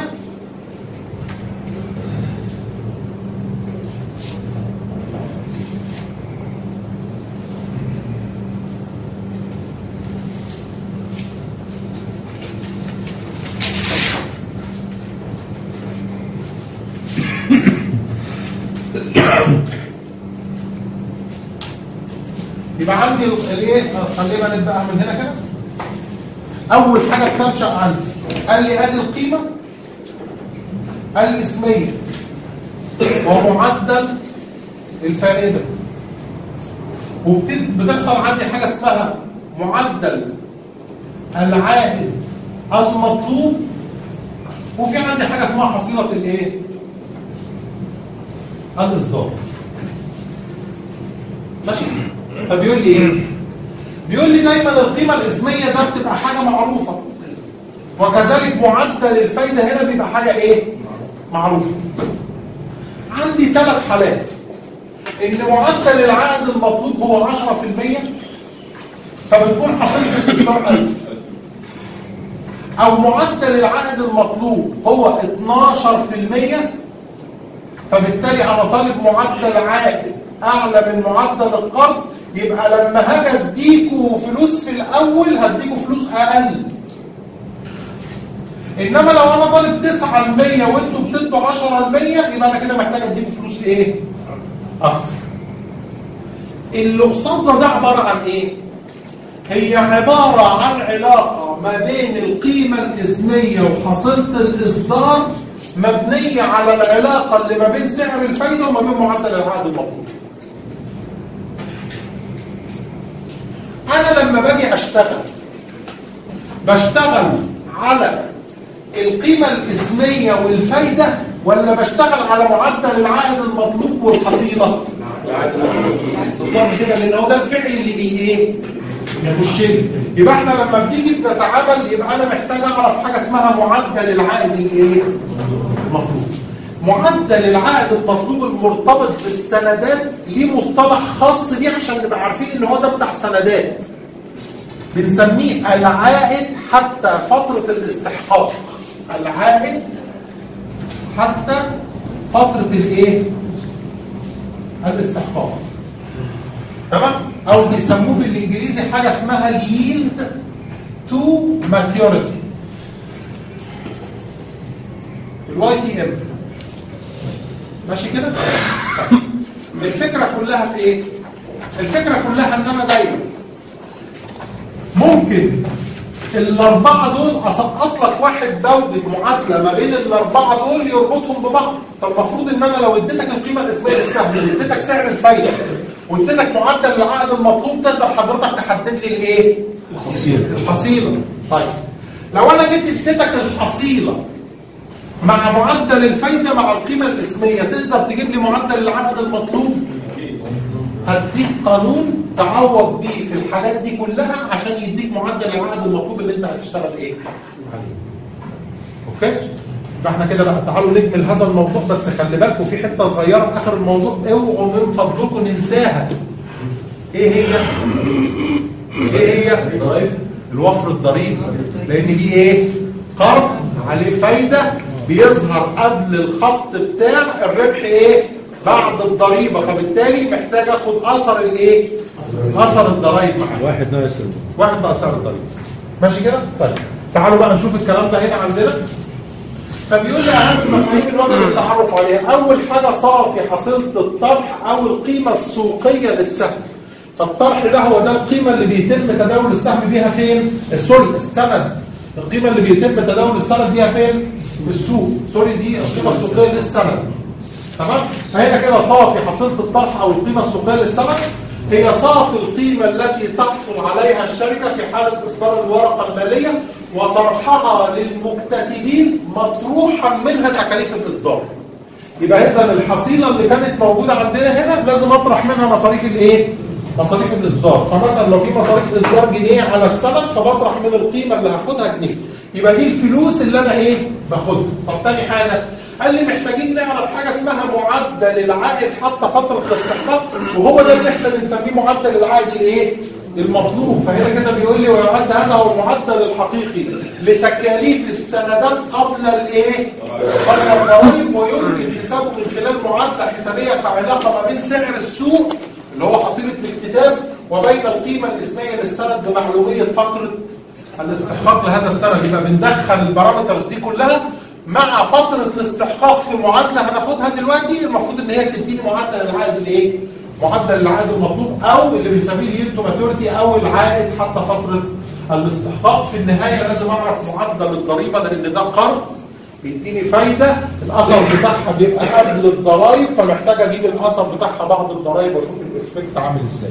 يبقى عندي الايه؟ خلينا نبدأ من هنا كده. اول حاجه بتنشأ عندي قال لي ادي القيمه الاسميه ومعدل الفائده، وبتحصل عندي حاجه اسمها معدل العائد المطلوب، وفي عندي حاجه اسمها حصيله الايه؟ الاصدار. ماشي؟ فبيقول لي ايه؟ بيقول لي دايما القيمه الاسميه ده بتبقى حاجه معروفه، وكذلك معدل الفايده هنا بيبقى حاجه ايه؟ معروفه. عندي ثلاث حالات: ان معدل العائد المطلوب هو عشرة في المية فبتكون حصيله الاصدار ألف، او معدل العائد المطلوب هو اتناشر في المية فبالتالي انا طالب معدل عائد اعلى من معدل القرض، يبقى لما هاجي اديكوا فلوس في الاول هديكوا فلوس اقل. انما لو انا طالب تسعة في المية وانتوا بتدوا عشرة في المية يبقى انا كده محتاج اديكوا فلوس ايه؟ اكتر. اللي قصادنا ده عباره عن ايه؟ هي عباره عن علاقه ما بين القيمه الاسميه وحصيله الاصدار مبنيه على العلاقه اللي ما بين سعر الفايده وما بين معدل العائد المطلوب. انا لما باجي اشتغل بشتغل على القيمه الاسميه والفايده ولا بشتغل على معدل العائد المطلوب والحصيله؟ بالظبط كده، لان هو ده الفعل اللي بي ايه؟ يخش لي. يبقى احنا لما بنيجي بنتعامل يبقى انا محتاج اعرف حاجه اسمها معدل العائد الايه؟ المطلوب. معدل العائد المطلوب المرتبط بالسندات ليه مصطلح خاص بيه عشان نبقى عارفين ان هو ده بتاع سندات. بنسميه العائد حتى فترة الاستحقاق. العائد حتى فترة الايه؟ الاستحقاق. تمام؟ او بيسموه بالانجليزي حاجة اسمها yield to maturity. الواي تي ام. ماشي كده؟ الفكرة كلها في ايه؟ الفكرة كلها ان انا دايما ممكن الاربعة دول اسقط لك واحد بوجد معادلة ما بين الاربعة دول يربطهم ببعض. فالمفروض ان انا لو اديتك القيمة الاسمية للسهم، اديتك سعر الفايدة، واديتك معدل العائد المطلوب، تقدر حضرتك تحدد لي الايه؟ الحصيلة. الحصيلة. طيب لو انا جيت اديتك الحصيلة مع معدل الفايدة مع القيمة الاسمية، تقدر تجيب لي معدل العائد المطلوب؟ هديك قانون تعوض بيه في الحالات دي كلها عشان يديك معدل العائد المطلوب اللي انت هتشتغل ايه؟ عليه. اوكي؟ يبقى احنا كده بقى تعالوا نكمل هذا الموضوع، بس خلي بالكم في حته صغيره في اخر الموضوع اوعوا من فضلكم ننساها. ايه هي؟ ايه هي؟ الوفر الضريبي. لان دي ايه؟ قرض عليه فايده بيظهر قبل الخط بتاع الربح ايه؟ بعد الضريبه، فبالتالي محتاج اخد اثر الايه؟ اثر الضرايب معانا. واحد ناقص واحد ناقص سعر الضريبه. ماشي كده؟ طيب تعالوا بقى نشوف الكلام ده هنا عندنا. فبيقول لي اهم المفاهيم اللي واجب التعرف عليها. اول حاجه صافي حصيله الطرح او القيمه السوقيه للسهم. فالطرح ده هو ده القيمه اللي بيتم تداول السهم بيها فين؟ سوري السند. القيمه اللي بيتم تداول السند بيها فين؟ في السوق. سوري دي القيمه السوقيه للسند. تمام؟ فهنا كده صافي حصيله الطرح او القيمه السوقيه للسند هي صافي القيمة التي تحصل عليها الشركة في حالة إصدار الورقة المالية وطرحها للمكتتبين مطروحا منها تكاليف الإصدار. يبقى إذا الحصيلة اللي كانت موجودة عندنا هنا لازم أطرح منها مصاريف الإيه؟ مصاريف الإصدار. فمثلا لو في مصاريف إصدار جنيه على السند فبطرح من القيمة اللي هاخدها جنيه. يبقى دي الفلوس اللي أنا إيه؟ باخدها. طب تاني حاجة قال لي محتاجين نعرف حاجة اسمها معدل العائد حتى فترة الاستحقاق وهو ده اللي احنا بنسميه معدل العائد الايه؟ المطلوب. فهنا كده بيقول لي ويعد هذا هو المعدل الحقيقي لتكاليف السندات قبل الايه؟ قبل الضرائب ويمكن حسابه من خلال معادلة حسابية كعلاقة ما بين سعر السوق اللي هو حصيلة الاكتتاب وبين القيمة الاسمية للسند بمعلومية فترة الاستحقاق لهذا السند. يبقى بندخل البارامترز دي كلها مع فترة الاستحقاق في معادلة هناخدها دلوقتي. المفروض ان هي تديني معدل العائد الايه؟ معدل العائد المطلوب او اللي بنسميه اليلد تو ماتوريتي او العائد حتى فترة الاستحقاق. في النهاية لازم اعرف معدل الضريبة لان ده قرض بيديني فايدة. الاثر بتاعها بيبقى قبل الضرايب فمحتاج اجيب الاثر بتاعها بعد الضرايب واشوف الافكت عامل ازاي.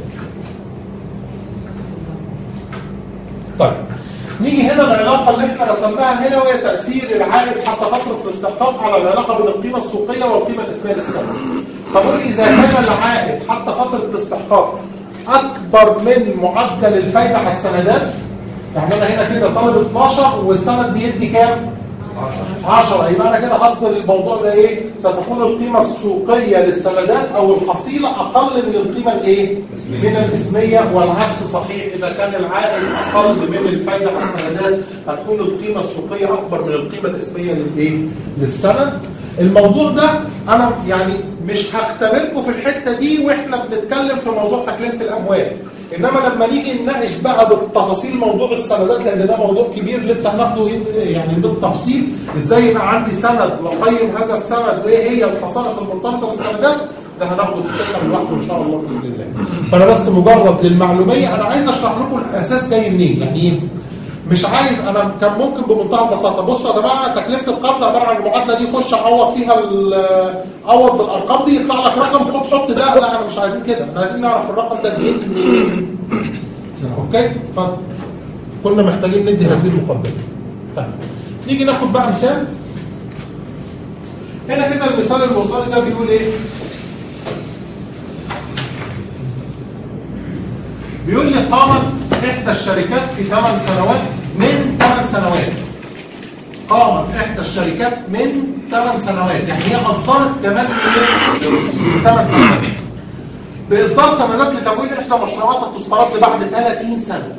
طيب نيجي هنا العلاقة اللي احنا رسمناها هنا وهي تأثير العائد حتى فترة الاستحقاق على العلاقة بين القيمة السوقية والقيمة الاسمية للسهم. فبقول إذا كان العائد حتى فترة الاستحقاق أكبر من معدل الفايدة على السندات، يعني أنا هنا كده طالب اتناشر والسند بيدي كام؟ عشرة. يبقى أنا كده أصل الموضوع ده إيه؟ ستكون القيمة السوقية للسندات أو الحصيلة أقل من القيمة الإيه؟ من الإسمية. والعكس صحيح، إذا كان العائد أقل من الفايدة على السندات هتكون القيمة السوقية أكبر من القيمة الإسمية للإيه؟ للسند. الموضوع ده أنا يعني مش هختبركم في الحتة دي وإحنا بنتكلم في موضوع تكلفة الأموال، إنما لما نيجي نناقش بقى بالتفاصيل موضوع السندات لأن ده موضوع كبير لسه هناخده يعني بالتفصيل إزاي يبقى عندي سند وأقيم هذا السند وإيه هي الخصائص المرتبطة بالسندات، ده هناخده في السكة لوحده إن شاء الله بإذن الله. فأنا بس مجرد للمعلومية أنا عايز أشرح لكم الأساس جاي منين. يعني إيه؟ مش عايز انا كان ممكن بمنتهى البساطه بصوا يا جماعه تكلفه القرض عباره عن المعادله دي خش اعوض فيها اعوض بالارقام دي يطلع لك رقم خد حط ده. لا انا مش عايزين كده، احنا عايزين نعرف الرقم ده جاي منين. اوكي فكنا محتاجين ندي هذه المقدمه. طيب نيجي ناخد بقى مثال. هنا كده المثال اللي وصلني ده بيقول ايه؟ بيقول لي قامت إحدى الشركات في ثمان سنوات من ثمان سنوات قامت إحدى الشركات من ثمان سنوات يعني هي أصدرت كمان من ثمان سنوات بإصدار سندات لتمويل إحدى مشروعات التصديرات بعد ثلاثين سنة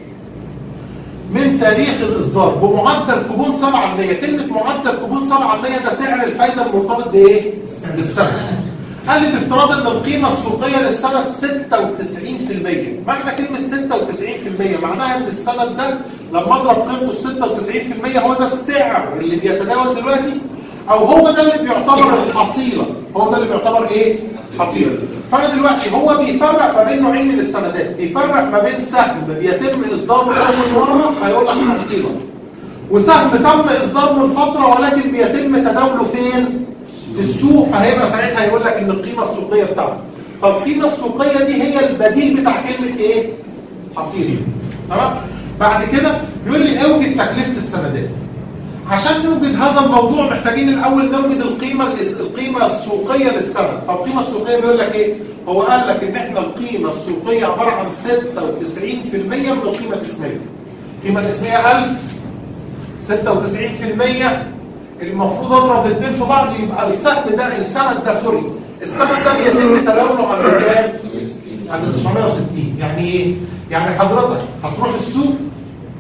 من تاريخ الإصدار بمعدل كوبون سبعة بالمية. كلمة معدل كوبون سبعة بالمية ده سعر الفايدة المرتبط بإيه؟ بالسنة. قال لي بافتراض ان القيمه السوقيه للسند ستة وتسعين بالمية. معنى كلمه ستة وتسعين بالمية معناها ان السند ده لما اضرب قيمته ستة وتسعين بالمية هو ده السعر اللي بيتداول دلوقتي او هو ده اللي بيعتبر الحصيله. هو ده اللي بيعتبر ايه؟ حصيله. فانا دلوقتي هو بيفرق ما بين نوعين من السندات، بيفرق ما بين سهم بيتم اصداره اول مره هيقول لك حصيله، وسهم تم اصداره من فتره ولكن بيتم تداوله فين؟ في السوق، فهيبقى ساعتها يقول لك ان القيمه السوقيه بتاعته. فالقيمه السوقيه دي هي البديل بتاع كلمه ايه؟ حصيله. تمام؟ بعد كده بيقول لي اوجد تكلفه السندات. عشان نوجد هذا الموضوع محتاجين الاول نوجد القيمه القيمه السوقيه للسند. فالقيمه السوقيه بيقول لك ايه؟ هو قال لك ان احنا القيمه السوقيه عباره عن ستة وتسعين بالمية من القيمه الاسميه. القيمه الاسميه ألف، ستة وتسعين بالمية المفروض اضرب الاثنين في بعض يبقى السهم ده السند ده سوري السند ده بيتم تداوله على كام؟ على تسعمية وستين. يعني ايه؟ يعني حضرتك هتروح السوق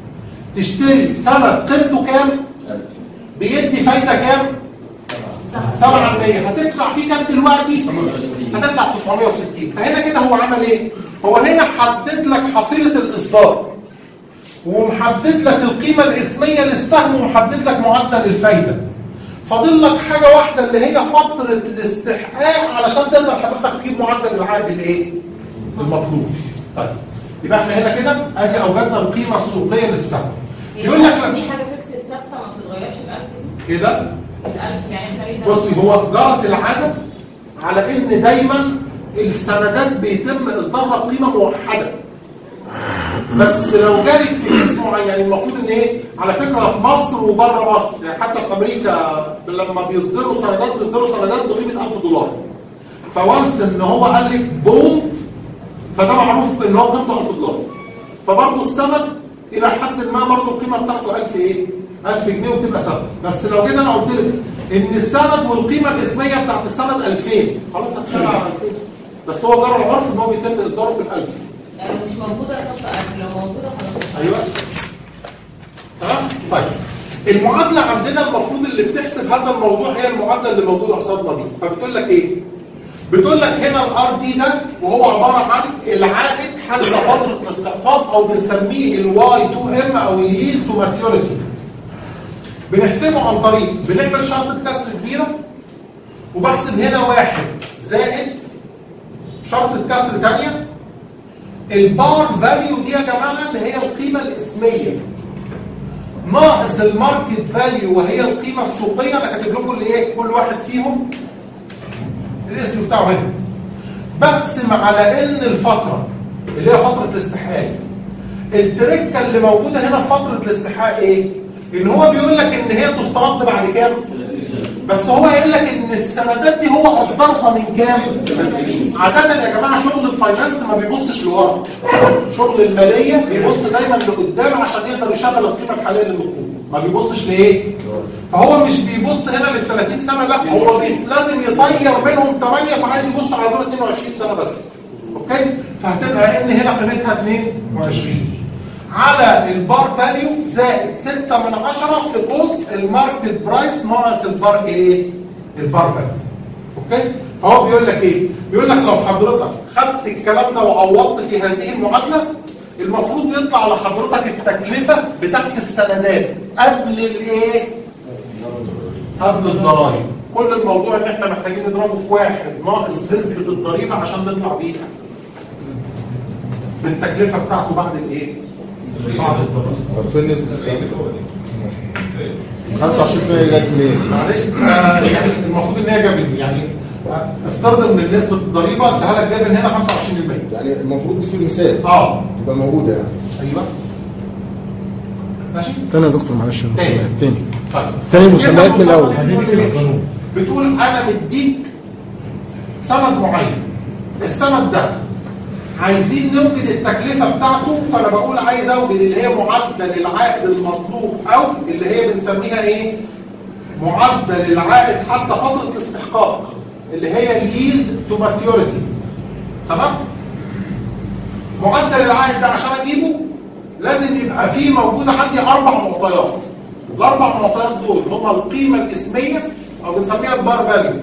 تشتري سند قيمته كام؟ بيدي فايده كام؟ سبعة بالمية هتدفع فيه كام دلوقتي؟ هتدفع تسعمية وستين. فهنا كده هو عمل ايه؟ هو هنا حدد لك حصيلة الإصدار ومحدد لك القيمة الاسمية للسهم ومحدد لك معدل الفايدة. فاضل لك حاجة واحدة اللي هي فترة الاستحقاق علشان تقدر حضرتك تجيب معدل العائد الايه؟ المطلوب. طيب يبقى احنا هنا كده ادي اوجدنا القيمة السوقية للسهم. يقول لك دي حاجة فيكسد ثابتة ما بتتغيرش الألف دي؟ ايه ده؟ الألف يعني انت بصي هو جرت العادة على ان دايما السندات بيتم اصدارها بقيمة موحدة. بس لو جالك في اسم معين يعني المفروض ان ايه؟ على فكره في مصر وبره مصر يعني حتى في امريكا لما بيصدروا سندات بيصدروا سندات بقيمه ألف دولار. فوانس ان هو قال لك بوند فده معروف ان هو قيمته ألف دولار. فبرضه السند الى حد ما برضه القيمه بتاعته ألف ايه؟ ألف جنيه وبتبقى ثابته. بس لو جينا انا قلت لك ان السند والقيمه الاسميه بتاعت السند ألفين خلاص هتشتغل على ألفين. بس هو جرى العرف ان هو بيتم اصداره في الألف. يعني مش موجودة نحط ألف لو موجودة خلاص. ايوه تمام. طيب المعادله عندنا المفروض اللي بتحسب هذا الموضوع هي المعادله اللي موجوده قصادنا دي. فبتقول لك ايه؟ بتقول لك هنا الار دي ده وهو عباره عن العائد حتى فتره الاستحقاق او بنسميه الواي تو ام او الييلد تو ماتيوريتي. بنحسبه عن طريق بنعمل شرطه كسر كبيره وبحسب هنا واحد زائد شرطه كسر ثانيه. البار فاليو دي يا جماعه اللي هي القيمه الاسميه ناقص الماركت فاليو وهي القيمه السوقيه. انا كاتب لكم اللي ايه كل واحد فيهم الاسم بتاعه هنا. بقسم على ان الفتره اللي هي فتره الاستحقاق. التركه اللي موجوده هنا في فتره الاستحقاق ايه؟ ان هو بيقول لك ان هي تسترد بعد كام؟ بس هو قايل لك ان السندات دي هو اصدرها من كام؟ عاده يا جماعه شغل الفاينانس ما بيبصش لورا. شغل الماليه بيبص دايما لقدام عشان يقدر يشغل القيمه الحاليه للنقود. ما بيبصش لايه؟ فهو مش بيبص هنا لل ثلاثين سنه لا هو لازم يطير منهم ثمانية فعايز يبص على دول اتنين وعشرين سنه بس. اوكي؟ فهتبقى ان هنا قيمتها اتنين وعشرين على البار فاليو زائد ستة من عشرة في قوس الماركت برايس ناقص البار ايه؟ البار فاليو. اوكي؟ فهو بيقول لك ايه؟ بيقول لك لو حضرتك خدت الكلام ده وعوضت في هذه المعادله المفروض يطلع لحضرتك التكلفه بتاعت السندات قبل الايه؟ قبل الضرائب. كل الموضوع ان احنا محتاجين نضربه في واحد ناقص نسبه الضريبه عشان نطلع بيها بالتكلفه بتاعته بعد الايه؟ بعد الضرائب. فين النسبه؟ خمسة وعشرين بالمية جت منين؟ معلش آه يعني المفروض ان هي جابت يعني آه افترض ان نسبه الضريبه اديها لك جابت هنا خمسة وعشرين بالمية. يعني المفروض دي في المثال اه تبقى موجوده يعني. ايوه ماشي. تاني يا دكتور معلش المسميات تاني. طيب تاني المسميات من الاول. بتقول انا مديك سند معين. السند ده عايزين نوجد التكلفه بتاعته فانا بقول عايز اوجد اللي هي معدل العائد المطلوب او اللي هي بنسميها ايه؟ معدل العائد حتى فتره الاستحقاق اللي هي الييلد تو ماتيوريتي. تمام؟ معدل العائد ده عشان اجيبه لازم يبقى فيه موجوده عندي اربع معطيات. الاربع معطيات دول هما القيمه الاسميه او بنسميها البار فاليو.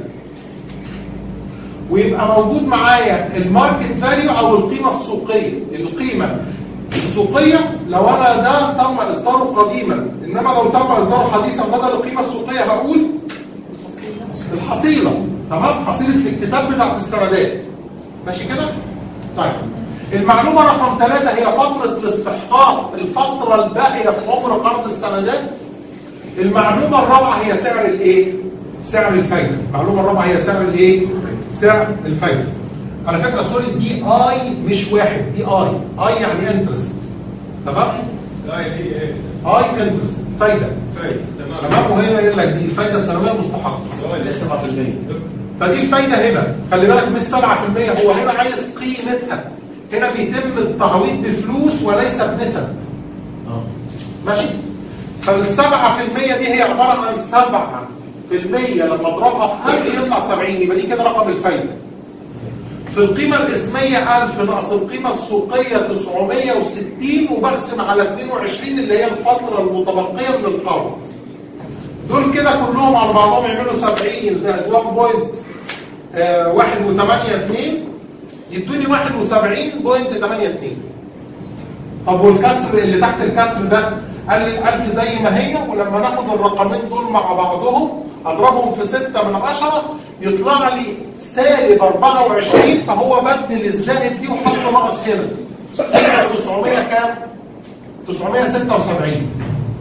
ويبقى موجود معايا الماركت فاليو او القيمه السوقيه. القيمه السوقيه لو انا ده تم اصداره قديما انما لو تم اصداره حديثا بدل القيمه السوقيه هقول الحصيله. تمام؟ حصيله الاكتتاب بتاعت السندات. ماشي كده؟ طيب المعلومه رقم ثلاثة هي فتره الاستحقاق الفتره الباقيه في عمر قرض السندات. المعلومه الرابعه هي سعر الايه؟ سعر الفايده. المعلومه الرابعه هي سعر الايه؟ سعر الفايده. على فكره سوري دي اي مش واحد دي اي. اي يعني انترست. تمام؟ اي دي ايه؟ اي انترست فايده. فايده تمام. تمام وهنا قايل لك دي الفايده السنويه المستحقه. اللي هي سبعة بالمية. فدي الفايده هنا خلي بالك مش سبعة بالمية هو هنا عايز قيمتها. هنا بيتم التعويض بفلوس وليس بنسب. اه ماشي؟ فالسبعة في المية دي هي عباره عن سبعة في المية لما اضربها في ألف يطلع سبعين يبقى دي كده رقم الفايده. في القيمه الاسميه ألف ناقص القيمه السوقيه تسعمية وستين وبقسم على اتنين وعشرين اللي هي الفتره المتبقيه من القرض. دول كده كلهم على بعضهم يعملوا سبعين زائد واحد بوينت واحد وثمانية اتنين يدوني واحد وسبعين بوينت ثمانية اتنين. طب والكسر اللي تحت الكسر ده قال لي الألف زي ما هي، ولما ناخد الرقمين دول مع بعضهم اضربهم في ستة من عشرة يطلع لي سالب أربعة وعشرين، فهو بدل الزائد دي وحط ناقص هنا تسعمية كام؟ تسعمية ستة وسبعين.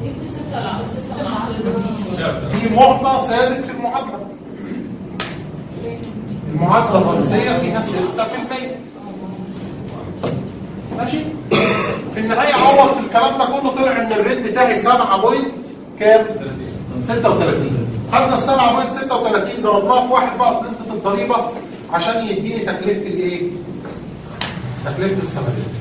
دي معطى ثابت في المعادلة. المعادلة الرمزية فيها ستة في المية. ماشي؟ في النهاية عوض في الكلام ده كله طلع ان الريت بتاعي سبعة بوينت كام؟ ستة وثلاثين. خدنا ال سبعة بوينت ستة وثلاثين ضربناها في واحد بقى نسبة الضريبة عشان يديني تكلفة الايه؟ تكلفة السندات.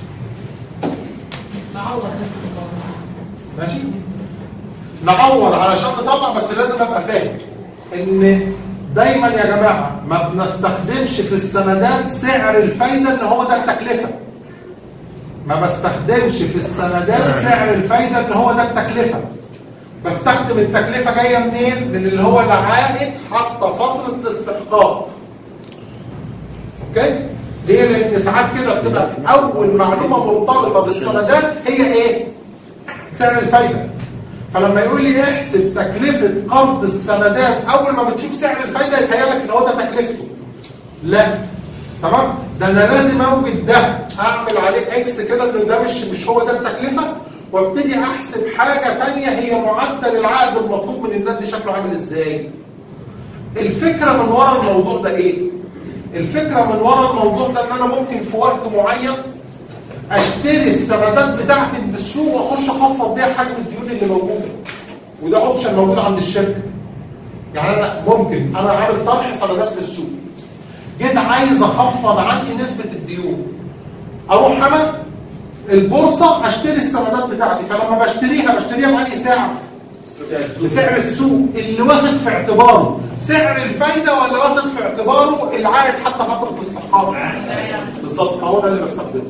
نعوض ماشي؟ نعوض علشان نطلع، بس لازم ابقى فاهم ان دايما يا جماعه ما بنستخدمش في السندات سعر الفايده اللي هو ده التكلفه. ما بستخدمش في السندات سعر الفايده اللي هو ده التكلفه. بستخدم التكلفه جايه منين؟ من اللي هو العائد حتى فتره الاستحقاق. اوكي؟ ليه؟ لان ساعات كده بتبقى اول معلومه مرتبطه بالسندات هي ايه؟ سعر الفايده. فلما يقول لي احسب تكلفه قرض السندات اول ما بتشوف سعر الفايده يتهيألك ان هو ده تكلفته. لا. تمام؟ ده انا لازم اوجد ده اعمل عليه اكس كده ان ده مش مش هو ده التكلفه، وابتدي احسب حاجه ثانيه هي معدل العائد المطلوب من الناس دي شكله عامل ازاي. الفكره من ورا الموضوع ده ايه؟ الفكره من ورا الموضوع ده ان انا ممكن في وقت معين اشتري السندات بتاعتي بالسوق واخش اخفض بيها حجم الديون اللي موجوده. وده اوبشن موجود عند الشركه. يعني انا ممكن انا عامل طرح سندات في السوق. جيت عايز اخفض عندي نسبه الديون. اروح انا البورصه اشتري السندات بتاعتي، فلما بشتريها بشتريها بأي سعر؟ بسعر السوق اللي واخد في اعتباره سعر الفايده ولا واخد في اعتباره العائد حتى فتره الاستحقاق. بالظبط، فهو ده اللي بستخدمه.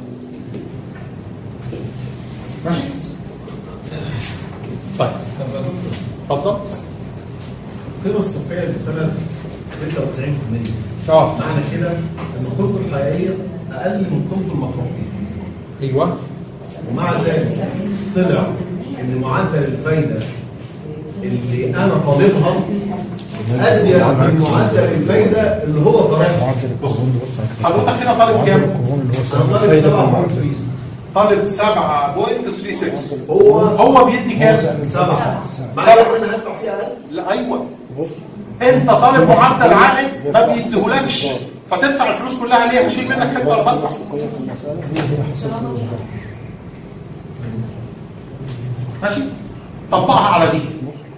ماشي؟ طيب اتفضل. القيمه السوقيه للسنه ستة وتسعين بالمية. اه معنى كده ان قيمته الحقيقيه اقل من قيمته المطروح فيه. ايوه. ومع ذلك طلع ان معدل الفايده اللي انا طالبها ازيد من معدل الفايده اللي هو طالبها. حضرتك هنا طالب كام؟ انا طالب سبعة بوينت ثلاثة. طالب سبعة بوينت ستة وثلاثين. هو هو بيدي كام؟ سبعة. سبعة انا هدفع فيها اقل؟ لا ايوه. بص انت طالب معدل عائد ما بيديهولكش فتدفع الفلوس كلها ليه؟ هشيل منك حته ولا بدفع؟ ماشي؟ طبقها على دي.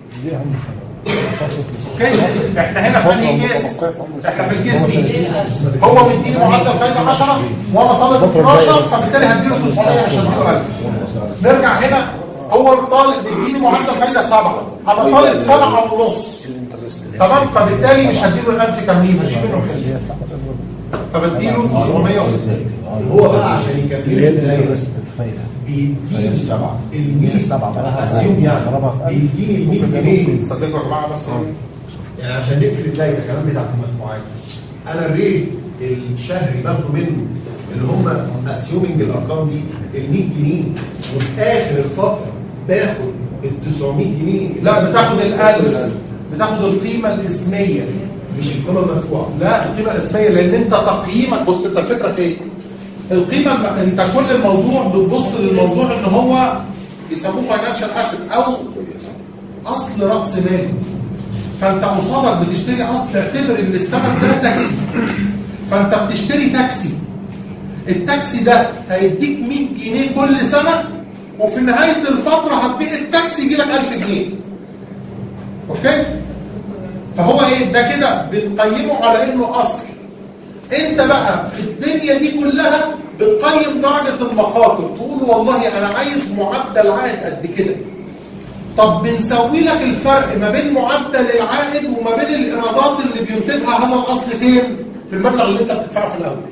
اوكي؟ احنا هنا في انهي كيس؟ احنا في الكيس دي. هو مديني معدل فايده عشرة وانا طالب اتناشر، فبالتالي هديله تسعمية مش هديله ألف. نرجع هنا هو طالب بيديني معدل فايده سبعة، انا طالب سبعة ونص. تمام؟ فبالتالي مش هديله الألف كاملين، هشيل منه كاملين. فبديله تسعمية وستين. هو بقى عشان يكمل بيديني المية اسيوم يعني بيديني ال مية جنيه. استاذنكم يا جماعه بس يعني عشان نقفل الدايره كمان بتاعت المدفوعات. انا الريت الشهري باخده منه اللي هم اسيومنج الارقام دي ال مية جنيه، وفي اخر الفتره باخد ال تسعمية جنيه. لا بتاخد ال ألف، بتاخد القيمه الاسميه مش القيمه المدفوعه. لا القيمه الاسميه، لان انت تقييمك بص انت الفكره في ايه؟ القيمه الم... انت كل الموضوع بتبص للموضوع ان هو يسموه فاينانشال اسيت او اصل راس مالي. فانت قصادك بتشتري اصل، اعتبر ان السمك ده تاكسي. فانت بتشتري تاكسي. التاكسي ده هيديك مية جنيه كل سنه، وفي نهايه الفتره هتبيع التاكسي يجي لك ألف جنيه. اوكي؟ فهو ايه ده كده بنقيمه على انه اصل. انت بقى في الدنيا دي كلها بتقيم درجة المخاطر، تقول والله انا عايز معدل عائد قد كده. طب بنسوي لك الفرق ما بين معدل العائد وما بين الايرادات اللي بينتجها هذا الاصل فين؟ في المبلغ اللي انت بتدفعه في الاول.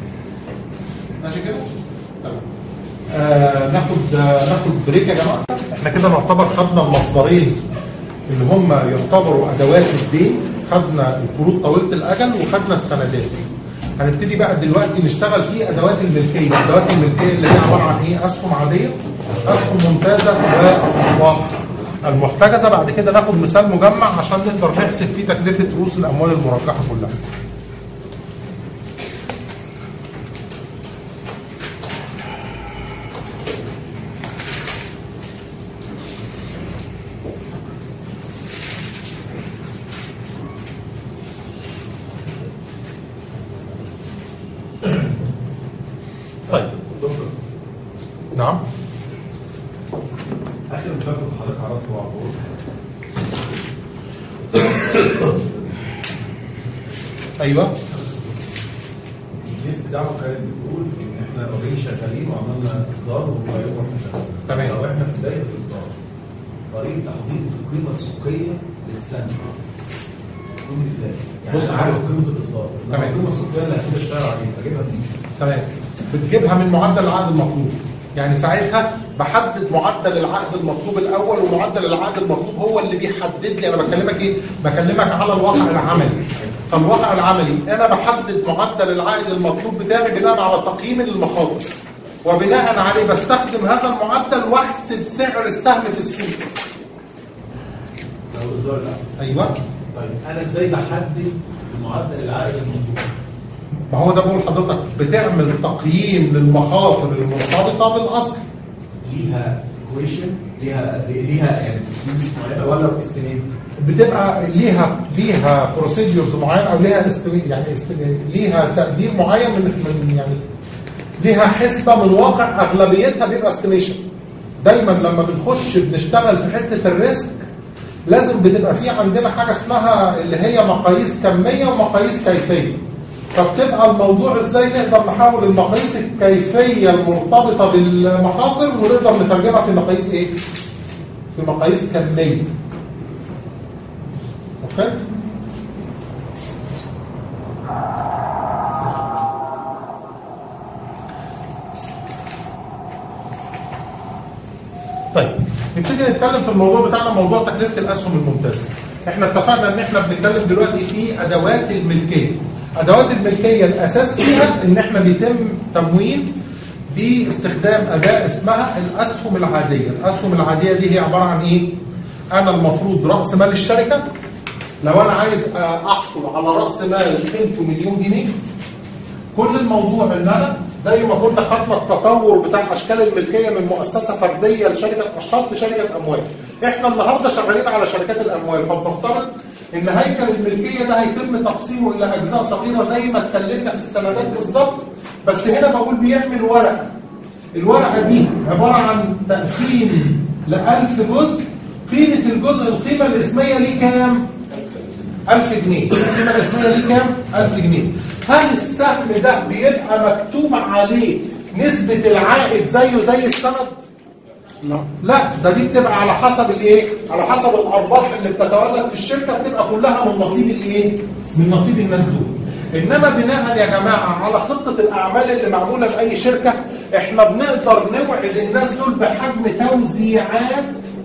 ماشي كده؟ تمام. آه ناخد آه ناخد بريك يا جماعه. احنا كده نعتبر خدنا المصدرين اللي هم يعتبروا ادوات الدين، خدنا القروض طويله الاجل وخدنا السندات. هنبتدي بقى دلوقتي نشتغل في ادوات الملكيه. ادوات الملكيه اللي هي عباره عن ايه؟ اسهم عاديه، اسهم ممتازه، وارواح المحتجزه. بعد كده ناخد مثال مجمع عشان نقدر نحسب فيه تكلفه رؤوس الاموال المرجحه كلها. طيب نعم. اخر مثال كنت حضرتك عرضته على البورد ايوه الكيس بتاعه كانت بتقول ان احنا اوريدي شغالين وعملنا اصدار وغيرنا واحنا شغالين. تمام. لو احنا في بدايه الاصدار طريقه تحديد القيمه السوقيه للسنه تكون ازاي؟ يعني بص انا عارف قيمه الاصدار، تمام. القيمه السوقيه اللي هبتدي اشتغل عليها اجيبها منين؟ تمام. بتجيبها من معدل العقد المطلوب. يعني ساعتها بحدد معدل العقد المطلوب الاول، ومعدل العقد المطلوب هو اللي بيحدد لي. انا بكلمك ايه؟ بكلمك على الواقع العملي. فالواقع العملي انا بحدد معدل العائد المطلوب بتاعي بناء على تقييم للمخاطر، وبناء عليه بستخدم هذا المعدل واحسب سعر السهم في السوق. لو الاصدار لا. ايوه. طيب انا ازاي بحدد معدل العائد المطلوب؟ ما هو ده بقول لحضرتك، بتعمل تقييم للمخاطر المرتبطه بالاصل. ليها ايكويشن، ليها ليها يعني معينه ولا استيميت؟ بتبقى ليها ليها بروسيدورز معينه، او ليها استمي يعني استمي ليها تقدير معين من من يعني ليها حسبه من واقع اغلبيتها بيبقى استيميشن. دايما لما بنخش بنشتغل في حته الريسك لازم بتبقى في عندنا حاجه اسمها اللي هي مقاييس كميه ومقاييس كيفيه. فبتبقى الموضوع ازاي نقدر نحول المقاييس الكيفيه المرتبطه بالمخاطر ونقدر نترجمها في مقاييس ايه؟ في مقاييس كميه. اوكي؟ طيب نبتدي نتكلم في الموضوع بتاعنا، موضوع تكلفه الاسهم الممتازه. احنا اتفقنا ان احنا بنتكلم دلوقتي في ادوات الملكيه. ادوات الملكيه الاساس فيها ان احنا بيتم تمويل باستخدام اداه اسمها الاسهم العاديه. الاسهم العاديه دي هي عباره عن ايه؟ انا المفروض راس مال الشركه، لو انا عايز احصل على راس مال قيمته مليون جنيه، كل الموضوع ان انا زي ما كنا خدنا التطور بتاع اشكال الملكيه من مؤسسه فرديه لشركه اشخاص لشركه اموال. احنا النهارده شغالين على شركات الاموال، فبنفترض ان هيكل الملكيه ده هيتم تقسيمه الى اجزاء صغيره زي ما اتكلمنا في السندات بالظبط. بس هنا بقول بيعمل ورقه. الورقه دي عباره عن تقسيم ل ألف جزء. قيمه الجزء القيمه الاسميه ليه كام؟ ألف جنيه. القيمه الاسميه ليه كام؟ ألف جنيه. هل السهم ده بيبقى مكتوب عليه نسبه العائد زيه زي السند؟ لا. لا، ده دي بتبقى على حسب الايه؟ على حسب الارباح اللي بتتولد في الشركه، بتبقى كلها من نصيب الايه؟ من نصيب الناس دول. انما بناء يا جماعه على خطه الاعمال اللي معموله في اي شركه، احنا بنقدر نوعد الناس دول بحجم توزيعات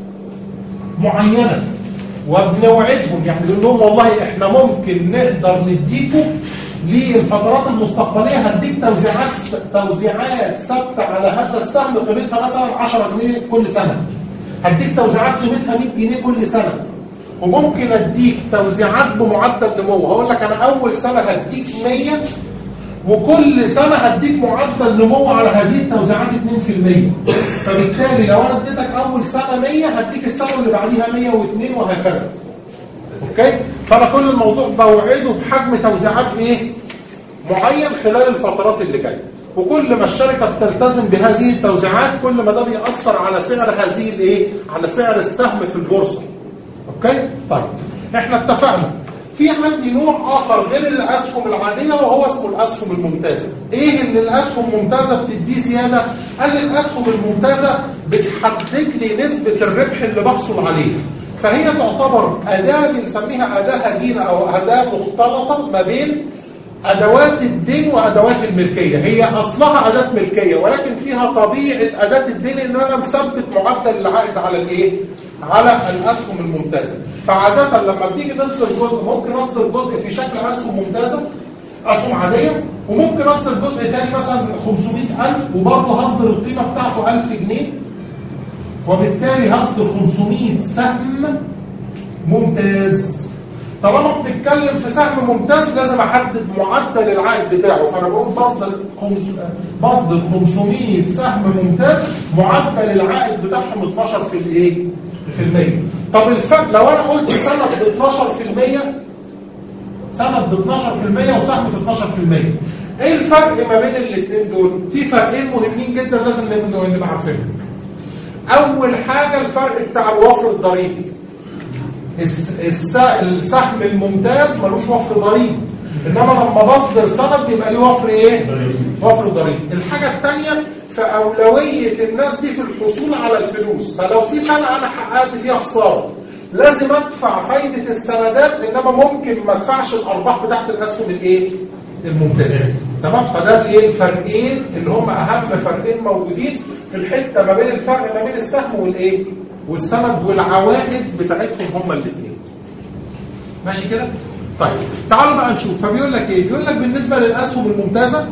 معينه، وبنوعدهم يعني بنقول لهم والله احنا ممكن نقدر نديكم للفترات المستقبليه هديك توزيعات توزيعات ثابته على هذا السهم قيمتها مثلا عشرة جنيه كل سنه. هديك توزيعات قيمتها مية جنيه كل سنه. وممكن اديك توزيعات بمعدل نمو، هقول لك انا اول سنه هديك مية وكل سنه هديك معدل نمو على هذه التوزيعات اتنين في المية. فبالتالي لو انا اديتك اول سنه مية هديك السنه اللي بعديها مية واتنين وهكذا. اوكي؟ فانا كل الموضوع بوعده بحجم توزيعات ايه؟ معين خلال الفترات اللي جايه. وكل ما الشركه بتلتزم بهذه التوزيعات كل ما ده بيأثر على سعر هذه الايه؟ على سعر السهم في البورصه. اوكي؟ طيب احنا اتفقنا في عندي نوع اخر غير الاسهم العاديه وهو اسمه الاسهم الممتازه. ايه اللي الاسهم الممتازه بتديه زياده؟ قال لي الاسهم الممتازه بتحدد لي نسبه الربح اللي بحصل عليه. فهي تعتبر اداه بنسميها اداه هجينه او اداه مختلطه ما بين ادوات الدين وادوات الملكيه. هي اصلها اداه ملكيه ولكن فيها طبيعه اداه الدين ان انا مثبت معدل العائد على الايه؟ على الاسهم الممتازه. فعاده لما بتيجي تصدر جزء ممكن اصدر جزء في شكل اسهم ممتازه اسهم عاديه، وممكن اصدر جزء تاني مثلا خمسمائة ألف وبرضه هصدر القيمه بتاعته ألف جنيه، وبالتالي هصدر خمسمائة سهم ممتاز. طالما بنتكلم في سهم ممتاز لازم احدد معدل العائد بتاعه، فانا بقول بصدر بصدر خمسمائة سهم ممتاز معدل العائد بتاعهم اثناشر في الايه؟ في المية. طب الفرق لو انا قلت سند ب اثناشر في المية سند ب اثناشر في المية وسهم ب اثناشر في المية، ايه الفرق ما بين الاثنين دول؟ في فرقين مهمين جدا لازم نبقى عارفينهم. اول حاجه الفرق بتاع الوفر الضريبي. السهم الممتاز ملوش وفر ضريبي، انما لما بصدر سند يبقى ليه وفر ايه؟ وفر ضريبي. الحاجه الثانيه في اولويه الناس دي في الحصول على الفلوس، فلو في سنه انا حققت فيها خساره لازم ادفع فايده السندات، انما ممكن ما ادفعش الارباح بتاعت الاسهم الايه؟ الممتازه. تمام؟ فده الايه؟ الفرقين اللي هم اهم فرقين موجودين في الحته ما بين الفرق ما بين السهم والايه؟ والسند والعوائد بتاعتهم هما الاثنين. ماشي كده؟ طيب تعالوا بقى نشوف. فبيقول لك ايه؟ بيقول لك بالنسبه للاسهم الممتازه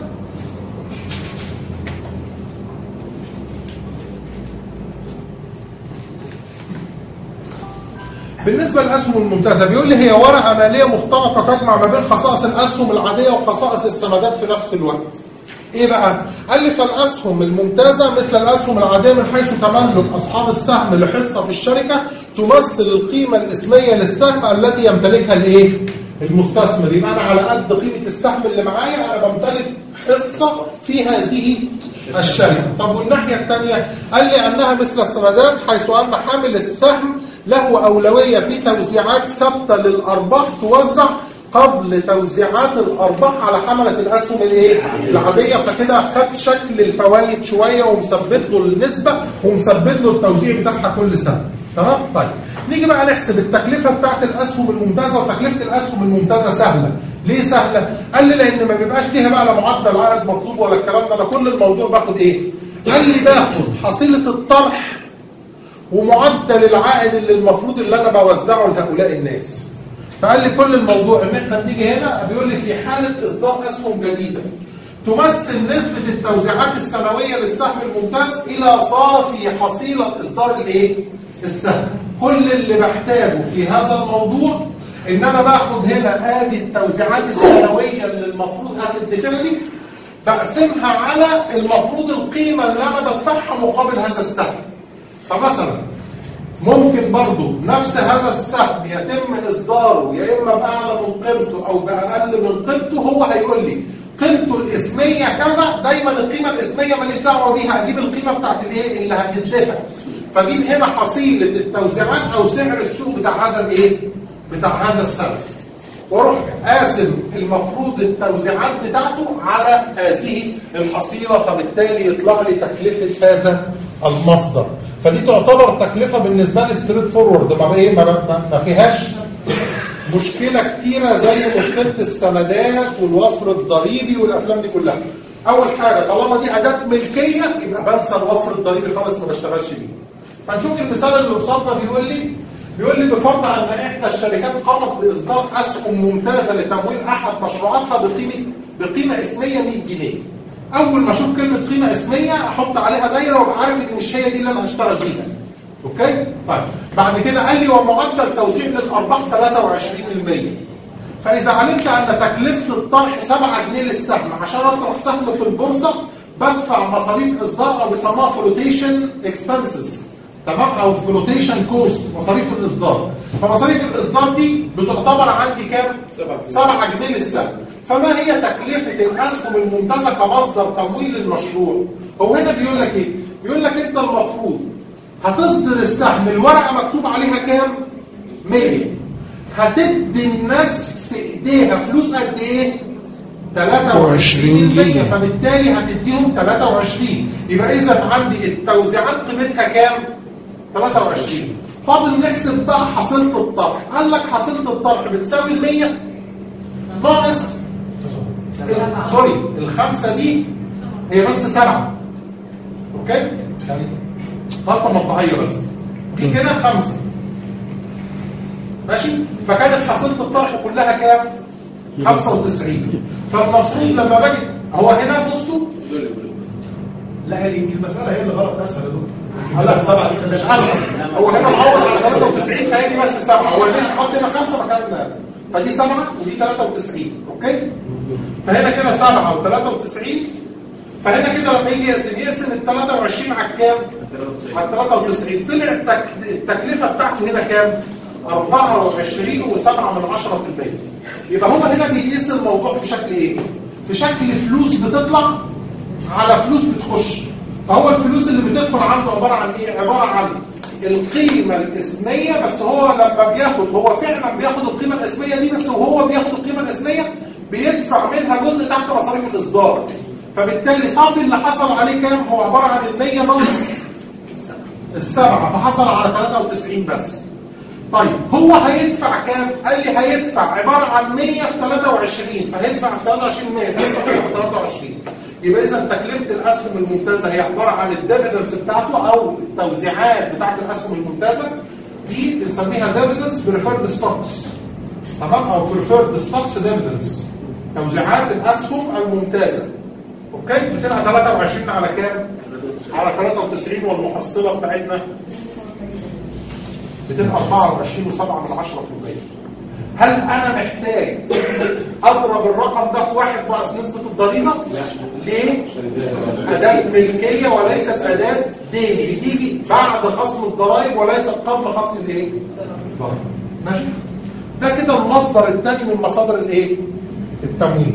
بالنسبه للاسهم الممتازه بيقول لي هي ورقه ماليه مختلطه تجمع ما بين خصائص الاسهم العاديه وخصائص السندات في نفس الوقت. ايه بقى؟ قال لي فالاسهم الممتازه مثل الاسهم العاديه من حيث تملك اصحاب السهم لحصه في الشركه تمثل القيمه الاسميه للسهم التي يمتلكها الايه؟ المستثمر. يبقى انا على قد قيمه السهم اللي معايا انا بمتلك حصه في هذه الشركه. طب والناحيه الثانيه قال لي انها مثل السندات حيث ان حامل السهم له اولويه في توزيعات ثابته للارباح توزع قبل توزيعات الارباح على حمله الاسهم الايه؟ العاديه. فكده خد شكل الفوائد شويه ومثبت له النسبه ومثبت له التوزيع بتاعها كل سنه. تمام؟ طيب نيجي بقى نحسب التكلفه بتاعت الاسهم الممتازه. وتكلفه الاسهم الممتازه سهله. ليه سهله؟ قال لي لان ما بيبقاش ليها بقى لا معدل عائد مطلوب ولا الكلام ده. انا كل الموضوع باخد ايه؟ قال لي باخد حصيله الطرح ومعدل العائد اللي المفروض اللي انا بوزعه لهؤلاء الناس. فقال لي كل الموضوع ان احنا بنيجي هنا بيقول لي في حاله اصدار اسهم جديده تمثل نسبه التوزيعات السنويه للسهم الممتاز الى صافي حصيله اصدار الايه؟ السهم. كل اللي بحتاجه في هذا الموضوع ان انا باخد هنا ادي التوزيعات السنويه اللي المفروض هتدفع لي، بقسمها على المفروض القيمه اللي انا بدفعها مقابل هذا السهم. فمثلا ممكن برضو نفس هذا السهم يتم اصداره يا اما باعلى من قيمته او باقل من قيمته. هو هيقول لي قيمته الاسميه كذا، دايما القيمه الاسميه ماليش دعوه بيها، اجيب القيمه بتاعت الايه اللي هتدفع. فاجيب هنا حصيله التوزيعات او سعر السوق بتاع هذا الايه؟ بتاع هذا السهم، واروح قاسم المفروض التوزيعات بتاعته على هذه الحصيله، فبالتالي يطلع لي تكلفه هذا المصدر. فدي تعتبر تكلفه بالنسبه لي ستريت فورورد، ما ايه ما, ما فيهاش مشكله كتيره زي مشكله السندات والوفر الضريبي والافلام دي كلها. اول حاجه طالما دي اداه ملكيه يبقى بنسى الوفر الضريبي خالص، ما بشتغلش بيه. فنشوف المثال اللي قصادنا. بيقول لي بيقول لي بفرض ان احدى الشركات قامت باصدار اسهم ممتازه لتمويل احد مشروعاتها بقيمه بقيمه اسميه مية جنيه. اول ما اشوف كلمه قيمه اسميه احط عليها دايره وابقى عارف ان مش هي دي اللي انا هشتغل بيها. اوكي؟ طيب بعد كده قال لي ومعدل توزيع للارباح ثلاثة وعشرين بالمية. فاذا علمت ان تكلفه الطرح سبعة جنيه للسهم، عشان اطرح سهم في البورصه بدفع مصاريف اصدار او بيسموها فلوتيشن اكسبنسز. تمام؟ او فلوتيشن كوست، مصاريف الاصدار. فمصاريف الاصدار دي بتعتبر عندي كام؟ سبعة جنيه للسهم. فما هي تكلفه الاسهم الممتازه كمصدر تمويل للمشروع؟ هو هنا بيقول لك ايه؟ بيقول لك انت المفروض هتصدر السهم، الورقه مكتوب عليها كام؟ مية. هتدي الناس في ايديها فلوس قد ايه؟ ثلاثة وعشرين بالمية. فبالتالي هتديهم ثلاثة وعشرين. يبقى اذا عندي التوزيعات قيمتها كام؟ ثلاثة وعشرين. فاضل نحسب بقى حصيله الطرح. قال لك حصيله الطرح بتساوي ال مية ناقص سوري الخمسه دي هي بس سبعه. اوكي؟ يعني خطه مطبعيه بس. دي كده خمسه. ماشي؟ فكانت حصيله الطرح كلها كام؟ خمسة وتسعين. فالمفروض لما باجي هو هنا بصوا لا هي يمكن المساله هي اللي غلط اسهل يا دكتور. لا سبعه دي مش اسهل. هو هنا معول على ثلاثة وتسعين فهي دي بس سبعه. هو لسه حط هنا خمسه مكان ده. فدي سبعه ودي ثلاثة وتسعين. اوكي؟ فهنا كده سبعه وثلاثة وتسعين. فهنا كده لما يجي يقسم يقسم ال ثلاثة وعشرين على الكام؟ على ثلاثة وتسعين. طلع التكلفه بتاعته هنا كام؟ أربعة وعشرين وسبعة من عشرة في المية. يبقى هو هنا بيقيس الموضوع في شكل ايه؟ في شكل فلوس بتطلع على فلوس بتخش. فهو الفلوس اللي بتدخل عنده عباره عن ايه؟ عباره عن القيمه الاسميه. بس هو لما بياخد هو فعلا بياخد القيمه الاسميه دي بس، وهو بياخد القيمه الاسميه بيدفع منها جزء تحت مصاريف الاصدار. فبالتالي صافي اللي حصل عليه كام؟ هو عباره عن ال مية ناقص السبعه، فحصل على ثلاثة وتسعين بس. طيب هو هيدفع كام؟ قال لي هيدفع عباره عن مية في ثلاثة وعشرين، فهيدفع في ثلاثة وعشرين مية، هيدفع في ثلاثة وعشرين. يبقى اذا تكلفه الاسهم الممتازه هي عباره عن الديفيدنس بتاعته او التوزيعات بتاعت الاسهم الممتازه. دي بنسميها ديفيدنس بريفيرد ستوكس. تمام؟ او بريفيرد ستوكس ديفيدنس. توزيعات الاسهم الممتازه. اوكي؟ بتبقى ثلاثة وعشرين على كام؟ على ثلاثة وتسعين، والمحصله بتاعتنا بتبقى أربعة وعشرين وسبعة من عشرة في المية. هل انا محتاج اضرب الرقم ده في واحد ناقص نسبه الضريبه؟ ليه؟ اداه ملكيه وليست اداه دين، بتيجي بعد خصم الضرائب وليست قبل خصم الايه؟ الضرائب. ماشي؟ ده كده المصدر الثاني من مصادر الايه؟ التمويل.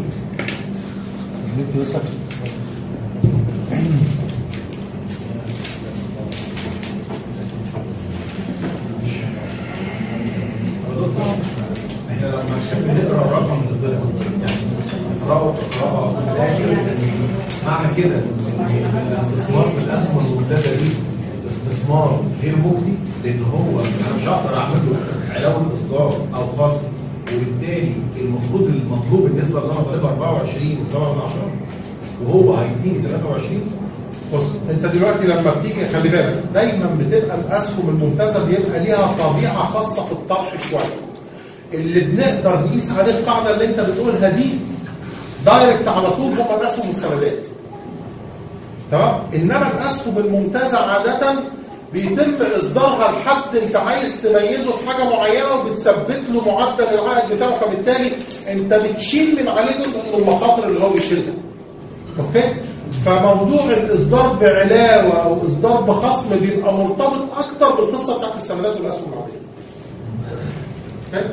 احنا لما شفنا نقرا الرقم اللي طلع يعني نقراه قراءه في الاخر، معنى كده ان الاستثمار في الاسهم الممتازه دي استثمار غير مجدي، لان هو انا مش هقدر اعمل له علاوه اصدار او خصم، وبالتالي المفروض المطلوب بالنسبه اللي انا طالبها أربعة وعشرين وسبعة من عشرة وهو هيديني ثلاثة وعشرين. بص انت دلوقتي لما بتيجي خلي بالك دايما بتبقى الاسهم الممتازه بيبقى ليها طبيعه خاصه في الطرح شويه. اللي بنقدر نقيس عليه القاعده اللي انت بتقولها دي دايركت على طول هم الاسهم والسندات. تمام؟ انما الاسهم الممتازه عاده بيتم اصدارها لحد انت عايز تميزه في حاجه معينه وبتثبت له معدل العائد بتاعه، فبالتالي انت بتشيل من عليه جزء من المخاطر اللي هو بيشيلها. اوكي؟ فموضوع الاصدار بعلاوه او اصدار بخصم بيبقى مرتبط اكتر بالقصه بتاعت السندات والاسهم العاديه. اوكي؟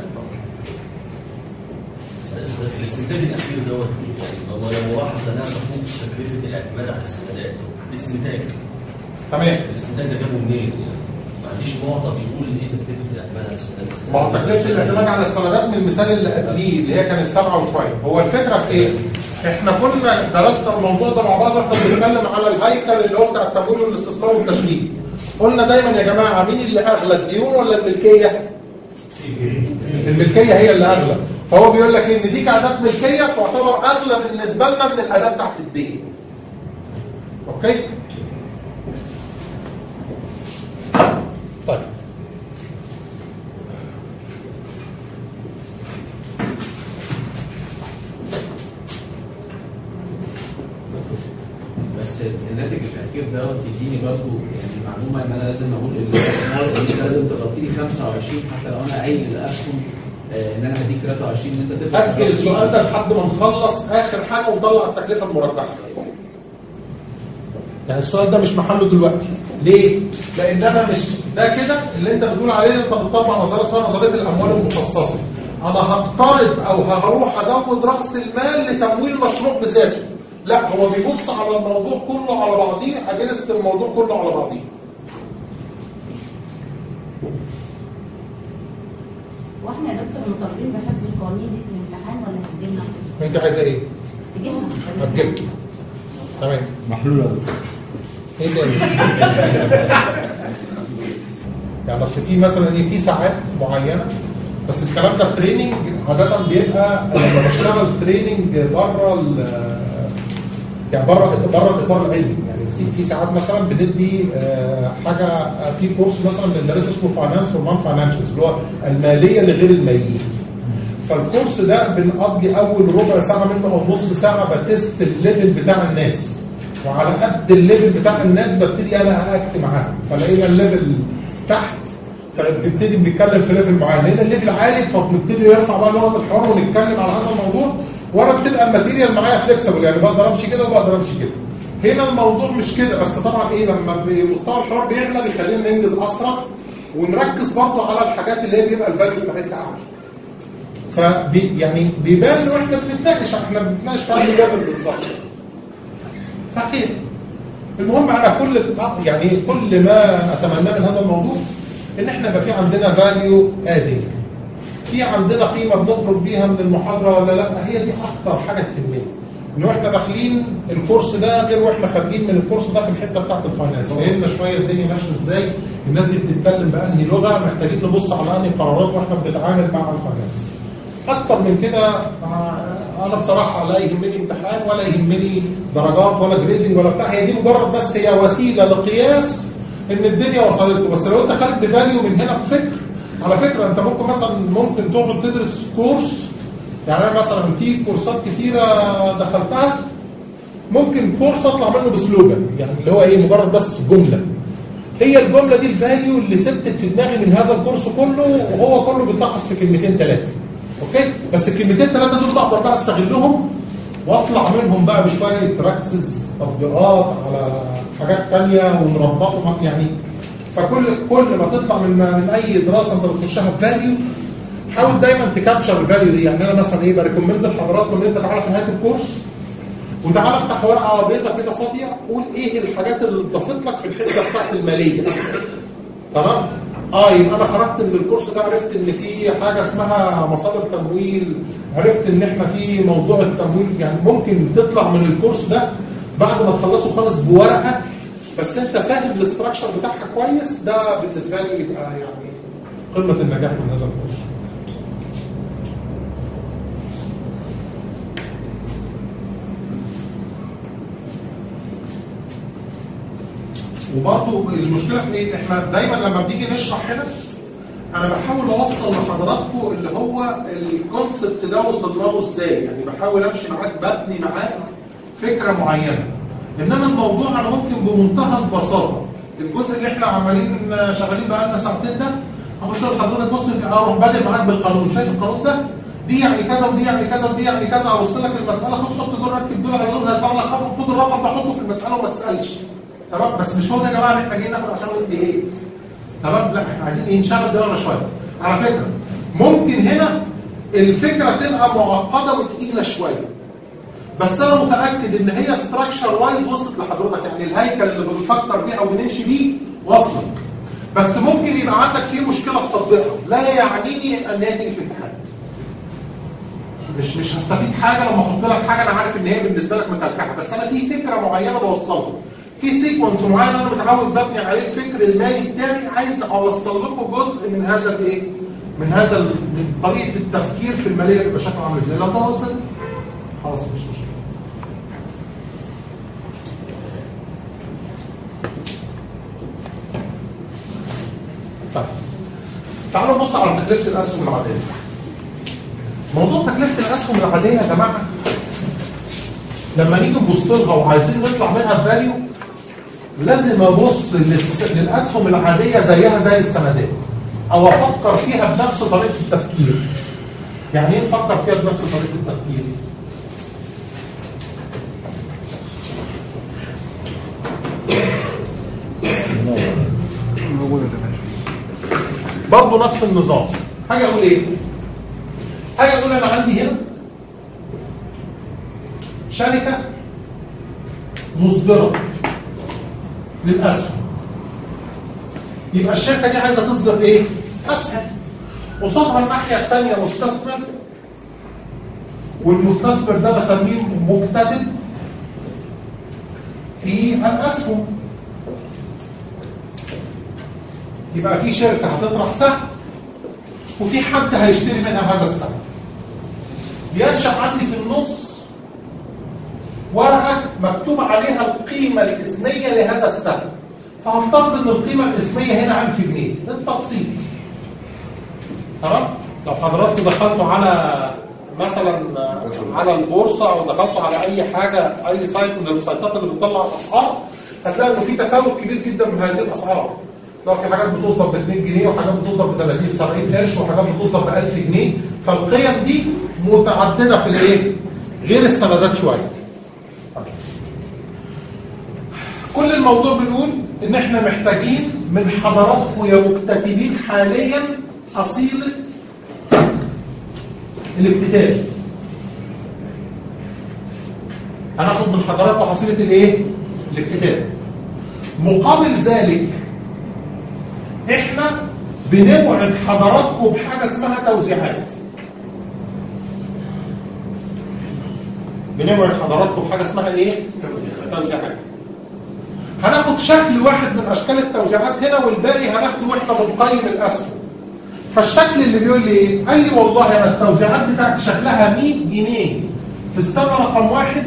الاستنتاج الاخير دوت يعني هو لو لاحظ انها تفوق تكلفه الاعتماد على السندات. الاستنتاج تمام. الاستنتاج ده جابه منين؟ يعني ما عنديش معطى بيقول ان ايه تكلفه الاعتماد على السندات. ما هو تكلفه الاعتماد على السندات من المثال اللي قبليه اللي هي كانت سبعه وشويه. هو الفكره في ايه؟ احنا كنا درسنا الموضوع ده مع بعض واحنا بنتكلم على الهيكل اللي هو بتاع التمويل والاستثمار والتشغيل. قلنا دايما يا جماعه مين اللي اغلى، الديون ولا الملكيه؟ الملكيه هي اللي اغلى. فهو بيقول لك ان دي كاداه ملكيه تعتبر اغلى بالنسبه لنا من الاداه بتاعت الدين. اوكي؟ طيب بس الناتج الاخير دوت يديني برضه يعني معلومه ان انا لازم اقول الاستثمار انت لازم تغطي لي خمسة وعشرين حتى لو انا قايل الاسهم ان انا هديك ثلاثة وعشرين ان انت تدفع. اجل السؤال ده لحد ما نخلص اخر حاجه ونطلع التكلفه المربحه. يعني السؤال ده مش محله دلوقتي. ليه؟ لان انا مش ده كده اللي انت بتقول عليه انت بتطبق نظريه اسمها نظريه الاموال المخصصه. انا هقترض او هروح ازود راس المال لتمويل مشروع بذاته. لا هو بيبص على الموضوع كله على بعضيه، اجلسه الموضوع كله على بعضيه. واحنا يا دكتور مطالبين بحفظ القوانين دي في الامتحان ولا هتجيلنا؟ انت عايزه ايه؟ تجيلنا هتجيلك. تمام. محلوله. ايه تاني؟ يعني اصل في مثلا ايه في ساعات معينه بس الكلام ده تريننج عاده بيبقى لما بشتغل تريننج بره ال يعني بره بره الاطار العلمي، يعني في في ساعات مثلا بندي حاجه في كورس مثلا بندرسه اسمه فاينانس فور نون فاينانشالز اللي هو الماليه لغير الماليين. فالكورس ده بنقضي اول ربع ساعه منه او نص ساعه بتست الليفل بتاع الناس، وعلى قد الليفل بتاع الناس ببتدي انا اكت معاهم، فلاقينا الليفل تحت فبنبتدي بنتكلم في ليفل معين، لقينا الليفل عالي فبنبتدي نرفع بقى نقط الحوار ونتكلم على هذا الموضوع، وانا بتبقى الماتيريال معايا فليكسبل، يعني بقدر امشي كده وبقدر امشي كده. هنا الموضوع مش كده، بس طبعا ايه لما مستوى الحوار بيعلى بيخلينا ننجز اسرع ونركز برضه على الحاجات اللي هي بيبقى الفاليو بتاعتها اعلى. فبي يعني بيبان لو احنا بنتناقش احنا بنتناقش في اي ليفل بالظبط. فخير. المهم انا كل يعني كل ما اتمناه من هذا الموضوع ان احنا يبقى في عندنا فاليو ادنج. في عندنا قيمه بنخرج بيها من المحاضره ولا لا؟ هي دي اكتر حاجه تهمني. ان احنا داخلين الكورس ده غير واحنا خارجين من الكورس ده في الحته بتاعت الفاينانس، فهمنا شويه الدنيا ماشيه ازاي، الناس دي بتتكلم بانهي لغه، محتاجين نبص على انهي قرارات واحنا بنتعامل مع الفاينانس. اكتر من كده انا بصراحه لا يهمني امتحان ولا يهمني درجات ولا جريدنج ولا بتاع، هي دي مجرد بس هي وسيله لقياس ان الدنيا وصلت له. بس لو انت خدت بفاليو من هنا بفكر، على فكره انت ممكن مثلا ممكن تقعد تدرس كورس، يعني انا مثلا في كورسات كتيره دخلتها ممكن كورس اطلع منه بسلوجان، يعني اللي هو ايه مجرد بس جمله، هي الجمله دي الفاليو اللي ثبتت في دماغي من هذا الكورس كله، وهو كله بيتلخص في كلمتين ثلاثه. اوكي، بس الكلمتين ثلاثه دول بقدر بقى استغلهم واطلع منهم بقى بشويه براكسس تطبيقات على حاجات ثانيه ونربطهم يعني. فكل كل ما تطلع من من اي دراسه انت بتخشها بفاليو حاول دايما تكابشر الفاليو دي. يعني انا مثلا ايه بريكومند لحضراتكم ان انت تعالى في نهايه الكورس وتعالى افتح ورقه بيضاء كده فاضيه قول ايه الحاجات اللي اتضافت لك في الحته بتاعت الماليه. تمام؟ اه يبقى انا خرجت من الكورس ده عرفت ان في حاجه اسمها مصادر تمويل، عرفت ان احنا في موضوع التمويل. يعني ممكن تطلع من الكورس ده بعد ما تخلصه خالص بورقه بس انت فاهم الاستراكشر بتاعها كويس، ده بالنسبه لي يبقى يعني قمه النجاح من هذا الكورس. وبرضه المشكله في ايه؟ احنا دايما لما بنيجي نشرح هنا انا بحاول اوصل لحضراتكم اللي هو الكونسبت ده وصلنا له ازاي، يعني بحاول امشي معاك ببني معاك فكره معينه. انما الموضوع انا ممكن بمنتهى البساطه الجزء اللي احنا عمالين شغالين بقى لنا ساعتين ده اخش لحضرتك بص اروح بادئ معاك بالقانون، شايف القانون ده؟ دي يعني كذا ودي يعني كذا ودي يعني كذا، اوصل لك المساله خد حط دول ركب دول على دول هيطلع لك رقم، خد الرقم ده حطه في المساله وما تسالش. تمام؟ بس مش هو ده يا جماعه اللي احنا جايين ناخد عشان ندي ايه؟ تمام؟ لا احنا عايزين ايه؟ نشغل دماغنا شويه. على فكره ممكن هنا الفكره تبقى معقده وتقيله شويه، بس انا متاكد ان هي ستراكشر وايز وصلت لحضرتك، يعني الهيكل اللي بنفكر بيه او بنمشي بيه وصلك. بس ممكن يبقى عندك فيه مشكله في تطبيقها، لا يعنيني ان هي تيجي في الامتحان. مش مش هستفيد حاجه لما احط لك حاجه انا عارف ان هي بالنسبه لك مكلكعه، بس انا في فكره معينه بوصلها، في سيكونس معين انا متعود ببني عليه الفكر المالي بتاعي، عايز اوصل لكم جزء من هذا الايه؟ من هذا من طريقه التفكير في الماليه بيبقى شكله عامل ازاي. لو ده وصل خلاص مش مشكله. طيب تعالوا نبص على تكلفه الاسهم العاديه. موضوع تكلفه الاسهم العاديه يا جماعه لما نيجي نبص لها وعايزين نطلع منها فاليو لازم ابص للاسهم العاديه زيها زي السندات او افكر فيها بنفس طريقه التفكير. يعني ايه نفكر فيها بنفس طريقه التفكير؟ برضه نفس النظام. حاجه اقول ايه؟ حاجه اقول انا عندي هنا شركه مصدره للاسهم، يبقى الشركه دي عايزه تصدر ايه؟ اسهم. قصادها الناحيه الثانيه مستثمر، والمستثمر ده بسميه مبتدئ في الاسهم. يبقى في شركه هتطرح سهم وفي حد هيشتري منها هذا السهم. بينشأ عندي في النص ورقة مكتوب عليها القيمة الاسمية لهذا السهم. فهفترض ان القيمة الاسمية هنا ألف جنيه للتبسيط. تمام؟ لو حضراتكم دخلتوا على مثلا على البورصة او دخلتوا على اي حاجة اي سايت من السايتات اللي بتطلع الاسعار هتلاقوا ان في تفاوت كبير جدا من هذه الاسعار. لو في حاجات بتصدر ب اتنين جنيه وحاجات بتصدر ب تلاتين سبعين قرش وحاجات بتصدر ب ألف جنيه، فالقيم دي متعدده في الايه؟ غير السندات شويه. كل الموضوع بنقول ان احنا محتاجين من حضراتكم يا مكتتبين حاليا حصيله الاكتتاب. هناخد من حضراتكم حصيله الايه؟ الاكتتاب. مقابل ذلك احنا بنوعد حضراتكم بحاجه اسمها توزيعات. بنوعد حضراتكم بحاجه اسمها ايه؟ توزيعات. هناخد شكل واحد من اشكال التوزيعات هنا والباقي هناخده واحنا بنقيم الاسهم. فالشكل اللي بيقول لي ايه؟ قال لي والله انا التوزيعات بتاعتي شكلها مية جنيه في السنه رقم واحد،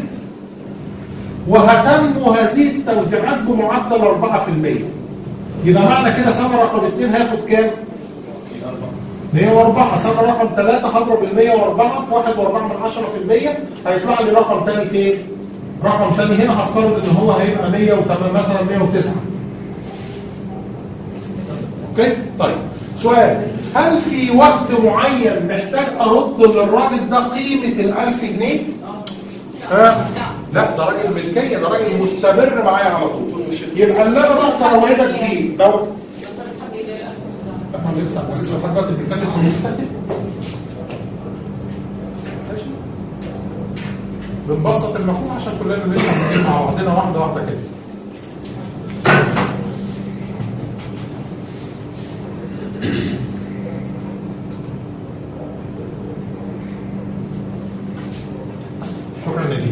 وهتنمو هذه التوزيعات بمعدل أربعة في المية. يبقى معنى كده سنه رقم اثنين هياخد كام؟ مية وأربعة. سنه رقم ثلاثة هضرب ال مية وأربعة في واحد فاصلة أربعة من عشرة في المية هيطلع لي رقم ثاني فين؟ رقم ثاني هنا هفترض ان هو هيبقى مية وتمانية مثلا مية وتسعة. اوكي؟ طيب سؤال، هل في وقت معين محتاج ارد للراجل ده قيمه ال ألف جنيه؟ ها؟ لا، ده راجل ملكيه، ده راجل مستمر معايا على طول. يبقى اللي انا بقدر اوعدك بيه لو احنا لسه لسه لحد دلوقتي بنتكلم في المستقبل. بنبسط المفهوم عشان كلنا نفهم مع بعضنا واحده واحده كده. شكرا نديم.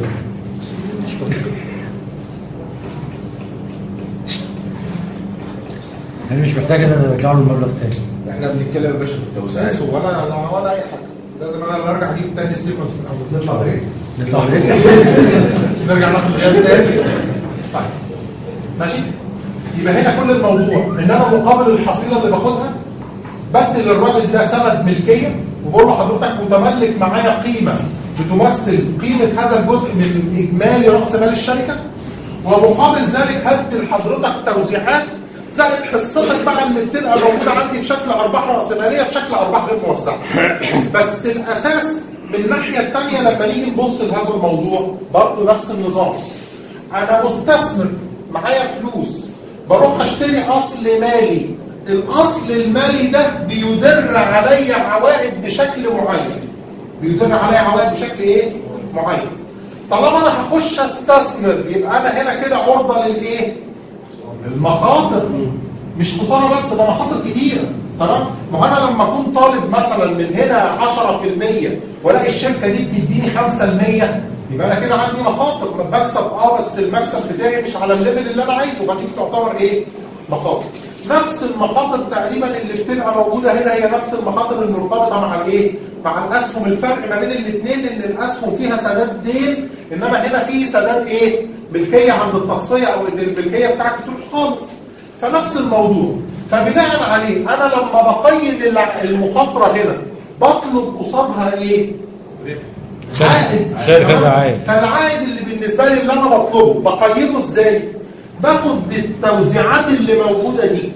يعني مش محتاج ان انا ارجع له المبلغ تاني. احنا بنتكلم يا باشا في التوزيعات ولا ولا اي حاجه. لازم انا اللي ارجع اجيب تاني السيكونس من اول. نطلع بايه؟ نطلع بايه؟ نرجع ناخد غياب تاني. طيب ماشي؟ يبقى هنا كل الموضوع ان انا مقابل الحصيله اللي باخدها بدل للراجل ده سند ملكيه وبقول له حضرتك متملك معايا قيمه بتمثل قيمه هذا الجزء من اجمالي راس مال الشركه، ومقابل ذلك هدي لحضرتك توزيعات زائد حصتك بقى اللي بتبقى موجوده عندي في شكل ارباح راسماليه في شكل ارباح غير موزعه. بس الاساس من الناحيه الثانيه لما نيجي نبص لهذا الموضوع برضه نفس النظام. انا مستثمر معايا فلوس بروح اشتري اصل مالي، الاصل المالي ده بيدر عليا عوائد بشكل معين. بيدر عليا عوائد بشكل ايه؟ معين. طالما انا هخش استثمر يبقى انا هنا كده عرضه للايه؟ المخاطر. مش خساره بس، ده مخاطر كتيره. تمام؟ ما هو انا لما اكون طالب مثلا من هنا عشرة في المية والاقي الشركه دي بتديني خمسة في المية يبقى انا كده عندي مخاطر. بكسب اه بس المكسب بتاعي مش على الليفل اللي انا عايزه، فدي تعتبر ايه؟ مخاطر. نفس المخاطر تقريبا اللي بتبقى موجوده هنا هي نفس المخاطر المرتبطه مع الايه؟ مع الاسهم. الفرق ما بين الاثنين ان الاسهم فيها سداد دين، انما هنا في سداد ايه؟ ملكيه عند التصفيه، او ان الملكيه بتاعتي تروح خالص. فنفس الموضوع. فبناء عليه انا لما بقيم المخاطره هنا بطلب قصادها ايه؟ عائد. شركه عائد. فالعائد اللي بالنسبه لي اللي انا بطلبه بقيمه ازاي؟ باخد التوزيعات اللي موجوده دي.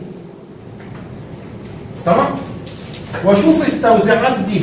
تمام؟ واشوف التوزيعات دي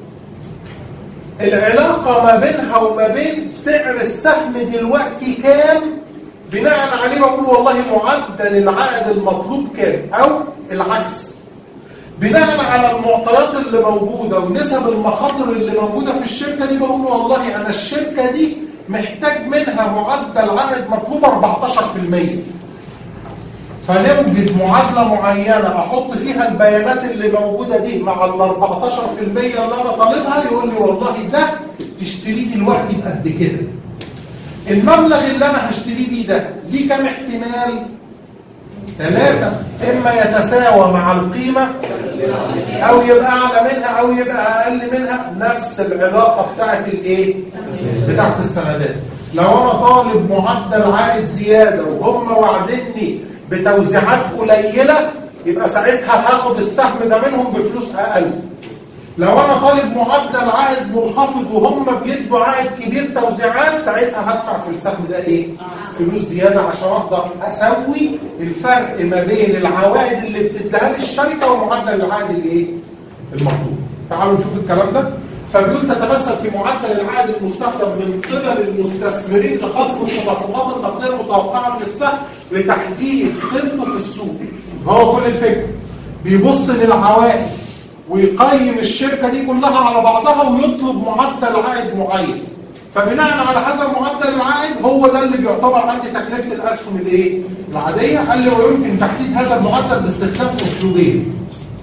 العلاقه ما بينها وما بين سعر السهم دلوقتي كام، بناء عليه بقول والله معدل العائد المطلوب كام، او العكس. بناء على المعطيات اللي موجوده ونسب المخاطر اللي موجوده في الشركه دي بقول والله انا الشركه دي محتاج منها معدل عائد مطلوب أربعتاشر في المية. فنوجد معادله معينه احط فيها البيانات اللي موجوده دي مع ال أربعتاشر في المية اللي انا طالبها، يقول لي والله ده تشتريه دلوقتي بقد كده. المبلغ اللي انا هشتريه بيه ده ليه كام احتمال؟ ثلاثة. اما يتساوى مع القيمة او يبقى اعلى منها او يبقى اقل منها، نفس العلاقه بتاعت الايه؟ بتاعت السندات. لو انا طالب معدل عائد زياده وهم واعديني بتوزيعات قليله، يبقى ساعتها هاخد السهم ده منهم بفلوس اقل. لو انا طالب معدل عائد منخفض وهم بيدوا عائد كبير توزيعات، ساعتها هدفع في السهم ده ايه؟ فلوس زياده عشان اقدر اسوي الفرق ما بين العوائد اللي بتديها لي الشركه ومعدل العائد الايه؟ المطلوب. تعالوا نشوف الكلام ده. فبيقول تتمثل في معدل العائد المستخدم من قبل المستثمرين لخصم التدفقات النقديه المتوقعه من السهم لتحديد قيمته في السوق. هو كل الفكره بيبص للعوائد ويقيم الشركه دي كلها على بعضها ويطلب معدل عائد معين. فبناء على هذا معدل العائد هو ده اللي بيعتبر عندي تكلفه الاسهم الايه؟ العاديه. قال لي ويمكن تحديد هذا المعدل باستخدام اسلوبين.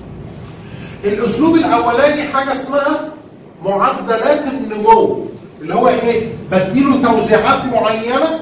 الاسلوب الاولاني حاجه اسمها معدلات النمو، اللي هو ايه؟ بديله توزيعات معينه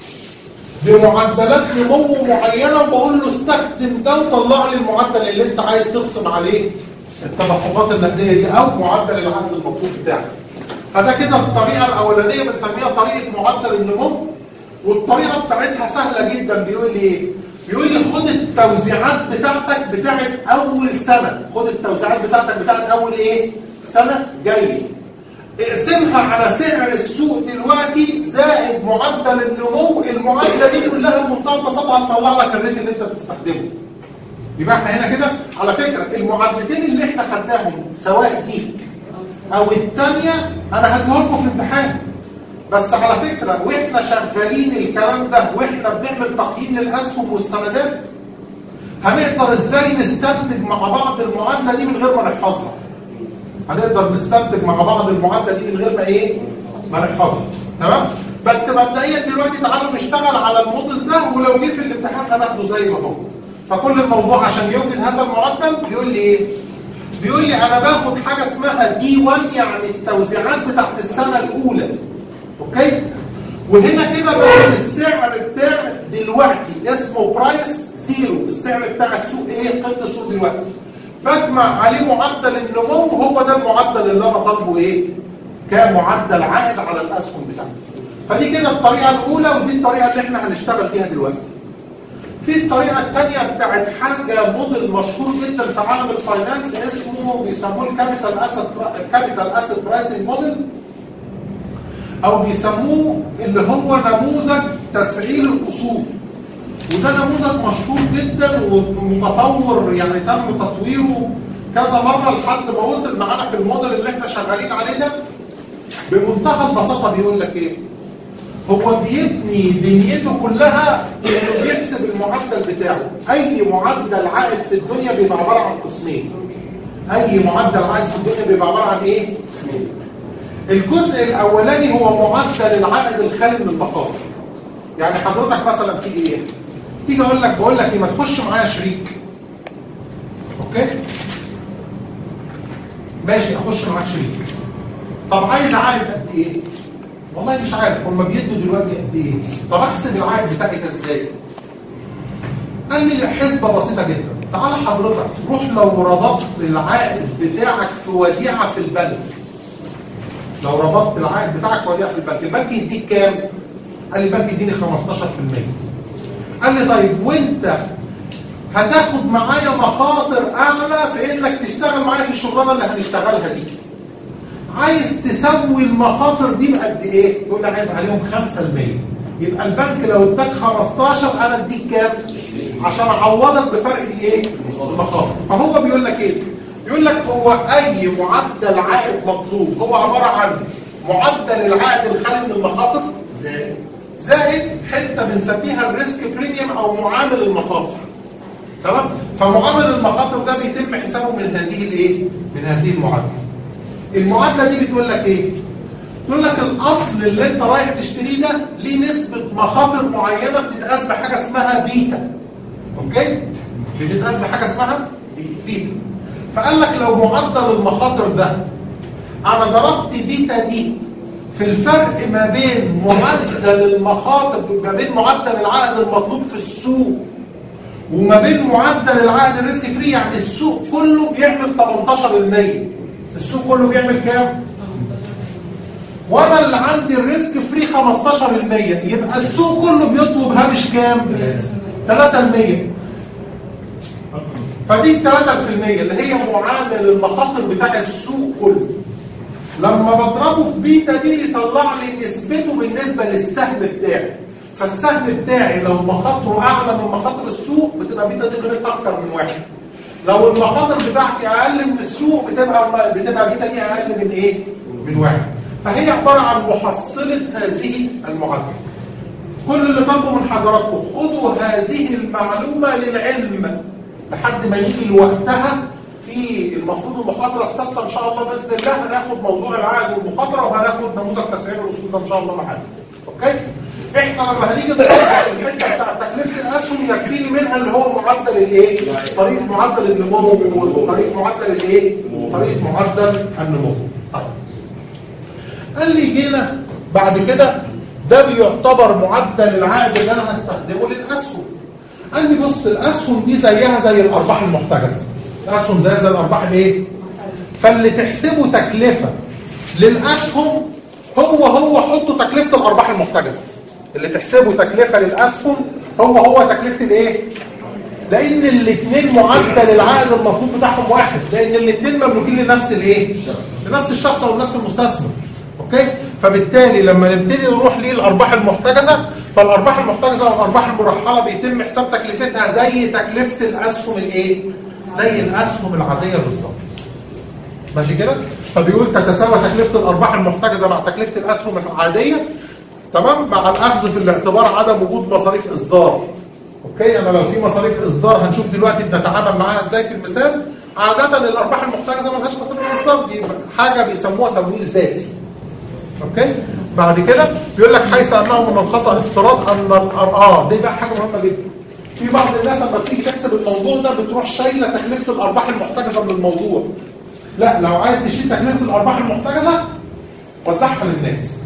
بمعدلات نمو معينه وبقول له استخدم ده وطلع لي المعدل اللي انت عايز تقسم عليه التدفقات النقديه دي او معدل العائد المطلوب بتاعك. فده كده الطريقه الاولانيه بنسميها طريقه معدل النمو، والطريقه بتاعتها سهله جدا. بيقول لي ايه؟ بيقول لي خد التوزيعات بتاعتك بتاعت اول سنه، خد التوزيعات بتاعتك بتاعت اول ايه؟ سنه جايه. اقسمها على سعر السوق دلوقتي زائد معدل النمو، المعادله دي كلها بمنتهى البساطه هتطلع لك الريت اللي انت بتستخدمه. يبقى احنا هنا كده على فكره المعادلتين اللي احنا خدناهم سواء دي او الثانيه انا هديهم لكم في الامتحان. بس على فكره واحنا شغالين الكلام ده واحنا بنعمل تقييم للاسهم والسندات، هنقدر ازاي نستنتج مع بعض المعادله دي من غير ما نحفظها. هنقدر نستنتج مع بعض المعادله دي من غير ما ايه؟ ما نحفظها. تمام؟ بس مبدئيا دلوقتي تعالوا نشتغل على الموديل ده، ولو جه في الامتحان هناخده زي ما هو. فكل الموضوع عشان يوجد هذا المعدل بيقول لي ايه؟ بيقول لي انا باخد حاجه اسمها دي واحد، يعني التوزيعات بتاعت السنه الاولى. اوكي؟ وهنا كده باخد السعر بتاع دلوقتي اسمه برايس زيرو، السعر بتاع السوق ايه؟ قيمه السوق دلوقتي. بجمع عليه معدل النمو، هو ده المعدل اللي انا طالبه ايه؟ كمعدل عائد على الاسهم بتاعتي. فدي كده الطريقه الاولى، ودي الطريقه اللي احنا هنشتغل بيها دلوقتي. في الطريقه الثانيه بتاعت حاجه موديل مشهور جدا في عالم الفاينانس اسمه بيسموه الكابيتال اسيت كابيتال اسيت برايسنج موديل، او بيسموه اللي هو نموذج تسعير الاصول. وده نموذج مشهور جدا ومتطور، يعني تم تطويره كذا مره لحد ما وصل معانا في الموديل اللي احنا شغالين عليه ده. بمنتهى البساطه بيقول لك ايه؟ هو بيبني دنيته كلها انه بيحسب المعدل بتاعه. اي معدل عائد في الدنيا بيبقى عباره عن قسمين. اي معدل عائد في الدنيا بيبقى عباره عن ايه؟ قسمين. الجزء الاولاني هو معدل العائد الخالي من المخاطر. يعني حضرتك مثلا تيجي ايه؟ تيجي اقول لك بقول لك ايه؟ ما تخش معايا شريك. اوكي؟ ماشي اخش معاك شريك. طب عايز عائد قد ايه؟ والله مش عارف هم بيدوا دلوقتي قد ايه؟ طب احسب العائد بتاعي ده ازاي؟ قال لي حسبه بسيطه جدا. تعالى حضرتك روح لو ربطت العائد بتاعك في وديعه في البنك. لو ربطت العائد بتاعك في وديعه في البنك، البنك يديك كام؟ قال لي البنك يديني خمستاشر في المية. قال لي طيب وانت هتاخد معايا مخاطر اعلى في انك تشتغل معايا في الشغلانه اللي هنشتغلها دي. عايز تسوي المخاطر دي بقد ايه؟ يقول لي عايز عليهم خمسة بالمية. يبقى البنك لو اداك خمستاشر انا اديك كام؟ عشان اعوضك بفرق الايه؟ المخاطر. فهو بيقول لك ايه؟ يقول لك هو اي معدل عائد مطلوب هو عباره عن معدل العائد الخالي من المخاطر زائد زائد حته بنسميها الريسك بريميوم او معامل المخاطر. تمام؟ فمعامل المخاطر ده بيتم حسابه من هذه الايه؟ من هذه المعادله. المعادله دي بتقول لك ايه؟ تقول لك الاصل اللي انت رايح تشتريه ده ليه نسبه مخاطر معينه بتتقاس بحاجه اسمها بيتا. اوكي؟ بتتقاس بحاجه اسمها بيتا. فقال لك لو معدل المخاطر ده انا ضربت بيتا دي في الفرق ما بين معدل المخاطر ما بين معدل العائد المطلوب في السوق وما بين معدل العائد الريسك فري، يعني السوق كله بيعمل تمنتاشر بالمية. السوق كله بيعمل كام؟ وانا اللي عندي الريسك فري خمستاشر بالمية، يبقى السوق كله بيطلب هامش كام؟ تلاتة بالمية. فدي تلاتة بالمية اللي هي معامل المخاطر بتاع السوق كله. لما بضربه في بيتا دي يطلع لي نسبته بالنسبه للسهم بتاعي. فالسهم بتاعي لو مخاطره اعلى من مخاطر السوق بتبقى بيتا دي قيمتها اكتر من واحد. لو المخاطر بتاعتي اقل من السوق بتبقى بتبقى بيتا دي اقل من ايه؟ من واحد. فهي عباره عن محصله هذه المعادله. كل اللي طلبه من حضراتكم خدوا هذه المعلومه للعلم لحد ما يجي لوقتها. في المفروض المحاضره الثابته ان شاء الله باذن الله هناخد موضوع العائد والمخاطره وهناخد نموذج تسعير الاصول ده ان شاء الله معانا. اوكي؟ احنا لما هنيجي نطبق الحته بتاع تكلفه الاسهم يكفيني منها اللي هو معدل الايه؟ طريقه معدل النمو وطريقه معدل الايه؟ طريقه معدل النمو. طيب. قال لي جينا بعد كده ده بيعتبر معدل العائد اللي انا هستخدمه للاسهم. قال لي بص الاسهم دي زيها زي الارباح المحتجزه. الاسهم زي زي الارباح الايه؟ فاللي تحسبه تكلفه للاسهم هو هو حطوا تكلفه الارباح المحتجزه. اللي تحسبه تكلفه للاسهم هو هو تكلفه الايه؟ لان الاثنين معدل العائد المطلوب بتاعهم واحد، لان الاثنين مملوكين لنفس الايه؟ لنفس الشخص او لنفس المستثمر. اوكي؟ فبالتالي لما نبتدي نروح للارباح المحتجزه فالارباح المحتجزه والارباح المرحله بيتم حساب تكلفتها زي تكلفه الاسهم الايه؟ زي الاسهم العاديه بالظبط. ماشي كده؟ فبيقول تتساوى تكلفه الارباح المحتجزه مع تكلفه الاسهم العاديه تمام؟ مع الاخذ في الاعتبار عدم وجود مصاريف اصدار. اوكي؟ انا لو في مصاريف اصدار هنشوف دلوقتي بنتعامل معاها ازاي في المثال. عاده الارباح المحتجزه ما لهاش مصاريف اصدار، دي حاجه بيسموها تمويل ذاتي. اوكي؟ بعد كده بيقول لك حيث انه من الخطا افتراض ان اه دي بقى حاجه مهمه جدا. في بعض الناس لما بتيجي تحسب الموضوع ده بتروح شايله تكلفه الارباح المحتجزه من الموضوع. لا، لو عايز تشيل تكلفه الارباح المحتجزه وزعها للناس.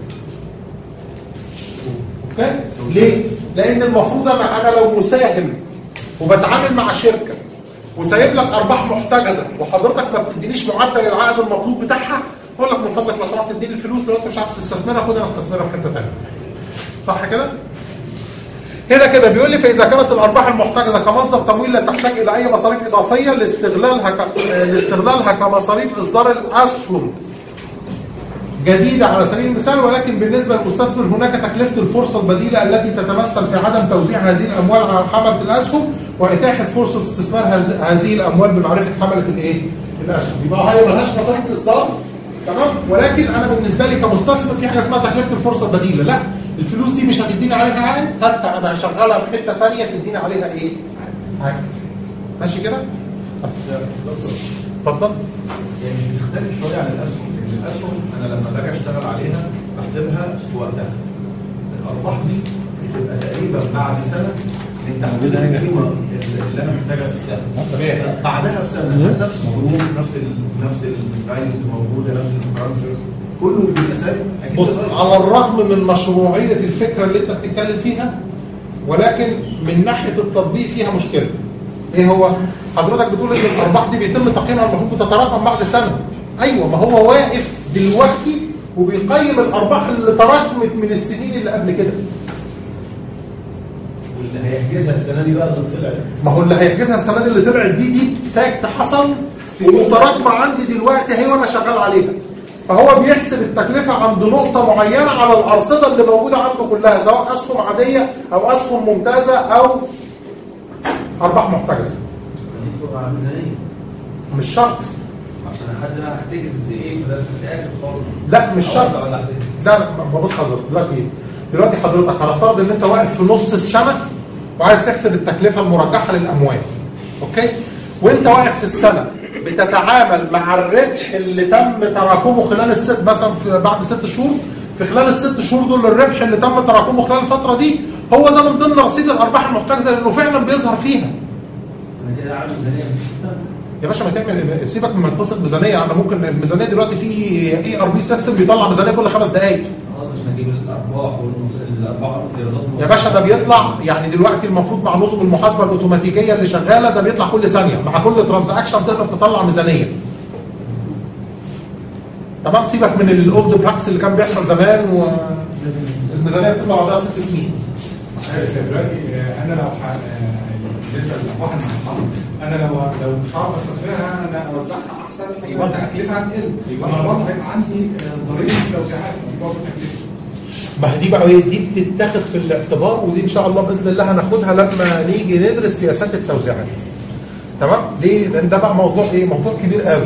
اوكي؟ ليه؟ لان المفروض انا انا لو مساهم وبتعامل مع شركه وسايب لك ارباح محتجزه وحضرتك ما بتدينيش معدل العائد المطلوب بتاعها، اقول لك من فضلك لو سمحت اديني الفلوس، لو انت مش عارف تستثمرها خدها استثمرها في حته ثانيه. صح كده؟ هنا كده بيقول لي فاذا كانت الارباح المحتجزه كمصدر تمويل لا تحتاج الى اي مصاريف اضافيه لاستغلالها ك... لاستغلالها كمصاريف اصدار الاسهم جديده على سبيل المثال، ولكن بالنسبه للمستثمر هناك تكلفه الفرصه البديله التي تتمثل في عدم توزيع هذه الاموال على حمله الاسهم واتاحه فرصه استثمار هذه الاموال بمعرفه حمله الايه؟ الاسهم. يبقى هي مالهاش مصاريف اصدار تمام؟ ولكن انا بالنسبه لي كمستثمر في حاجه اسمها تكلفه الفرصه البديله. لا، الفلوس دي مش هتديني عليها عائد، هاتها انا هشغلها في حته ثانيه تديني عليها ايه؟ عائد. ماشي كده؟ اتفضل. يعني بتختلف شويه عن الاسهم، لان الاسهم انا لما باجي اشتغل عليها بحسبها في وقتها. الارباح دي بتبقى تقريبا بعد سنه من تحديد القيمه اللي انا محتاجها في السنه. تمام. بعدها بسنه نفس الظروف، نفس ال نفس الفاليوز الموجوده، نفس البارامترز، كله بيبقى ثابت. بص، على الرغم من مشروعيه الفكره اللي انت بتتكلم فيها ولكن من ناحيه التطبيق فيها مشكله. ايه هو؟ حضرتك بتقول ان الارباح دي بيتم تقييمها المفروض بتتراكم بعد سنه. ايوه، ما هو واقف دلوقتي وبيقيم الارباح اللي تراكمت من السنين اللي قبل كده. واللي هيحجزها السنه دي بقى اللي طلعت. ما هو اللي هيحجزها السنه دي اللي طلعت دي دي فاكت حصل ومتراكمه عندي دلوقتي اهي وانا شغال عليها. فهو بيحسب التكلفه عند نقطه معينه على الارصده اللي موجوده عنده كلها، سواء اسهم عاديه او اسهم ممتازه او ارباح محتجزه. دي بتبقى ميزانيه. مش شرط. عشان احدد انا هحتجز بايه في الاخر خالص. لا مش شرط. لا لا بص حضرتك دلوقتي ايه؟ دلوقتي حضرتك هنفترض ان انت واقف في نص السنه وعايز تحسب التكلفه المرجحه للاموال. اوكي؟ وانت واقف في السنه بتتعامل مع الربح اللي تم تراكمه خلال الست مثلا بعد ست شهور، في خلال الست شهور دول الربح اللي تم تراكمه خلال الفتره دي هو ده من ضمن رصيد الارباح المحتجزه لانه فعلا بيظهر فيها. انا كده عامل ميزانيه مش استنى. يا باشا ما تعمل، سيبك من قصه ميزانيه. انا ممكن الميزانيه دلوقتي في اي ار بي سيستم بيطلع ميزانيه كل خمس دقائق. خلاص عشان اجيب الارباح يا باشا ده بيطلع يعني دلوقتي المفروض مع نظم المحاسبه الاوتوماتيكيه اللي شغاله ده بيطلع كل ثانيه، مع كل ترانزاكشن تقدر تطلع ميزانيه. تمام، سيبك من الاولد براكتس اللي كان بيحصل زمان والميزانيه بتطلع بعدها ست سنين. دلوقتي انا لو بالنسبه للارباح المحطوطه انا لو لو مش هعرف استثمرها انا اوزعها احسن يبقى تكلفها هتقل، يبقى انا برضه هيبقى عندي ضريبه توزيعات برضه تكلفه. ما هي دي بقى ايه؟ دي بتتاخد في الاعتبار، ودي ان شاء الله باذن الله هناخدها لما نيجي ندرس سياسات التوزيعات. تمام؟ ليه؟ لان ده بقى موضوع ايه؟ موضوع كبير قوي.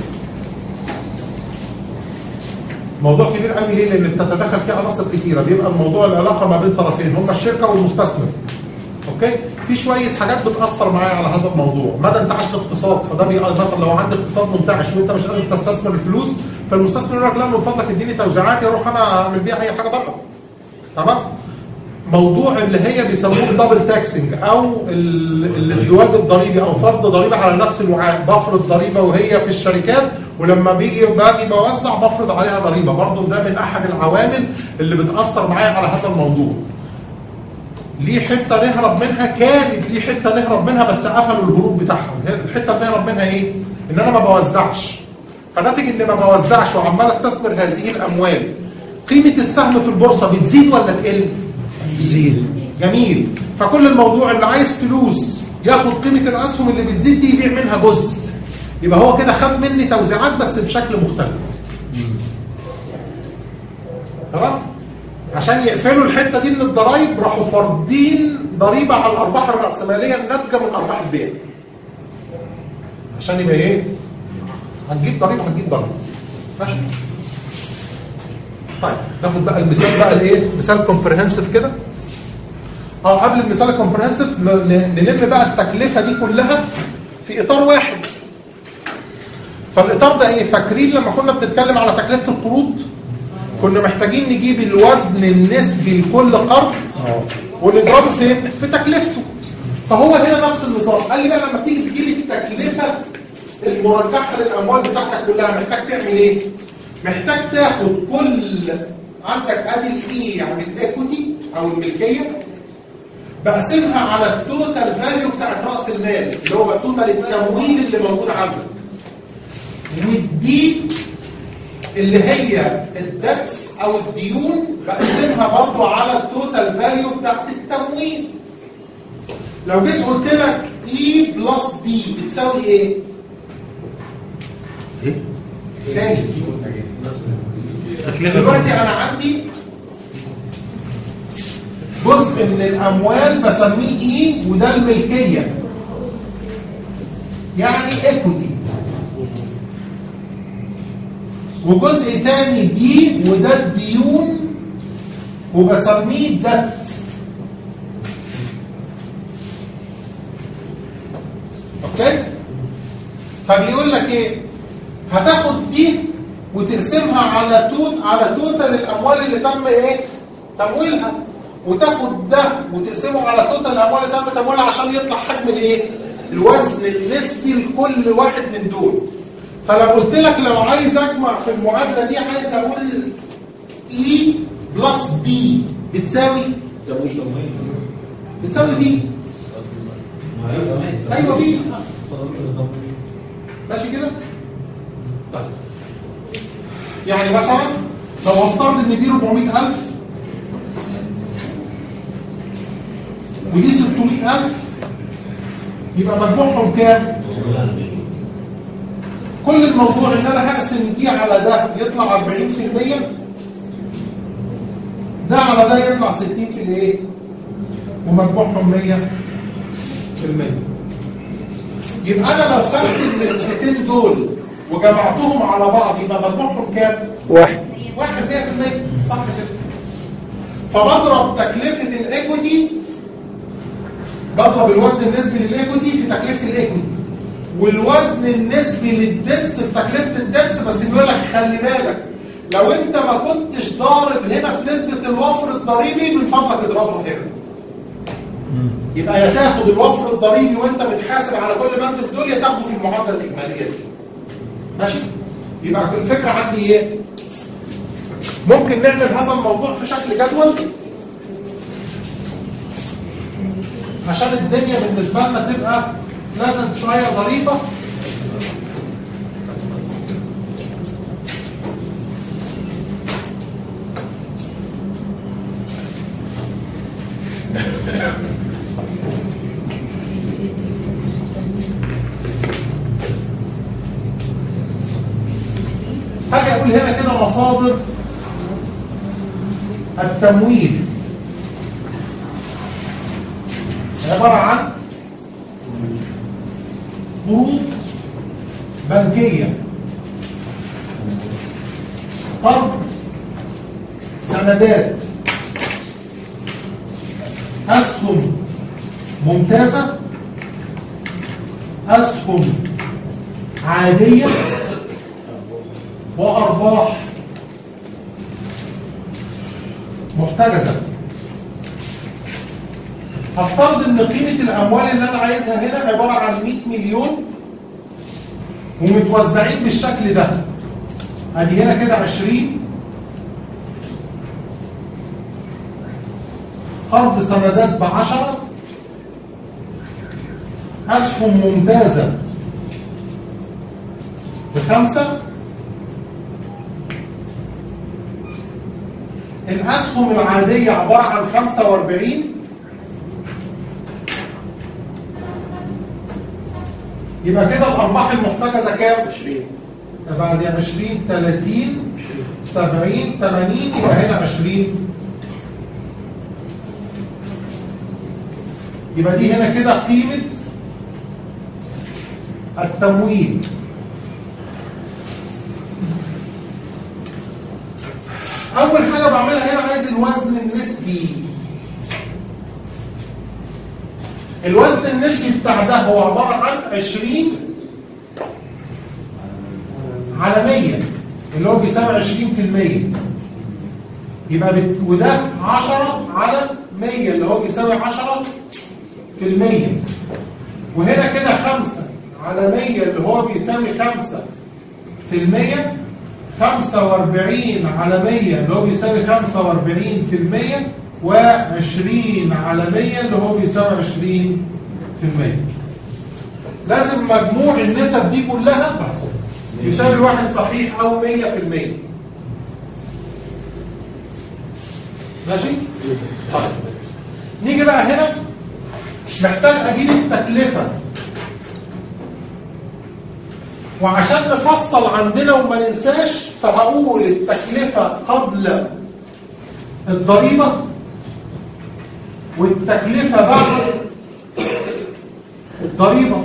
موضوع كبير قوي ليه؟ لان بتتدخل فيه عناصر كتيره، بيبقى الموضوع العلاقه ما بين طرفين هم الشركه والمستثمر. اوكي؟ في شويه حاجات بتاثر معايا على هذا الموضوع، مدى انتعاش الاقتصاد، فده بيبقى مثلا لو عندك اقتصاد منتعش وانت مش قادر تستثمر الفلوس، فالمستثمر يقول لك لا من فضلك اديني توزيعاتي اروح انا اعمل بيها اي حاجه بره. تمام؟ موضوع اللي هي بيسموه الدبل تاكسنج او الازدواج الضريبي او فرض ضريبه على نفس الوعاء، بفرض ضريبه وهي في الشركات ولما بيجي باجي بوزع بفرض عليها ضريبه، برضه ده من احد العوامل اللي بتاثر معايا على هذا الموضوع. ليه حته نهرب منها؟ كانت ليه حته نهرب منها بس قفلوا الهروب بتاعهم. الحته اللي نهرب منها ايه؟ ان انا ما بوزعش. فناتج ان ما بوزعش وعمال استثمر هذه الاموال، قيمه السهم في البورصه بتزيد ولا تقل؟ تزيد. جميل. فكل الموضوع اللي عايز فلوس ياخد قيمه الاسهم اللي بتزيد دي يبيع منها جزء. يبقى هو كده خد مني توزيعات بس بشكل مختلف. تمام؟ عشان يقفلوا الحته دي من الضرايب راحوا فارضين ضريبه على الارباح الراسماليه الناتجه من ارباح البيع. عشان يبقى ايه؟ هتجيب ضريبه هتجيب ضريبه. ماشي؟ طيب ناخد بقى المثال بقى الايه؟ مثال كومبريهنسيف كده. اه قبل المثال الكومبريهنسيف نلم بقى التكلفه دي كلها في اطار واحد. فالاطار ده ايه؟ فاكرين لما كنا بنتكلم على تكلفه القروض؟ كنا محتاجين نجيب الوزن النسبي لكل قرض ونضربه فين؟ في تكلفته. فهو هنا نفس النظام، قال لي بقى لما تيجي تجيب التكلفه المرجحه للاموال بتاعتك كلها محتاج تعمل ايه؟ محتاج تاخد كل عندك ادي الاي يعني الايكوتي او الملكيه، بقسمها على التوتال فاليو بتاعت راس المال اللي هو توتال التمويل اللي موجود عندك، والدي اللي هي الدكس او الديون بقسمها برضه على التوتال فاليو بتاعت التمويل. لو جيت قلت لك اي بلس دي بتساوي ايه؟ ايه؟ تاني دلوقتي انا عندي جزء من الاموال بسميه ايه وده الملكيه يعني ايكوتي، وجزء تاني دي وده الديون وبسميه دت. اوكي؟ فبيقول لك ايه؟ هتاخد دي وتقسمها على توت على توتال الاموال اللي تم ايه؟ تمويلها، وتاخد ده وتقسمه على توتال الاموال اللي تم تمويلها عشان يطلع حجم الايه؟ الوزن النسبي لكل واحد من دول. فلو قلت لك لو عايز اجمع في المعادله دي عايز اقول اي بلس دي بتساوي بتساوي في ايوه في ماشي كده. طيب يعني مثلا لو افترض ان دي أربعمائة ألف ودي ستمائة ألف يبقى مجموعهم كام؟ كل الموضوع ان انا هقسم دي على ده يطلع أربعين في المية، ده على ده يطلع ستين في الايه؟ ومجموعهم مية في المية. يبقى انا لو خدت النسبتين دول وجمعتهم على بعض يبقى مجموعهم كام؟ واحد واحد مية في المية صح كده؟ فبضرب تكلفة الايكوتي، بضرب الوزن النسبي للايكوتي في تكلفة الايكوتي، والوزن النسبي للدنس في تكلفة الدنس. بس بيقول لك خلي بالك لو انت ما كنتش ضارب هنا في نسبة الوفر الضريبي من فضلك اضربه هنا. يبقى يا تاخد الوفر الضريبي وانت بتحاسب على كل بند في دول، يا تاخده في المعادلة الإجمالية دي. ماشي؟ يبقى الفكرة عندي ايه؟ ممكن نعمل هذا الموضوع في شكل جدول عشان الدنيا بالنسبه لنا تبقى لازم شويه ظريفه. هاجي اقول هنا كده مصادر التمويل عباره عن قروض بنكيه، قرض، سندات، اسهم ممتازه، اسهم عاديه، وارباح محتجزه. هفترض ان قيمه الاموال اللي انا عايزها هنا عباره عن مئة مليون ومتوزعين بالشكل ده. ادي هنا كده عشرين قرض سندات بعشرة، اسهم ممتازه بخمسه، الاسهم العاديه عباره عن خمسة وأربعين، يبقى كده الارباح المحتجزه كام؟ عشرين. يبقى دي عشرين ثلاثين سبعين ثمانين، يبقى هنا عشرين. يبقى دي هنا كده قيمه التمويل. اول حاجه بعملها هنا عايز الوزن النسبي. الوزن النسبي بتاع ده هو عباره عن عشرين على مية اللي هو بيساوي عشرين في المية. يبقى بت... وده عشرة على مية اللي هو بيساوي عشرة في المية. وهنا كده خمسة على مية اللي هو بيساوي خمسة في المية. خمسة وأربعين على مية اللي هو بيساوي خمسة وأربعين في المية، وعشرين على مية اللي هو بيساوي عشرين في المية. لازم مجموع النسب دي كلها يساوي واحد صحيح أو مية في المية. ماشي؟ طيب نيجي بقى هنا محتاج أجيب التكلفة، وعشان نفصل عندنا وما ننساش فهقول التكلفة قبل الضريبة والتكلفة بعد الضريبة.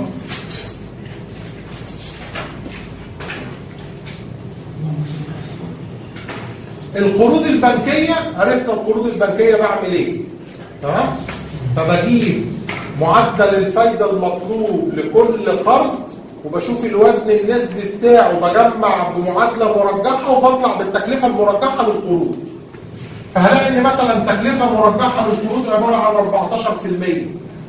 القروض البنكية، عرفت القروض البنكية بعمل ايه؟ تمام؟ فبجيب معدل الفايدة المطلوب لكل قرض وبشوف الوزن النسبي بتاعه، بجمع بمعادلة مرجحة وبطلع بالتكلفة المرجحة للقروض. فهلاقي ان مثلا تكلفة مرجحة للقروض عبارة عن أربعتاشر في المية.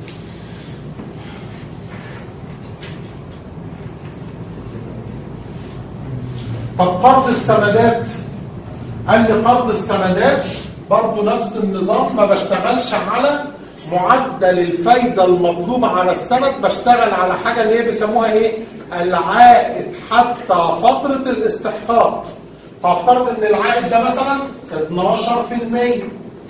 طب قرض السندات، قال لي قرض السندات برضه نفس النظام، ما بشتغلش على معدل الفايدة المطلوب على السند، بشتغل على حاجة اللي هي بيسموها ايه؟ العائد حتى فترة الاستحقاق. فافترض ان العائد ده مثلا اتناشر في المية.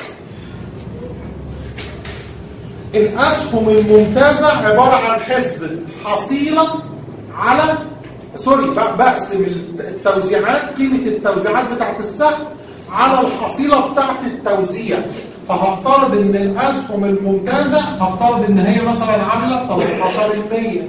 الاسهم الممتازة عبارة عن حسبة حصيلة على سوري بقسم التوزيعات، قيمة التوزيعات بتاعت السهم على الحصيلة بتاعت التوزيع. فهفترض ان الاسهم الممتازة هفترض ان هي مثلا عاملة تلتاشر في المية.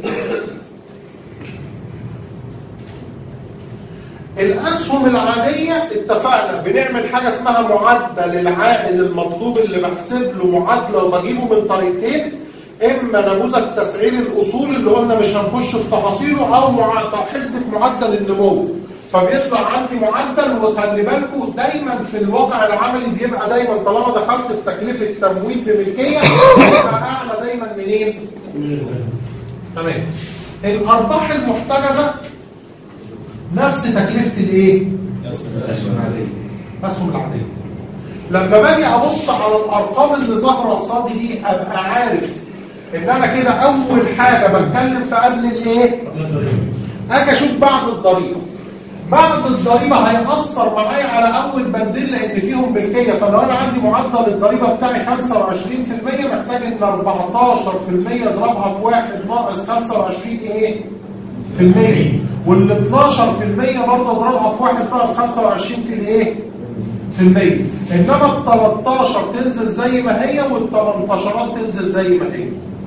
الاسهم العادية اتفقنا بنعمل حاجة اسمها معدل العائد المطلوب اللي بحسب له معادلة وبجيبه من طريقتين، اما نموذج تسعير الاصول اللي قلنا مش هنخش في تفاصيله، او حسبة معدل النمو. فبيطلع عندي معدل، وخلي بالكم دايما في الواقع العملي بيبقى دايما طالما دخلت في تكلفة تمويل بملكية بيبقى اعلى دايما منين؟ تمام. الارباح المحتجزة نفس تكلفة الايه؟ الاسهم العادية. الاسهم العادية. لما باجي ابص على الارقام اللي ظاهره قصادي دي ابقى عارف ان انا كده اول حاجه بتكلم في قبل الايه؟ اجي اشوف بعد الضريبه. بعد الضريبه هيأثر معايا على اول بندين لان فيهم ملكيه، فلو انا عندي معدل الضريبه بتاعي خمسة وعشرين في المية محتاج ان أربعتاشر في المية اضربها في واحد ناقص خمسة وعشرين ايه؟ في المية، وال اتناشر في المية برضه اضربها في واحد ناقص خمسة وعشرين في الايه؟ في المية. انما ال تلتاشر تنزل زي ما هي وال تمنتاشر تنزل زي ما هي.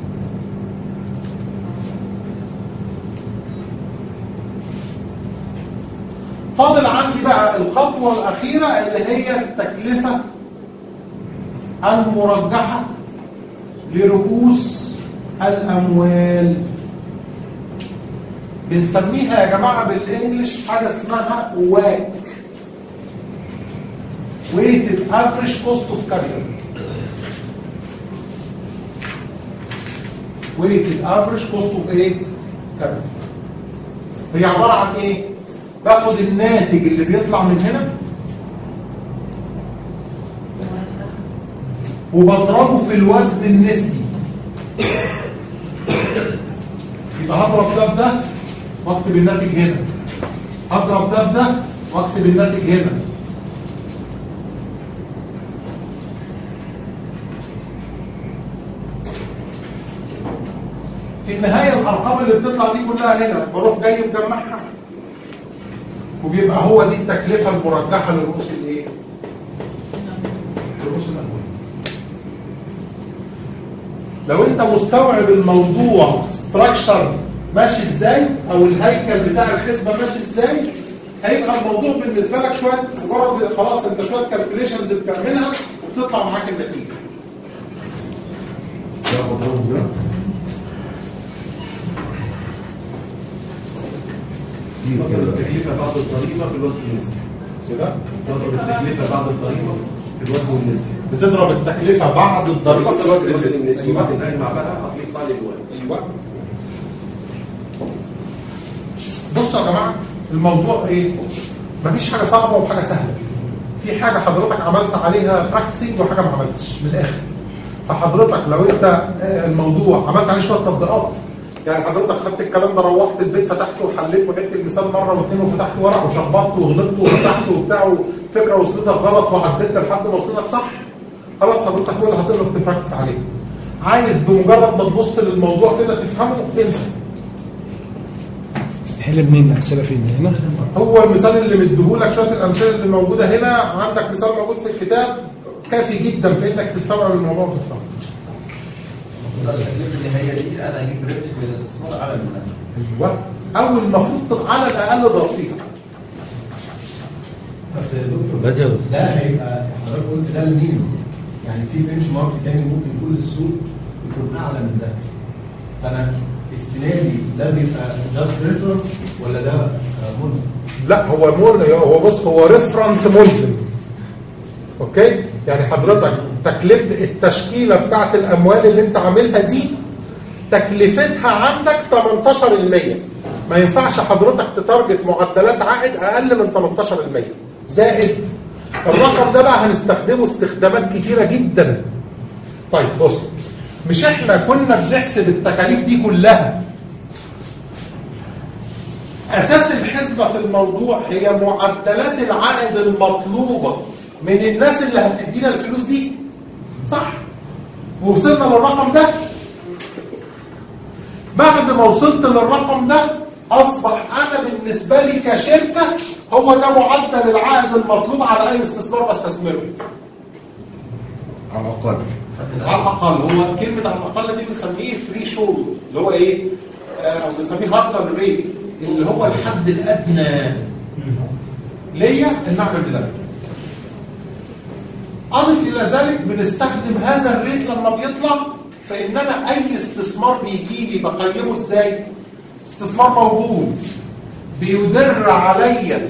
فاضل عندي بقى الخطوة الأخيرة اللي هي التكلفة المرجحة لرؤوس الأموال. بنسميها يا جماعة بالإنجلش حاجة اسمها واك Weighted Average Cost of Capital. Weighted Average Cost of ايه؟ Capital. هي عبارة عن ايه؟ باخد الناتج اللي بيطلع من هنا وبضربه في الوزن النسبي. يبقى هضرب ده بده واكتب الناتج هنا، هضرب ده بده واكتب الناتج هنا. في النهاية الأرقام اللي بتطلع دي كلها هنا بروح جاي مجمعها وبيبقى هو دي التكلفة المرجحة لرؤوس الايه؟ لرؤوس الأموال. لو انت مستوعب الموضوع ستراكشر ماشي ازاي او الهيكل بتاع الحسبة ماشي ازاي، هيبقى الموضوع بالنسبة لك شوية مجرد خلاص انت شوية كالكوليشنز بتعملها وبتطلع معاك النتيجة. نضرب التكلفة بعد الضريبة في الوزن النسبي. كده؟ نضرب التكلفة بعد الضريبة في الوزن النسبي. بتضرب التكلفة بعد الضريبة في الوزن النسبي. ايوه نجمع بقى هتطلع لي جوه. ايوه. بصوا يا جماعة الموضوع ايه؟ مفيش حاجة صعبة وحاجة سهلة. في حاجة حضرتك عملت عليها براكتسنج وحاجة ما عملتش من الآخر. فحضرتك لو انت الموضوع عملت عليه شوية تطبيقات، يعني حضرتك خدت الكلام ده روحت البيت فتحته وحليت وجبت المثال مره واثنين وفتحت ورق وشخبطت وغلطت ومسحت وبتاع وفكره وصلتك غلط وعدلت لحد ما وصلتك صح، خلاص حضرتك كل اللي هتقدر تبراكتس عليه. عايز بمجرد ما تبص للموضوع كده تفهمه انسى. تحل منين الامثله فين هنا؟ هو المثال اللي مديهولك شويه الامثله اللي موجوده هنا، عندك مثال موجود في الكتاب كافي جدا في انك تستوعب الموضوع وتفهمه. التكلفه اللي هي دي انا هجيب ربح من الاستثمار على المنافع. ايوه او المفروض على الاقل ضغطيها. بس يا دكتور ده هيبقى حضرتك قلت ده المينيمم، يعني في بنش مارك تاني ممكن يكون للسوق يكون اعلى من ده. فانا استنادي ده بيبقى جاست ريفرنس ولا ده ملزم؟ لا هو مول هو بص هو ريفرنس ملزم. اوكي؟ يعني حضرتك تكلفة التشكيلة بتاعت الأموال اللي أنت عاملها دي تكلفتها عندك تمنتاشر بالمية. ما ينفعش حضرتك تتارجت معدلات عائد أقل من تمنتاشر بالمية زائد الرقم ده بقى هنستخدمه استخدامات كتيرة جدا. طيب بص، مش احنا كنا بنحسب التكاليف دي كلها أساس الحسبة في الموضوع هي معدلات العائد المطلوبة من الناس اللي هتدينا الفلوس دي، صح؟ ووصلنا للرقم ده. بعد ما وصلت للرقم ده اصبح انا بالنسبه لي كشركه هو ده معدل العائد المطلوب على اي استثمار بستثمره. على الاقل. على الاقل هو كلمه على الاقل دي بنسميه ثري شولد اللي هو ايه؟ او بنسميه هاردر ريت اللي هو الحد الادنى ليا ان اعمل ده. أضف إلى ذلك بنستخدم هذا الريت لما بيطلع فإن أنا أي استثمار بيجي لي بقيمه إزاي؟ استثمار موجود بيدر عليا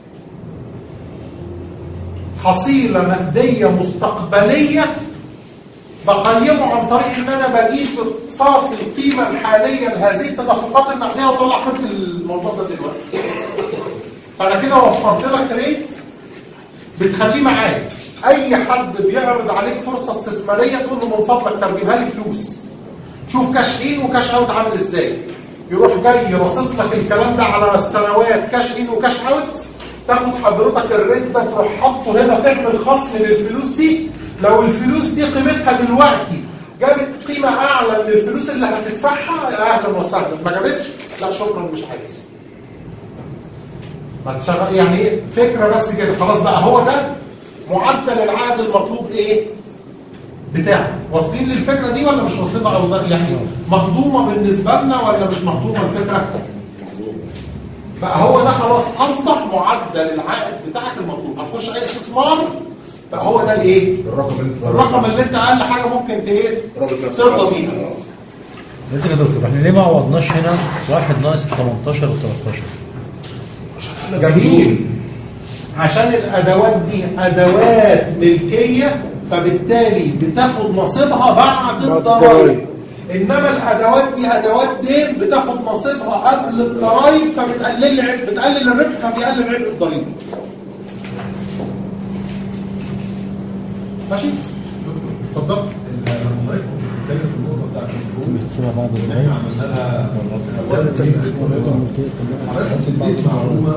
حصيلة نقدية مستقبلية بقيمه عن طريق إن أنا بجيب صافي القيمة الحالية لهذه التدفقات النقدية وأطلع قيمة الموضوع ده دلوقتي. فأنا كده وفرت لك ريت بتخليه معاك. اي حد بيعرض عليك فرصه استثماريه تقول له من فضلك ترجمها لي فلوس. شوف كاش ان وكاش اوت عامل ازاي. يروح جاي راصص لك الكلام ده على السنوات كاش ان وكاش اوت، تاخد حضرتك الريت ده تروح حاطه هنا تعمل خصم للفلوس دي. لو الفلوس دي قيمتها دلوقتي جابت قيمه اعلى من الفلوس اللي هتدفعها اهلا وسهلا، ما جابتش لا شكرا مش عايز. ما تشغل يعني ايه فكره بس كده خلاص بقى. هو ده معدل العائد المطلوب ايه بتاعه. واصلين للفكره دي ولا مش واصلين؟ او يعني مهضومه بالنسبه لنا ولا مش مهضومه الفكره؟ بقى هو ده خلاص اصبح معدل العائد بتاعك المطلوب. هتخش اي استثمار بقى هو ده الايه؟ الرقم اللي انت الرقم اللي انت اقل حاجه ممكن ايه ترضى بيها. انت يا دكتور احنا ليه ما عوضناش هنا واحد ناقص تمنتاشر و تلتاشر؟ جميل. عشان الادوات دي ادوات ملكيه فبالتالي بتاخد نصيبها بعد الضرائب. انما الادوات دي ادوات دين بتاخد نصيبها قبل الضرائب فبتقلل بتقلل الربح فبيقلل عبء الضريبه. ماشي؟ اتفضل. لما حضرتك بتتكلم في النقطه بتاعت الفلوس بتسمع بعض ازاي؟ عملنا لها حضرتك اديت معلومه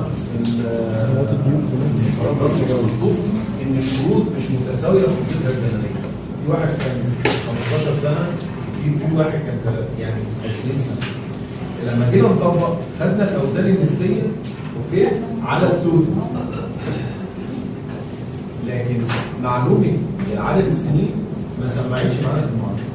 ان الشروط مش متساويه في الفتره الزمنيه. في واحد كان خمستاشر سنه، في في واحد كان يعني عشرين سنه. لما جينا نطبق خدنا الاوزان النسبيه اوكي على التوتال، لكن معلومه عدد السنين ما سمعتش معانا في المعادله.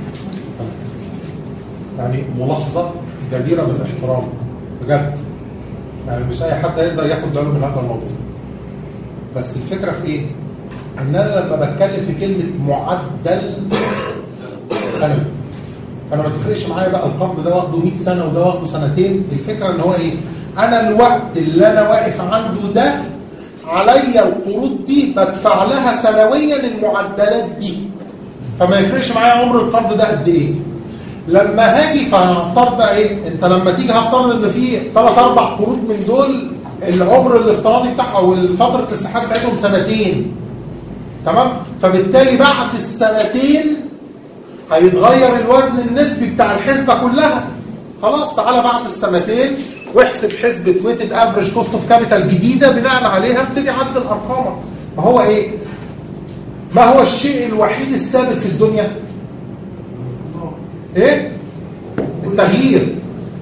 يعني ملاحظه جديره بالاحترام بجد. يعني مش اي حد يقدر ياخد باله من هذا الموضوع. بس الفكره في ايه؟ ان انا لما بتكلم في كلمه معدل سنوي فانا ما تفرقش معايا بقى القرض ده واخده مية سنه وده واخده سنتين. الفكره ان هو ايه؟ انا الوقت اللي انا واقف عنده ده عليا القروض دي بدفع لها سنويا المعدلات دي. فما يفرقش معايا عمر القرض ده قد ايه. لما هاجي فهفترض بقى ايه؟ انت لما تيجي هفترض ان في ثلاث اربع قروض من دول العمر الافتراضي بتاعها او فتره الاستحقاق بتاعتهم سنتين. تمام؟ فبالتالي بعد السنتين هيتغير الوزن النسبي بتاع الحسبه كلها. خلاص تعالى بعد السنتين واحسب حسبه ويتد افريج كوست اوف كابيتال جديده بناء عليها ابتدي عدل ارقامك. ما هو ايه؟ ما هو الشيء الوحيد الثابت في الدنيا؟ ايه؟ التغيير.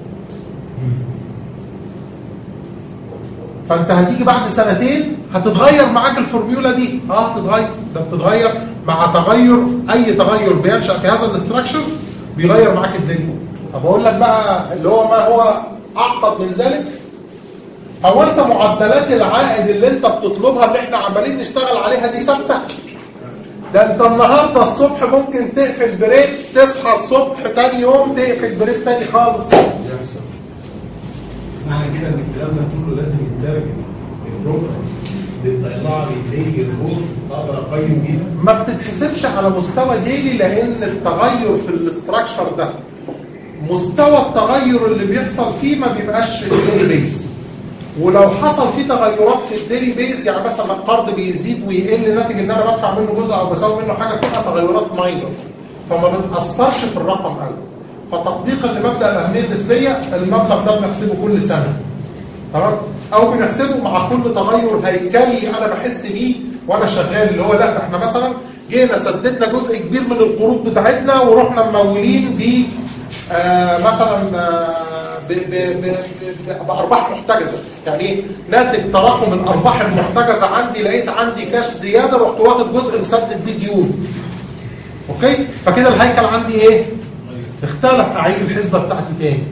فانت هتيجي بعد سنتين هتتغير معاك الفورميولا دي. اه هتتغير، ده بتتغير مع تغير. اي تغير بينشأ في هذا الاستراكشر بيغير معاك الدنيا. طب اقول لك بقى اللي هو ما هو اعقد من ذلك. هو انت معدلات العائد اللي انت بتطلبها اللي احنا عمالين نشتغل عليها دي ثابته؟ ده انت النهارده الصبح ممكن تقفل بريك تصحى الصبح تاني يوم تقفل بريك تاني خالص. معنى كده ان الكلام ده كله لازم يترجم البروجرامز بتطلع لي ديلي ريبورت اقدر اقيم بيها. ما بتتحسبش على مستوى ديلي لان التغير في الاستراكشر ده مستوى التغير اللي بيحصل فيه ما بيبقاش ديلي بيز. ولو حصل فيه تغيرات في الديلي بيز يعني مثلا القرض بيزيد ويقل ناتج ان انا بدفع منه جزء او بساوي منه حاجه تبقى تغيرات ماينر فما بتاثرش في الرقم قوي. فتطبيقا لمبدا الاهميه النسبيه المبلغ ده بنحسبه كل سنه. تمام؟ او بنحسبه مع كل تغير هيكلي انا بحس بيه وانا شغال اللي هو لا احنا مثلا جينا سددنا جزء كبير من القروض بتاعتنا ورحنا ممولين ب آه مثلا آه بارباح محتجزه. يعني ايه؟ ناتج تراكم الارباح المحتجزه عندي لقيت عندي كاش زياده رحت واخد جزء مسدد بيه ديون. اوكي؟ فكده الهيكل عندي ايه؟ اختلف. اعيد الحسبه بتاعتي تاني.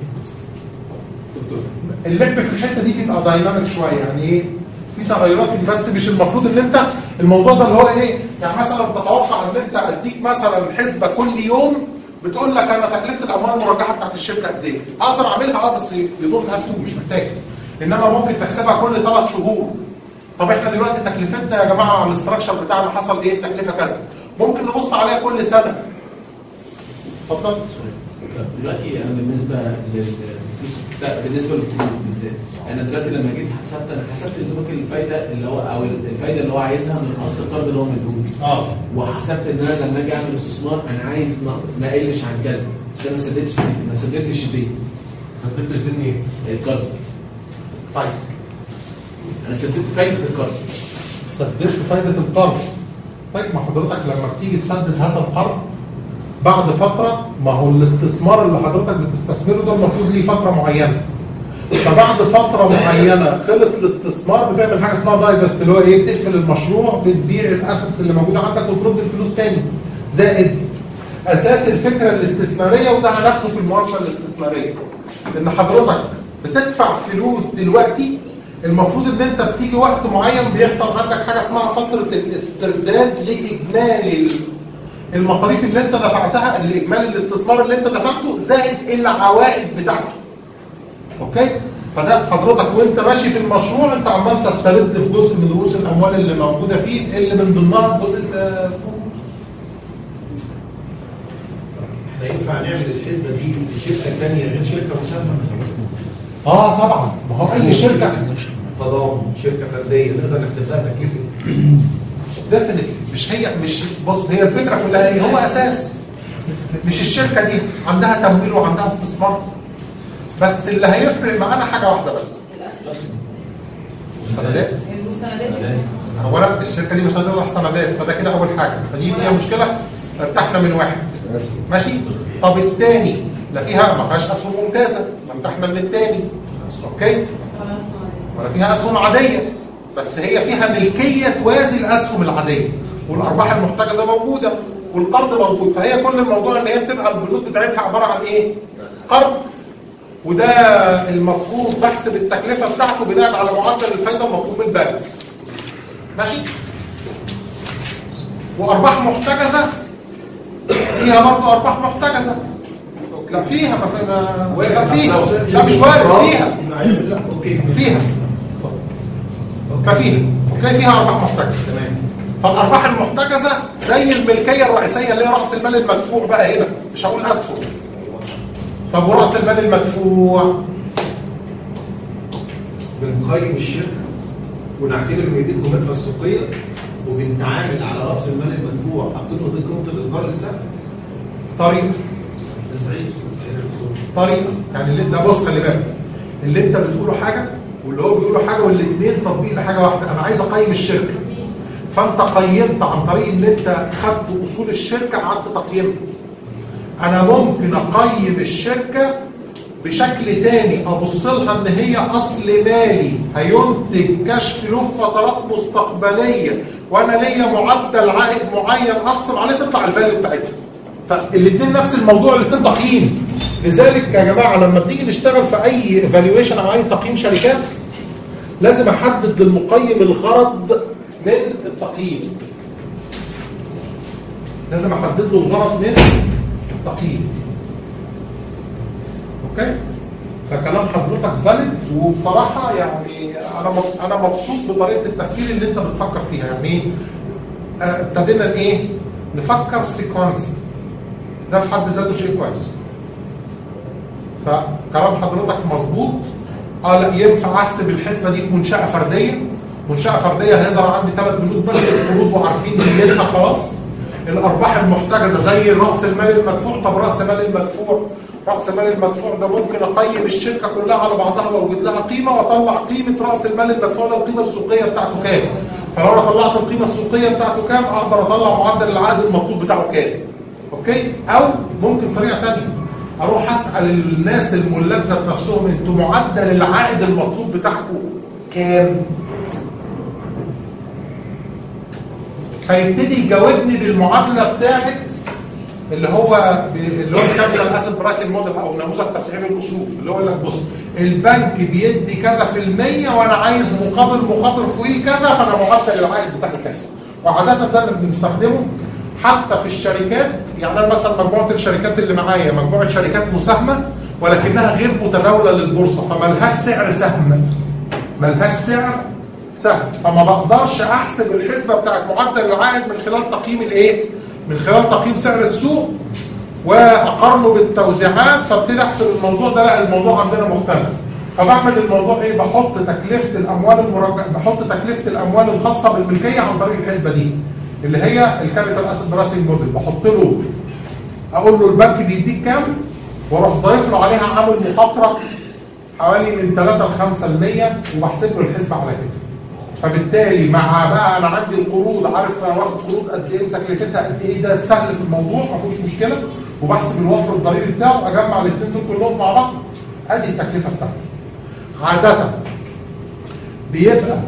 اللعب في الحته دي بيبقى دايناميك شويه. يعني ايه؟ في تغيرات بس مش المفروض ان انت الموضوع ده اللي هو ايه؟ يعني مثلا تتوقع ان انت اديك مثلا حسبه كل يوم بتقول لك انا تكلفه الاموال المرجحه بتاعت الشركه قد ايه؟ اقدر اعملها اه بس يدور هاف تو مش محتاج. انما ممكن تحسبها كل ثلاث شهور. طب احنا دلوقتي تكلفتنا يا جماعه على الاستراكشر بتاعنا حصل ايه؟ التكلفه كذا. ممكن نبص عليها كل سنه. اتفضل. دلوقتي انا بالنسبه لل لا بالنسبه للقروض بالذات، انا دلوقتي لما جيت حسبت انا حسبت دوبك الفايده اللي هو او الفايده اللي هو عايزها من اصل القرض اللي هو مديهولي. اه وحسبت ان انا لما اجي اعمل استثمار انا عايز ما ما اقلش عن كذا، بس انا ما سددتش ما سددتش الدين. ما سددتش دين ايه؟ القرض. طيب انا سددت فايده القرض. سددت فايده القرض. طيب ما حضرتك لما بتيجي تسدد هذا القرض بعد فتره، ما هو الاستثمار اللي حضرتك بتستثمره ده المفروض ليه فتره معينه. فبعد فتره معينه خلص الاستثمار بتعمل حاجه اسمها دايفست، اللي هو ايه؟ بتقفل المشروع، بتبيع الاسيتس اللي موجوده عندك وترد الفلوس تاني. زائد اساس الفكره الاستثماريه، وده هناخده في المؤسسه الاستثماريه. ان حضرتك بتدفع فلوس دلوقتي، المفروض ان انت بتيجي وقت معين بيحصل عندك حاجه اسمها فتره الاسترداد لاجمالي المصاريف اللي انت دفعتها، الاجمالي الاستثمار اللي انت دفعته زائد العوائد بتاعته. اوكي؟ فده حضرتك وانت ماشي في المشروع انت عمال تسترد في جزء من رؤوس الاموال اللي موجوده فيه، اللي من ضمنها الجزء اللي احنا ينفع نعمل الحسبه دي لشركه ثانيه غير شركه مساهمه؟ اه طبعا، ما هو اي شركه تضامن، شركه فرديه نقدر نحسب لها تكلفه. ديفنتلي مش هي مش بص هي الفكره كلها ايه؟ هو اساس. مش الشركه دي عندها تمويل وعندها استثمار، بس اللي هيفرق معانا حاجه واحده بس. السندات. المستندات. اولا الشركه دي مش هتطلع سندات، فده كده اول حاجه، فدي فيها مشكله. ارتحنا من واحد ماشي. طب الثاني لا فيها ما فيهاش اسهم ممتازه، ارتحنا من الثاني. اوكي؟ ولا فيها اسهم عاديه، بس هي فيها ملكيه توازي الاسهم العاديه، والارباح المحتجزه موجوده، والقرض موجود. فهي كل الموضوع ان هي بتبقى البنود بتاعتها عباره عن ايه؟ قرض، وده المفروض بحسب التكلفه بتاعته بناء على معدل الفائده المطلوب من البنك. ماشي؟ وارباح محتجزه فيها برضه ارباح محتجزه. لا فيها ما فيها لا فيها لا مش واقف فيها لا اوكي فيها ففيها اوكي فيها ارباح محتجزه. تمام. فالارباح المحتجزه زي الملكيه الرئيسيه اللي هي راس المال المدفوع بقى هنا، مش هقول اسهم. طب وراس المال المدفوع بنقيم الشركه ونعتبر ان دي قيمتها السوقيه، وبنتعامل على راس المال المدفوع اكنه دي قيمه الاصدار للسهم. طريقه تسعير طريقه يعني اللي ده بص خلي بالك، اللي انت بتقوله حاجه واللي هو بيقوله حاجه، والاثنين تطبيق لحاجه واحده. انا عايز اقيم الشركه، فانت قيمت عن طريق ان انت خدت اصول الشركه قعدت تقييمها. انا ممكن اقيم الشركه بشكل تاني، ابص لها ان هي اصل مالي هينتج كاش فلو في فترات مستقبليه، وانا ليا معدل عائد معين اقسم عليه تطلع الفاليو بتاعتها. فالاثنين نفس الموضوع، الاثنين تقييم. لذلك يا جماعه لما بنيجي نشتغل في اي ايفالويشن او اي تقييم شركات لازم احدد للمقيم الغرض من التقييم. لازم احدد له الغرض من التقييم. اوكي؟ فكلام حضرتك فاليد، وبصراحه يعني انا انا مبسوط بطريقه التفكير اللي انت بتفكر فيها. يعني ابتدينا آه ايه؟ نفكر سيكونس. ده في حد ذاته شيء كويس. فكلام حضرتك مظبوط. اه لا ينفع احسب الحسبه دي في منشاه فرديه. منشاه فرديه هيظهر عندي ثلاث بنود بس القروض وعارفين نيتها خلاص. الارباح المحتجزه زي راس المال المدفوع. طب راس المال المدفوع راس المال المدفوع ده ممكن اقيم الشركه كلها على بعضها واوجد لها قيمه واطلع قيمه راس المال المدفوع ده القيمه السوقيه بتاعته كام. فلو انا طلعت القيمه السوقيه بتاعته كام اقدر اطلع معدل العائد المطلوب بتاعه كام. اوكي؟ او ممكن طريقه ثانيه اروح اسال الناس الملاك ذات نفسهم انتوا معدل العائد المطلوب بتاعكم كام؟ فيبتدي يجاوبني بالمعادله بتاعت اللي هو اللي هو الكابيتال اسيت برايسنج موديل او نموذج تسعير الاصول، اللي هو يقول لك بص البنك بيدي كذا في المية وانا عايز مقابل مقابل فوقيه كذا، فانا معدل العائد بتاعي كذا. وعاده ده اللي بنستخدمه حتى في الشركات. يعني انا مثلا مجموعه الشركات اللي معايا مجموعه شركات مساهمه ولكنها غير متداوله للبورصه، فمالهاش سعر سهم. مالهاش سعر سهم، فما بقدرش احسب الحسبه بتاعت معدل العائد من خلال تقييم الايه؟ من خلال تقييم سعر السوق واقارنه بالتوزيعات فابتدي احسب الموضوع ده، لا الموضوع عندنا مختلف. فبعمل الموضوع ايه؟ بحط تكلفه الاموال المرجعه، بحط تكلفه الاموال الخاصه بالملكيه عن طريق الحسبه دي اللي هي الكابيتال اسيت براسنج موديل. بحط له اقول له البنك بيديك كام واروح ضايف له عليها عامل مخاطره حوالي من ثلاثة ل خمسة بالمية وبحسب له الحسبه على كده. فبالتالي مع بقى انا عندي القروض، عارف انا واخد قروض قد ايه وتكلفتها قد ايه، ده سهل في الموضوع ما فيهوش مشكله، وبحسب الوفر الضريبي بتاعه، اجمع الاثنين دول كلهم مع بعض ادي التكلفه بتاعتي. عاده بيبقى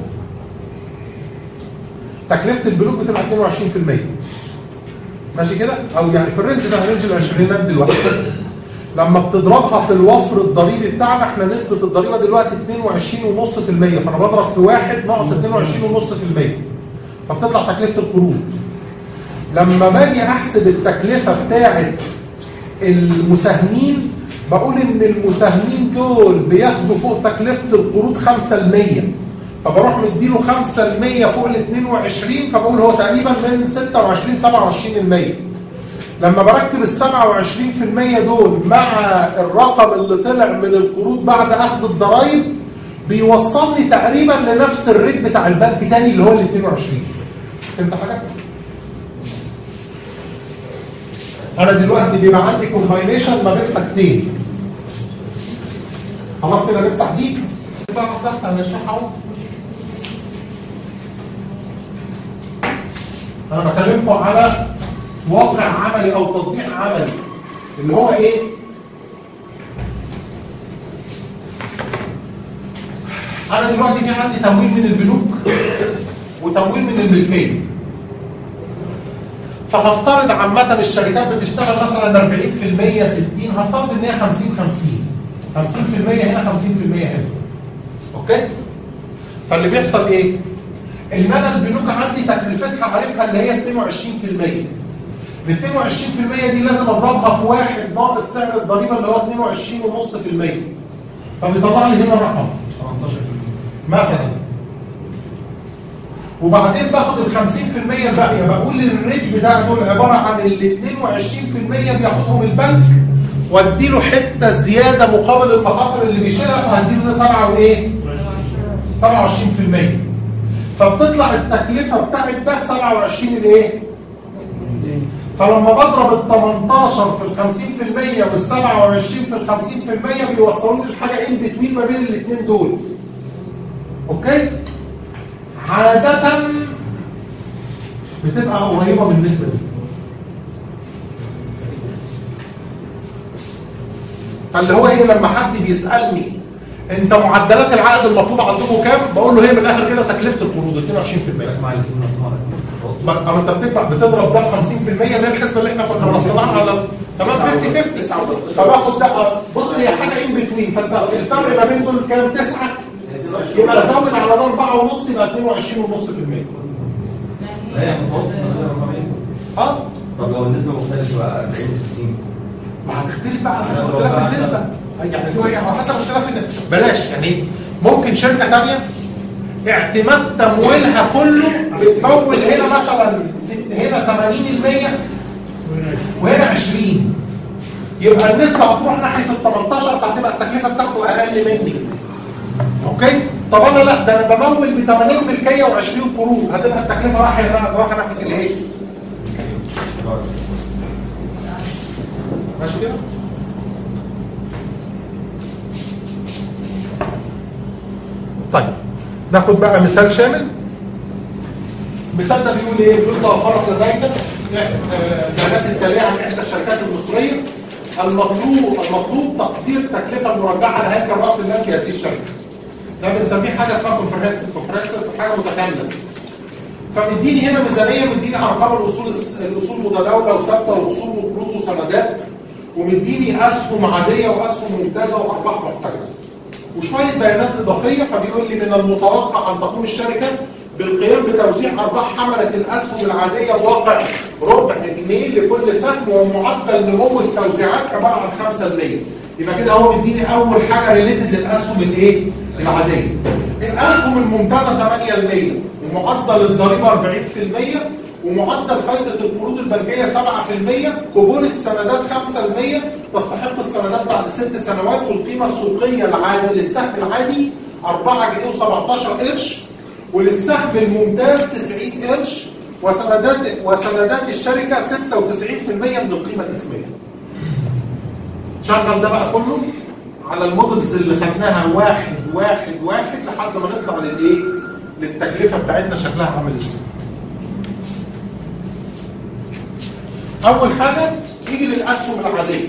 تكلفه البنوك بتبقى اثنين وعشرين بالمية ماشي كده، او يعني في الرينج ده رينج العشرينات دلوقتي. لما بتضربها في الوفر الضريبي بتاعنا، احنا نسبه الضريبه دلوقتي اثنين وعشرين فاصلة خمسة بالمية، فانا بضرب في واحد ناقص اثنين وعشرين فاصلة خمسة بالمية فبتطلع تكلفه القروض. لما باجي احسب التكلفه بتاعه المساهمين بقول ان المساهمين دول بياخدوا فوق تكلفه القروض خمسة بالمية، فبروح مديله خمسة بالمية فوق ال اثنين وعشرين، فبقول هو تقريبا من ستة وعشرين سبعة وعشرين بالمية. لما بركب ال سبعة وعشرين بالمية دول مع الرقم اللي طلع من القروض بعد اخذ الضرايب بيوصلني تقريبا لنفس الريت بتاع البنك تاني اللي هو ال اثنين وعشرين. فهمت حاجه؟ انا دلوقتي بيبقى عندي كومباينيشن ما بين حاجتين. خلاص كده نمسح دي بقى تحت هنشرحها اهو. انا بكلمكم على واقع عملي او تطبيق عملي اللي هو ايه؟ انا دلوقتي في عندي تمويل من البنوك وتمويل من الملكيه. فهفترض عامه الشركات بتشتغل مثلا أربعين بالمية ستين، هفترض ان هي خمسين خمسين خمسين بالمية هنا خمسين بالمية هنا. اوكي؟ فاللي بيحصل ايه؟ ان انا البنوك عندي تكلفتها عارفها اللي هي اثنين وعشرين بالمية. ال اثنين وعشرين بالمية دي لازم اضربها في واحد ناقص سعر الضريبه اللي هو اثنين وعشرين فاصلة خمسة بالمية. فبيطلع لي هنا الرقم ثمانية عشر بالمية مثلا. وبعدين باخد ال خمسين بالمية الباقيه، بقول الريت بتاع دول عباره عن ال اثنين وعشرين بالمية بياخدهم البنك وادي له حته زياده مقابل المخاطر اللي بيشيلها، فهدي له ده سبعة وايه؟ سبعة وعشرين بالمية. فبتطلع التكلفه بتاعت ده سبعة وعشرين الايه؟ فلما بضرب ال تمنتاشر في ال خمسين بالمية وال سبعة وعشرين في ال خمسين بالمية بيوصلوني لحاجه ان بتوين ما بين الاثنين دول. اوكي؟ عاده بتبقى قريبه من النسبه دي. فاللي هو ايه لما حد بيسالني انت معدلات العقد المطلوب عندكم كام؟ بقول له هي من الاخر كده تكلفه القروض اثنين وعشرين بالمية. طب انت بتبقى بتضرب ده في خمسين بالمية من الحسبه اللي احنا كنا مرسلها على تمام خمسين خمسين. فباخد ده بص هي حاجه ان بتوين، فالفرق ما بين دول كام؟ تسعة، يبقى زود على ده أربعة ونص يبقى اثنين وعشرين فاصلة خمسة بالمية. اه طب لو النسبه مختلفه بقى أربعين ستين ما هتختلف بقى على حسب اختلاف النسبه. يعني هو على حسب اختلاف النسبه. بلاش يعني ممكن شركه ثانيه اعتماد تمويلها كله بتمول هنا مثلا هنا ثمانين بالمية وهنا عشرين، يبقى النسبه هتروح ناحيه ال تمنتاشر فهتبقى التكلفه بتاعته اقل مني. اوكي؟ طب انا لا ده انا بمول ب ثمانين بالمية وعشرين قروض، هتبقى التكلفه رايحه رايحه ناحيه الايه؟ ماشي كده؟ طيب ناخد بقى مثال شامل. المثال ده بيقول ايه؟ بيقول توفرت لديك بيانات التاليه عن احدى الشركات المصريه. المطلوب المطلوب تقدير التكلفه المرجعه لهيكل راس المال في هذه الشركه. ده بنسميه حاجه اسمها كومبرهنسيف كومبرهنسيف حاجه متكامله. فمديني هنا ميزانيه، مديني ارقام الاصول الاصول متداوله وثابته واصول مقروض وسندات، ومديني اسهم عاديه واسهم ممتازه وارباح محتجزه. وشويه بيانات اضافيه. فبيقول لي من المتوقع ان تقوم الشركه بالقيام بتوزيع ارباح حمله الاسهم العاديه بواقع ربع جنيه لكل سهم، ومعدل نمو التوزيعات عباره عن خمسة بالمية. يبقى كده هو مديني اول حاجه ريليتد للاسهم الايه؟ العاديه. الاسهم الممتازه ثمانية بالمية ومعدل الضريبه أربعين بالمية ومعدل فايده القروض البنكيه سبعة في المية، قبول السندات خمسة في المية، تستحق السندات بعد ست سنوات، والقيمه السوقيه العاديه للسهم العادي أربعة جنيه وسبعتاشر قرش، وللسهم الممتاز تسعين قرش، وسندات وسندات الشركه ستة وتسعين في المية من القيمه الاسميه. شغل ده بقى كله على المودلز اللي خدناها واحد واحد واحد لحد ما نطلع للايه؟ للتكلفه بتاعتنا شكلها عامل ازاي. اول حاجه نيجي للاسهم العاديه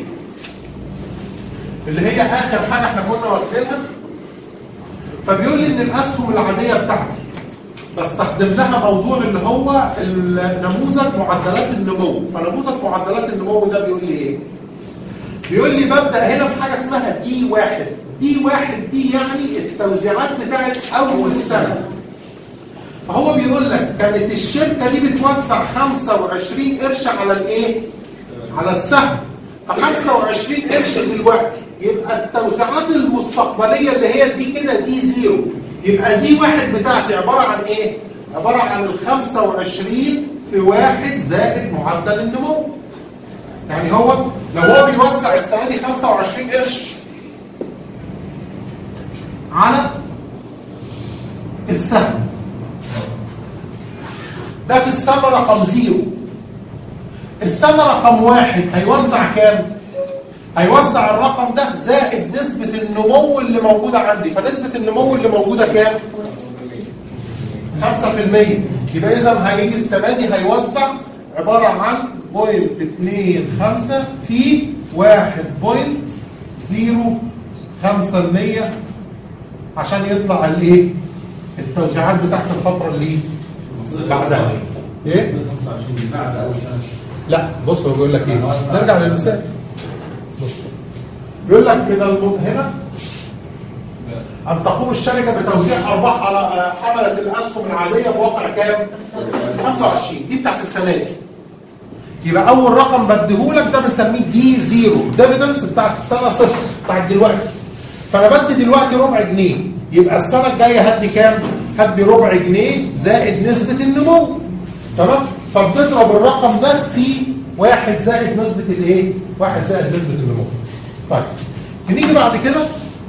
اللي هي اخر حاجه احنا كنا واخدينها. فبيقول لي ان الاسهم العاديه بتاعتي بستخدم لها موضوع اللي هو النموذج معدلات النمو. فنموذج معدلات النمو ده بيقول لي ايه؟ بيقول لي ببدا هنا بحاجه اسمها دي واحد. دي واحد دي يعني التوزيعات بتاعت اول سنه. فهو بيقول لك كانت الشركه دي بتوزع خمسة وعشرين قرش على الايه؟ على السهم. ف خمسة وعشرين قرش دلوقتي يبقى التوزيعات المستقبليه اللي هي دي كده دي زيرو. يبقى دي واحد بتاعتي عباره عن ايه؟ عباره عن ال خمسة وعشرين في واحد زائد معدل النمو. يعني هو لو هو بيوزع السنه دي خمسة وعشرين قرش على السهم، ده في السنه رقم زيرو. السنه رقم واحد هيوزع كام؟ هيوزع الرقم ده زائد نسبه النمو اللي موجوده عندي. فنسبه النمو اللي موجوده كام؟ خمسة في المية. يبقى اذا هيجي السنه دي هيوزع عباره عن بوينت اتنين خمسة في واحد بوينت زيرو خمسة المية عشان يطلع الايه؟ التوزيعات بتاعت الفتره اللي بعدها. ايه؟ خمسة وعشرين بعد اول سنه. لا بص هو بيقول لك ايه؟ نرجع للمثال. بص بيقول لك من الم... هنا ان تقوم الشركه بتوزيع ارباح على حمله الاسهم العاديه بواقع كام؟ خمسة وعشرين. دي بتاعت السنه دي. يبقى اول رقم بديهولك ده بنسميه دي زيرو، ديفيدنس بتاعت السنه صفر بتاعت دلوقتي. فانا بدي دلوقتي ربع جنيه، يبقى السنه الجايه هدي كام؟ هدي ربع جنيه زائد نسبه النمو. تمام؟ فبتضرب الرقم ده في واحد زائد نسبه الايه؟ واحد زائد نسبه النمو. طيب نيجي بعد كده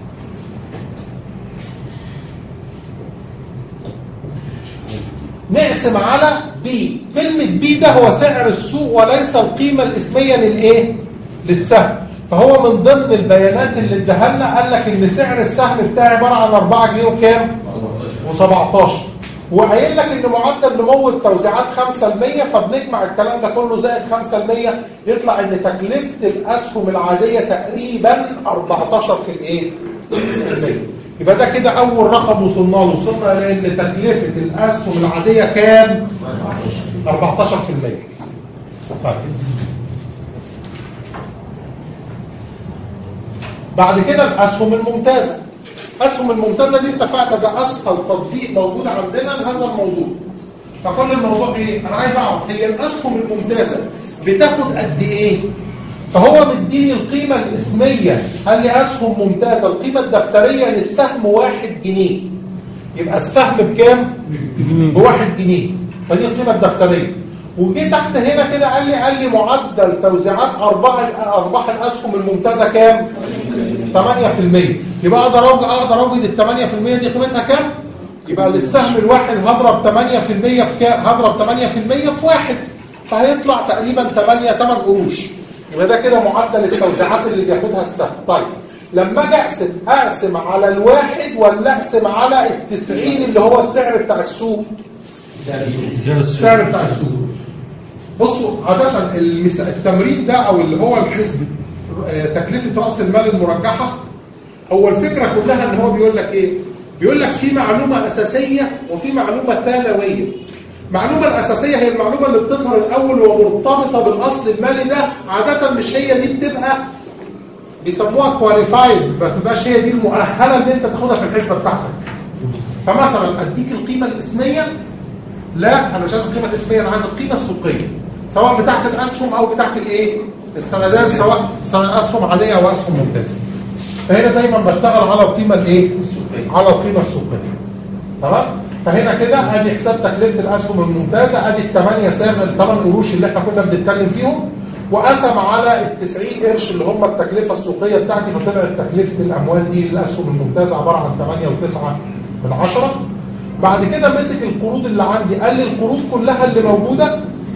نقسم على بي. كلمة بي ده هو سعر السوق وليس القيمة الاسمية للايه؟ للسهم. فهو من ضمن البيانات اللي اداها لنا قال لك ان سعر السهم بتاعي عبارة عن أربعة جنيه وكام؟ وسبعتاشر. وقايل لك ان معدل نمو التوزيعات خمسة في المية. فبنجمع الكلام ده كله زائد خمسة في المية يطلع ان تكلفة الاسهم العادية تقريبا أربعتاشر في الايه؟ يبقى ده كده اول رقم وصلنا له. وصلنا لان تكلفه الاسهم العاديه كام؟ أربعتاشر في المية. طيب بعد كده الاسهم الممتازه. الاسهم الممتازه دي اتفقنا ده اسهل تطبيق موجود عندنا لهذا الموضوع. فكل الموضوع ايه؟ انا عايز اعرف هي الاسهم الممتازه بتاخد قد ايه؟ فهو مديني القيمة الاسمية. قال لي أسهم ممتازة القيمة الدفترية للسهم واحد جنيه. يبقى السهم بكام؟ بواحد جنيه. فدي القيمة الدفترية. وجي تحت هنا كده قال لي قال لي معدل توزيعات أرباح أرباح الأسهم الممتازة كام؟ ثمانية في المية. يبقى أقدر أقدر أوجد ال ثمانية في المية دي قيمتها كام؟ يبقى للسهم الواحد هضرب ثمانية في المية في كام؟ هضرب ثمانية في المية في واحد. فهيطلع تقريبا ثمانية ثمانية قروش. يبقى ده كده معدل التوزيعات اللي بياخدها السهم. طيب لما اجي اقسم اقسم على الواحد ولا اقسم على التسعين اللي هو السعر بتاع السوق؟ السعر بتاع السوق. بصوا عادة التمرين ده او اللي هو الحسب تكلفة رأس المال المرجحة، هو الفكرة كلها ان هو بيقول لك ايه؟ بيقول لك في معلومة اساسية وفي معلومة ثانوية. المعلومة الأساسية هي المعلومة اللي بتظهر الأول ومرتبطة بالأصل المالي ده. عادة مش هي دي بتبقى بيسموها كواليفايد، ما تبقاش هي دي المؤهلة ان انت تاخدها في الحسبة بتاعتك. فمثلا اديك القيمة الاسمية، لا انا مش عايز القيمة الاسمية، انا عايز القيمة السوقية سواء بتاعت الاسهم او بتاعت الايه؟ السندات، سواء سواء اسهم عادية او اسهم ممتازة. فهنا دايما بشتغل على القيمة الايه؟ على القيمة السوقية. تمام؟ فهنا كده ادي حساب تكلفه الاسهم الممتازه، ادي الثمانيه سهم الثمان قروش اللي احنا كنا بنتكلم فيهم، وقسم على ال تسعين قرش اللي هم التكلفه السوقيه بتاعتي، فطلعت تكلفه الاموال دي للاسهم الممتازه عباره عن ثمانية وتسعة من عشرة. بعد كده مسك القروض اللي عندي، قال لي القروض كلها اللي موجوده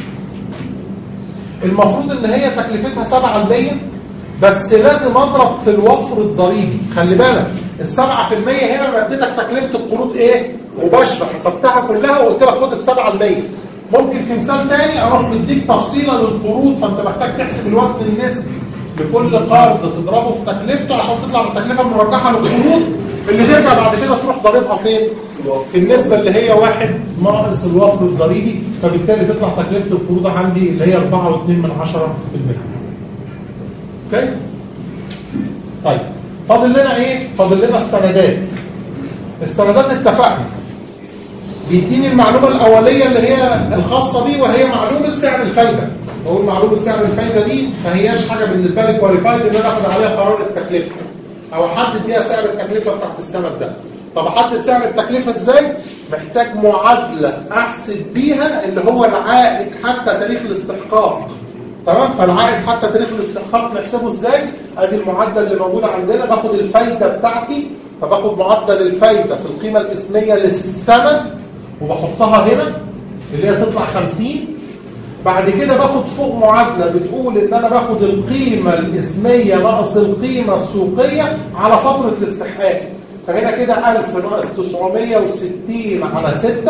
المفروض ان هي تكلفتها سبعة بالمية، بس لازم اضرب في الوفر الضريبي. خلي بالك ال سبعة بالمية هنا انا اديتك تكلفه القروض ايه؟ مباشره، حسبتها كلها وقلت لك خد ال سبعة بالمية. ممكن في مثال تاني اروح مديك تفصيله للقروض، فانت محتاج تحسب الوزن النسبي لكل قرض تضربه في تكلفته عشان تطلع من التكلفه المرجحه للقروض اللي ترجع بعد كده تروح ضاربها فين؟ في النسبه اللي هي واحد ناقص الوفر الضريبي، فبالتالي تطلع تكلفه القروض عندي اللي هي أربعة واتنين من عشرة بالمية. اوكي؟ طيب فاضل لنا ايه؟ فاضل لنا السندات. السندات اتفقنا بيديني المعلومه الاوليه اللي هي الخاصه بيه، وهي معلومه سعر الفايده. بقول معلومه سعر الفايده دي ما هياش حاجه بالنسبه لي كواليفايد ان انا اخد عليها قرار التكلفه او احدد بيها سعر التكلفه بتاعت السند ده. طب احدد سعر التكلفه ازاي؟ محتاج معادله احسب بيها اللي هو العائد حتى تاريخ الاستحقاق. تمام؟ فالعائد حتى تاريخ الاستحقاق نحسبه ازاي؟ ادي المعادله اللي موجوده عندنا، باخد الفايده بتاعتي، فباخد معدل الفايده في القيمه الاسميه للسند وبحطها هنا اللي هي تطلع خمسين. بعد كده باخد فوق معادله بتقول ان انا باخد القيمه الاسميه ناقص القيمه السوقيه على فتره الاستحقاق. فهنا كده ألف ناقص تسعمية وستين على ستة،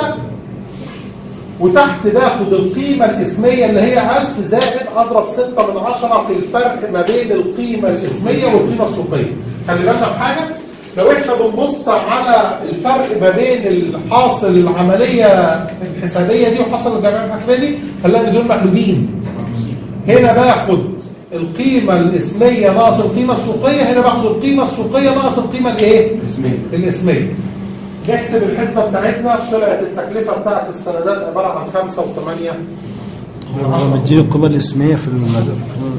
وتحت باخد القيمه الاسميه اللي هي ألف زائد اضرب ستة من عشرة في الفرق ما بين القيمه الاسميه والقيمه السوقيه. خلي بالنا في حاجه، لو احنا بنبص على الفرق ما بين الحاصل العمليه الحسابيه دي وحاصل الجمعيه الحسابيه دي، هنلاقي دول مقلوبين. هنا باخد القيمه الاسميه ناقص القيمه السوقيه، هنا باخد القيمه السوقيه ناقص القيمه الايه؟ الاسميه. الاسميه. نحسب الحسبه بتاعتنا، طلعت التكلفه بتاعت السندات عباره عن خمسة وثمانية من عشرة. بتديني القيمه الاسميه في المدى.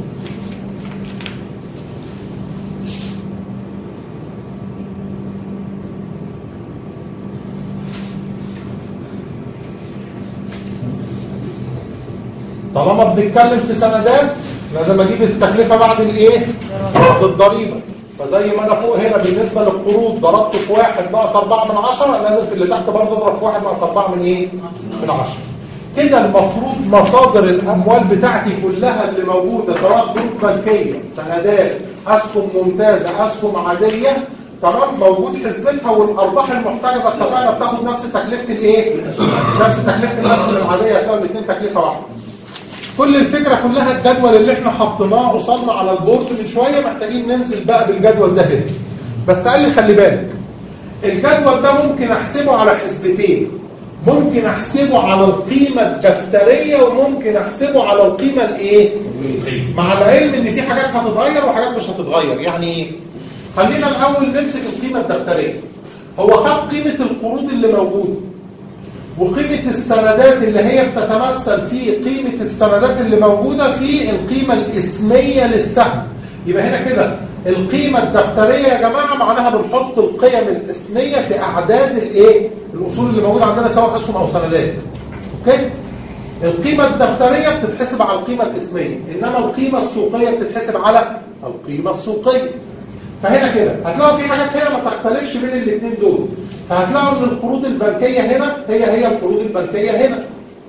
طالما بنتكلم في سندات لازم اجيب التكلفه بعد الايه؟ بعد الضريبه. فزي ما انا فوق هنا بالنسبه للقروض ضربت في واحد ناقص أربعة من عشرة، لازم في اللي تحت برضه اضرب في واحد ناقص أربعة من ايه؟ من عشرة. كده المفروض مصادر الاموال بتاعتي كلها اللي موجوده سواء قروض ملكيه، سندات، اسهم ممتازه، اسهم عاديه، تمام، موجود حسبتها، والارباح المحتجزه اتفقنا بتاخد نفس تكلفه الايه؟ نفس تكلفه الاسهم العاديه، هتلاقوا الاثنين تكلفه واحده. كل الفكره كلها الجدول اللي احنا حطيناه قصادنا على البورد من شويه، محتاجين ننزل بقى بالجدول ده هنا. بس قال لي خلي بالك الجدول ده ممكن احسبه على حسبتين، ممكن احسبه على القيمه الدفتريه وممكن احسبه على القيمه الايه؟ مع العلم ان في حاجات هتتغير وحاجات مش هتتغير. يعني خلينا الاول نمسك القيمه الدفتريه. هو خد قيمه القروض اللي موجوده وقيمة السندات اللي هي بتتمثل في قيمة السندات اللي موجودة في القيمة الاسمية للسهم. يبقى هنا كده القيمة الدفترية يا جماعة معناها بنحط القيم الاسمية في أعداد الايه؟ الأصول اللي موجودة عندنا سواء أسهم أو سندات. أوكي؟ القيمة الدفترية بتتحسب على القيمة الاسمية، إنما القيمة السوقية بتتحسب على القيمة السوقية. فهنا كده هتلاقوا في حاجات هنا ما تختلفش بين الاثنين دول. فهتلاقوا ان القروض البنكيه هنا هي هي القروض البنكيه هنا.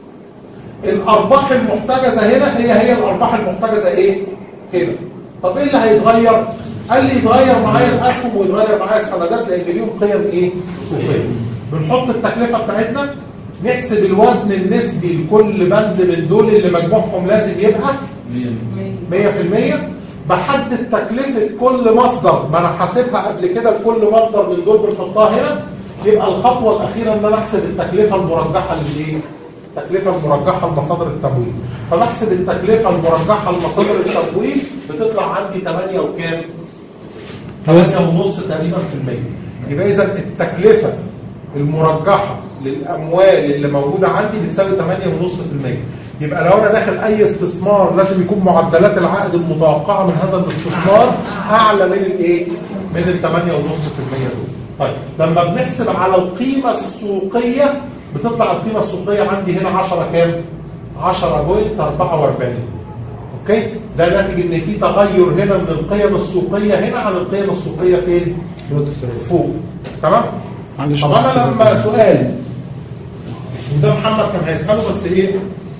الارباح المحتجزه هنا هي هي الارباح المحتجزه ايه؟ هنا. طب ايه اللي هيتغير؟ قال لي يتغير معايا الاسهم ويتغير معايا السندات لان ليهم قيم ايه؟ سوقيه. بنحط التكلفه بتاعتنا، نحسب الوزن النسبي لكل بند من دول اللي مجموعهم لازم يبقى مية في المية. بحدد تكلفة كل مصدر، ما انا حاسبها قبل كده لكل مصدر من دول بنحطها هنا. يبقى الخطوة الأخيرة ان انا احسب التكلفة المرجحة للايه؟ التكلفة المرجحة لمصادر التمويل. فبحسب التكلفة المرجحة لمصادر التمويل بتطلع عندي ثمانية وكام؟ ثمانية ونص تقريبا في المية. يبقى إذا التكلفة المرجحة للأموال اللي موجودة عندي بتساوي ثمانية ونص في المية. يبقى لو انا داخل اي استثمار لازم يكون معدلات العائد المتوقعه من هذا الاستثمار اعلى من الايه؟ من ال ثمانية ونص في المية دول. طيب لما بنحسب على القيمه السوقيه بتطلع القيمه السوقيه عندي هنا عشرة كام؟ عشرة فاصلة أربعة وأربعين. اوكي؟ ده ناتج ان في تغير هنا من القيم السوقيه هنا عن القيم السوقيه فين؟ فوق. تمام؟ طب انا لما سؤال وده محمد كان هيساله بس ايه؟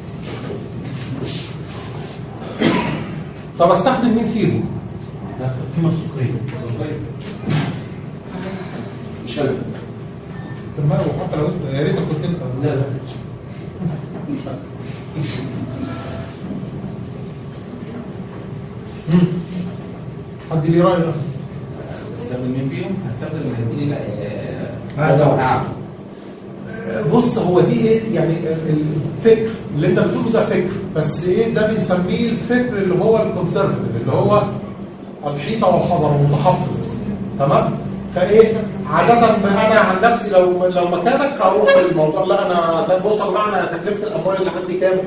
طب استخدم مين فيهم؟ القيمه السوقيه. مش انا. طب ما حتى لو انت يا ريتك كنت انت. لا لا. حد ليه راي نفسه؟ استخدم مين فيهم؟ هستخدم اللي هيديني لا اعلى. بص هو دي ايه يعني الفكر اللي انت بتقوله ده فكر بس ايه ده بنسميه الفكر اللي هو الكونسرفتيف اللي هو الحيطه والحذر المتحفظ. تمام؟ فايه عاده انا عن نفسي لو لو مكانك هروح للموضوع لا انا ده بص يا جماعه انا تكلفه الاموال اللي عندي كام؟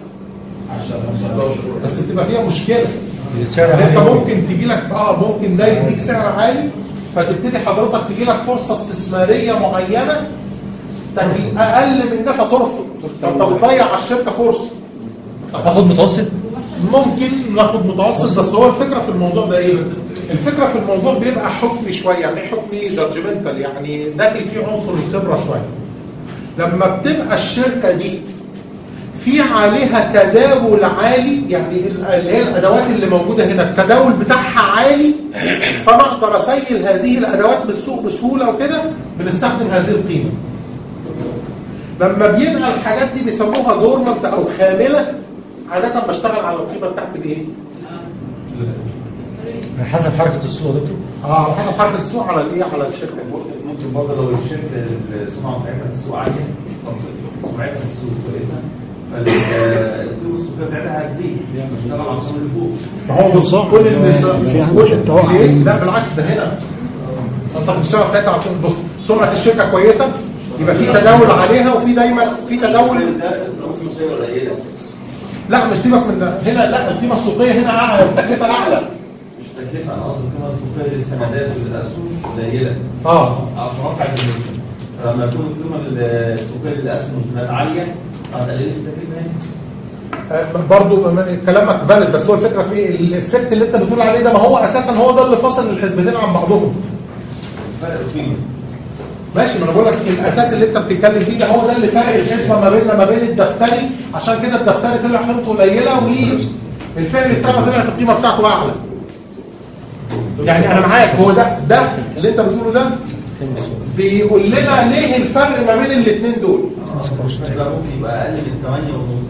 بس بتبقى فيها مشكله. يعني انت ممكن تجي لك اه ممكن ده يديك سعر عالي فتبتدي حضرتك تجي لك فرصه استثماريه معينه اقل من ده فترفض فانت بتضيع على الشركه فرصه. ناخد متوسط؟ ممكن ناخد متوسط بس هو الفكره في الموضوع ده ايه؟ الفكره في الموضوع بيبقى حكمي شويه يعني ايه حكمي؟ جادجمنتال يعني داخل فيه عنصر الخبره شويه. لما بتبقى الشركه دي في عليها تداول عالي يعني اللي هي الادوات اللي موجوده هنا التداول بتاعها عالي فانا اقدر اسيل هذه الادوات بالسوق بسهوله وكده بنستخدم هذه القيمه. لما بيبقى الحاجات دي بيسموها دورمنت او خامله عاده بشتغل على القيمه بتاعتي بايه؟ على حسب حركه السوق يا دكتور؟ اه على حسب حركه السوق على الايه؟ على الشركه. ممكن برضه لو الشركه السمعه بتاعتها في السوق عاليه سمعتها في السوق كويسه فالقيمه السوقيه بتاعتها هتزيد بتشتغل على الصوم اللي فوق. فهو بص كل الناس كل لا بالعكس ده هنا انت بتشتغل ساعتها على بص سمعه الشركه كويسه يبقى في تداول عليها وفي دايما في تداول. لا مش سيبك من ده هنا لا القيمه السوقيه هنا اعلى التكلفه الاعلى. مش تكلفه انا قصدي القيمه السوقيه للسندات والاسهم قليله. اه عشان اوقع بالنسبه لما يكون القيمه السوقيه للاسهم والسندات عاليه هتقلل لي التكلفه هنا. برضه كلامك فالid بس هو الفكره في ايه؟ الافكت اللي انت بتقول عليه ده ما هو اساسا هو ده اللي فاصل الحسبتين عن بعضهم. فرق القيمه. ماشي ما انا بقول لك الاساس اللي انت بتتكلم فيه ده هو ده اللي فارق الحسبه ما بيننا ما بين الدفتري عشان كده الدفتري طلع قيمته قليله والفعل بتاعه طلعت القيمه بتاعته اعلى. يعني انا معاك هو ده ده اللي انت بتقوله ده بيقول لنا ليه الفرق ما بين الاثنين دول. لا ممكن يبقى اقل من ثمانية ونص.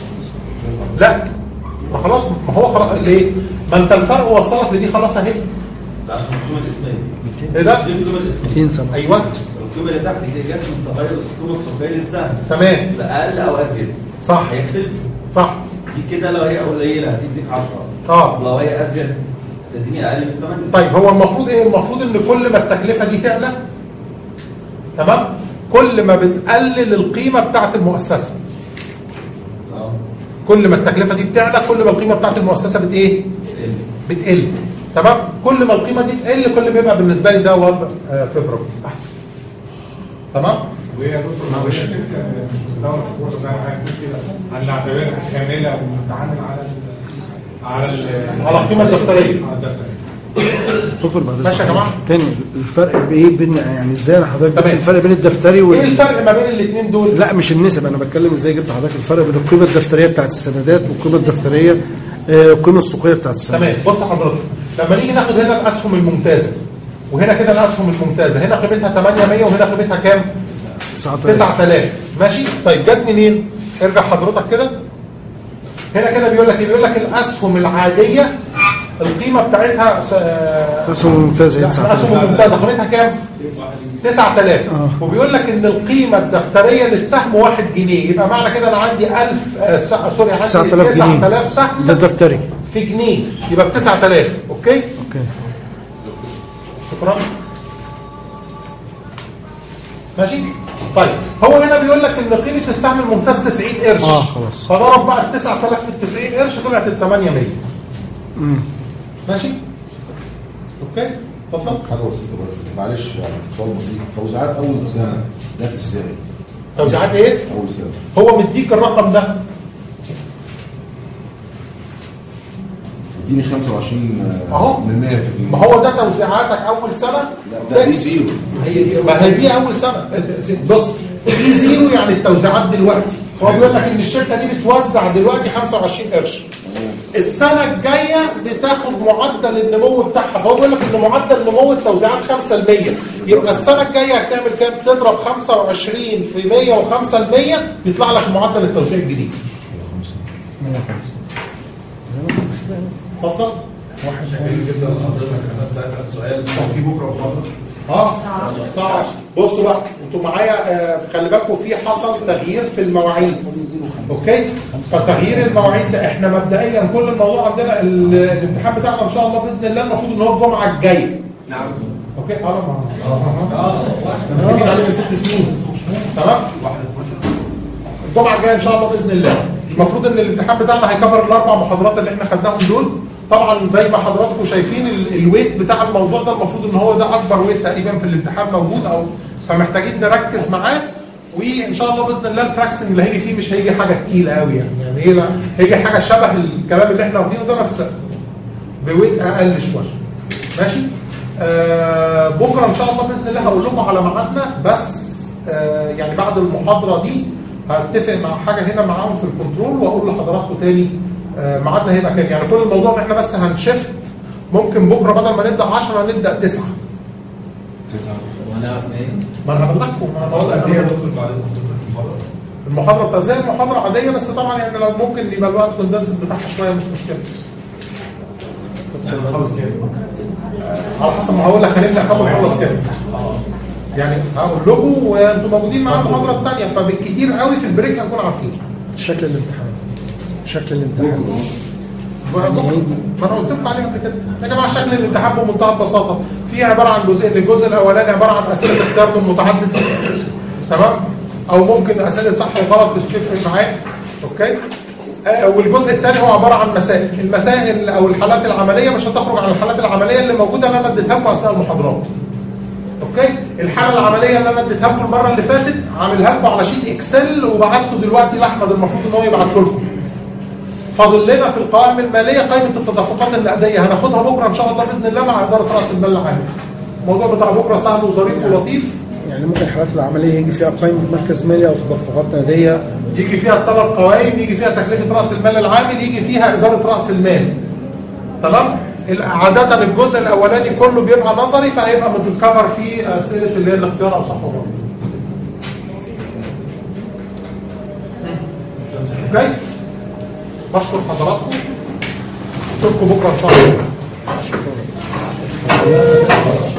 لا ما خلاص ما هو خلاص ليه؟ ما انت الفرق وصلك لدي خلاص اهي. ده عشان القيمه الاسميه. ايه ده؟ مئتين سنة. ايوه القيمه اللي تحت دي جت من تغير القيمه السوقيه للسهم. تمام. لا اقل او ازيد. صح. هيختلفوا. صح. دي كده لو هي قليله هتديك عشرة. اه. لو هي ازيد تديني اقل من ثمانية. طيب هو المفروض ايه؟ المفروض ان كل ما التكلفه دي تعلى تمام؟ كل ما بتقلل القيمه بتاعت المؤسسه. اه. كل ما التكلفه دي بتعلى كل ما القيمه بتاعت المؤسسه بت ايه؟ بتقل. بتقل. تمام؟ كل ما القيمه دي تقل كل ما يبقى بالنسبه لي ده وضع فيفربل احسن. تمام؟ وهي يا دكتور لو الشركه مش بتدور في البورصه زي ما حضرتك بتقول كده هنعتبرها كامله ونتعامل على على على القيمه الدفتريه. على الدفتريه. شوفوا بعد ماشي يا جماعه. تاني الفرق بايه بين يعني ازاي انا حضرتك تمام. الفرق بين الدفتري وال... ايه الفرق ما بين الاثنين دول؟ لا مش النسب انا بتكلم ازاي جبت حضرتك الفرق بين القيمه الدفتريه بتاعت السندات والقيمه الدفتريه آه القيمه السوقيه بتاعت السندات. تمام. بص حضرتك لما نيجي ناخد هنا الاسهم الممتازه وهنا كده الاسهم الممتازه هنا قيمتها ثمانمية وهنا قيمتها كام؟ تسعة آلاف. ماشي؟ طيب جت منين؟ ارجع حضرتك كده هنا كده بيقول لك ايه؟ بيقول لك الاسهم العاديه القيمه بتاعتها الاسهم الممتازه الاسهم الممتازه قيمتها كام؟ تسعة آلاف. آه. وبيقول لك ان القيمه الدفتريه للسهم واحد جنيه يبقى معنى كده انا عندي ألف آه سوري عندي تسعة آلاف سهم ده الدفتري في جنيه يبقى ب تسعة آلاف. اوكي؟ اوكي شكرا. ماشي؟ طيب هو هنا بيقول لك ان قيمه السهم الممتاز تسعين قرش. اه خلاص. فضرب بقى ال تسعة آلاف في ال تسعين قرش طلعت ال ثمانمية. امم ماشي؟ اوكي؟ اتفضل. حاجه بسيطه بس معلش يعني سؤال بسيط، توزيعات اول سنه جت ازاي؟ توزيعات ايه؟ اول سنه هو مديك الرقم ده اديني خمسة وعشرين اهو من مية في المية. ما هو ده توزيعاتك اول سنه. لا ده دي زيرو. هي دي ما هي دي اول سنه. بص دي زيرو يعني التوزيعات دلوقتي. هو بيقول لك ان الشركه دي بتوزع دلوقتي خمسة وعشرين قرش. السنه الجايه بتاخد معدل النمو بتاعها، فهو بيقول لك ان معدل نمو التوزيعات خمسة في المية، يبقى السنه الجايه هتعمل كام؟ تضرب خمسة وعشرين في مية وخمسة في المية يطلع لك معدل التوزيع الجديد. مية وخمسة. اتفضل. واحد شاكرين جدا لحضرتك. انا بس اسال سؤال، هو في بكره محاضره؟ اه الساعه عشرة. بصوا بقى انتوا معايا، آه خلي بالكم في حصل تغيير في المواعيد. اوكي؟ فتغيير المواعيد ده احنا مبدئيا كل الموضوع عندنا الامتحان بتاعنا ان شاء الله باذن الله المفروض ان هو الجمعه الجايه. نعم. اوكي؟ اه اه اه متفقين عليه من ست سنين. تمام؟ الجمعه الجايه ان شاء الله باذن الله. المفروض ان الامتحان بتاعنا هيكفر الاربع محاضرات اللي احنا خدناهم دول. طبعا زي ما حضراتكم شايفين الويت بتاع الموضوع ده المفروض ان هو ده اكبر ويت تقريبا في الامتحان موجود، او فمحتاجين نركز معاه. وان شاء الله باذن الله البراكسنج اللي هيجي فيه مش هيجي حاجه تقيله قوي يعني، يعني ايه، لا هيجي حاجه شبه الكلام اللي احنا واخدينه ده بس بويت اقل شويه. ماشي؟ آه بكره ان شاء الله باذن الله هقول لكم على ميعادنا، بس آه يعني بعد المحاضره دي هتفق مع حاجه هنا معاهم في الكنترول واقول لحضراتكم تاني آه ميعادنا هيبقى كام. يعني كل الموضوع ان احنا بس هنشفت، ممكن بكره بدل ما نبدا عشرة نبدا تسعة. وانا ما انا هبلغكم. المحاضره قد ايه يا دكتور بعد اذن المحاضره؟ المحاضره بتاع زي المحاضره عاديه، بس طبعا يعني لو ممكن يبقى الوقت كوندنس بتاعها شويه مش مشكله. يعني خلص كام؟ على حسب ما هقول لك هنبدا كام ونخلص كام. يعني هقول لكم وانتم موجودين معانا المحاضره الثانيه، فبالكثير قوي في البريك هنكون عارفين شكل الامتحان. شكل الامتحان ما انا قلت لكم عليه قبل كده يا جماعه. شكل الامتحان بمنتهى البساطه فيه عباره عن جزئين. الجزء الاولاني عباره عن اسئله اختيار من متعدد، تمام، او ممكن اسئله صح وغلط مش تفرق معاك. اوكي؟ آه والجزء الثاني هو عباره عن مسائل. المسائل او الحالات العمليه مش هتخرج عن الحالات العمليه اللي موجوده اللي انا اديتها لكم اثناء المحاضرات. اوكي؟ الحاله العمليه اللي انا اديتها لكم المره اللي فاتت عاملها لكم على شيت اكسل وبعته دلوقتي لاحمد، المفروض ان هو يبعته لكم. فاضل لنا في القوائم الماليه قائمه التدفقات النقديه، هناخدها بكره ان شاء الله باذن الله مع اداره راس المال العام. الموضوع بتاع بكره سهل وظريف ولطيف. يعني ممكن الحالات العمليه يجي فيها قائمه مركز مالي او تدفقات نقديه، يجي فيها الثلاث قوائم، يجي فيها تكلفه راس المال العامل، يجي فيها اداره راس المال. تمام؟ عاده الجزء الاولاني كله بيبقى نظري، فهيبقى متكفر فيه اسئله اللي هي الاختيار او صح وغلط. اوكي؟ بشكر حضراتكم، اشوفكم بكره ان شاء الله. شكرا.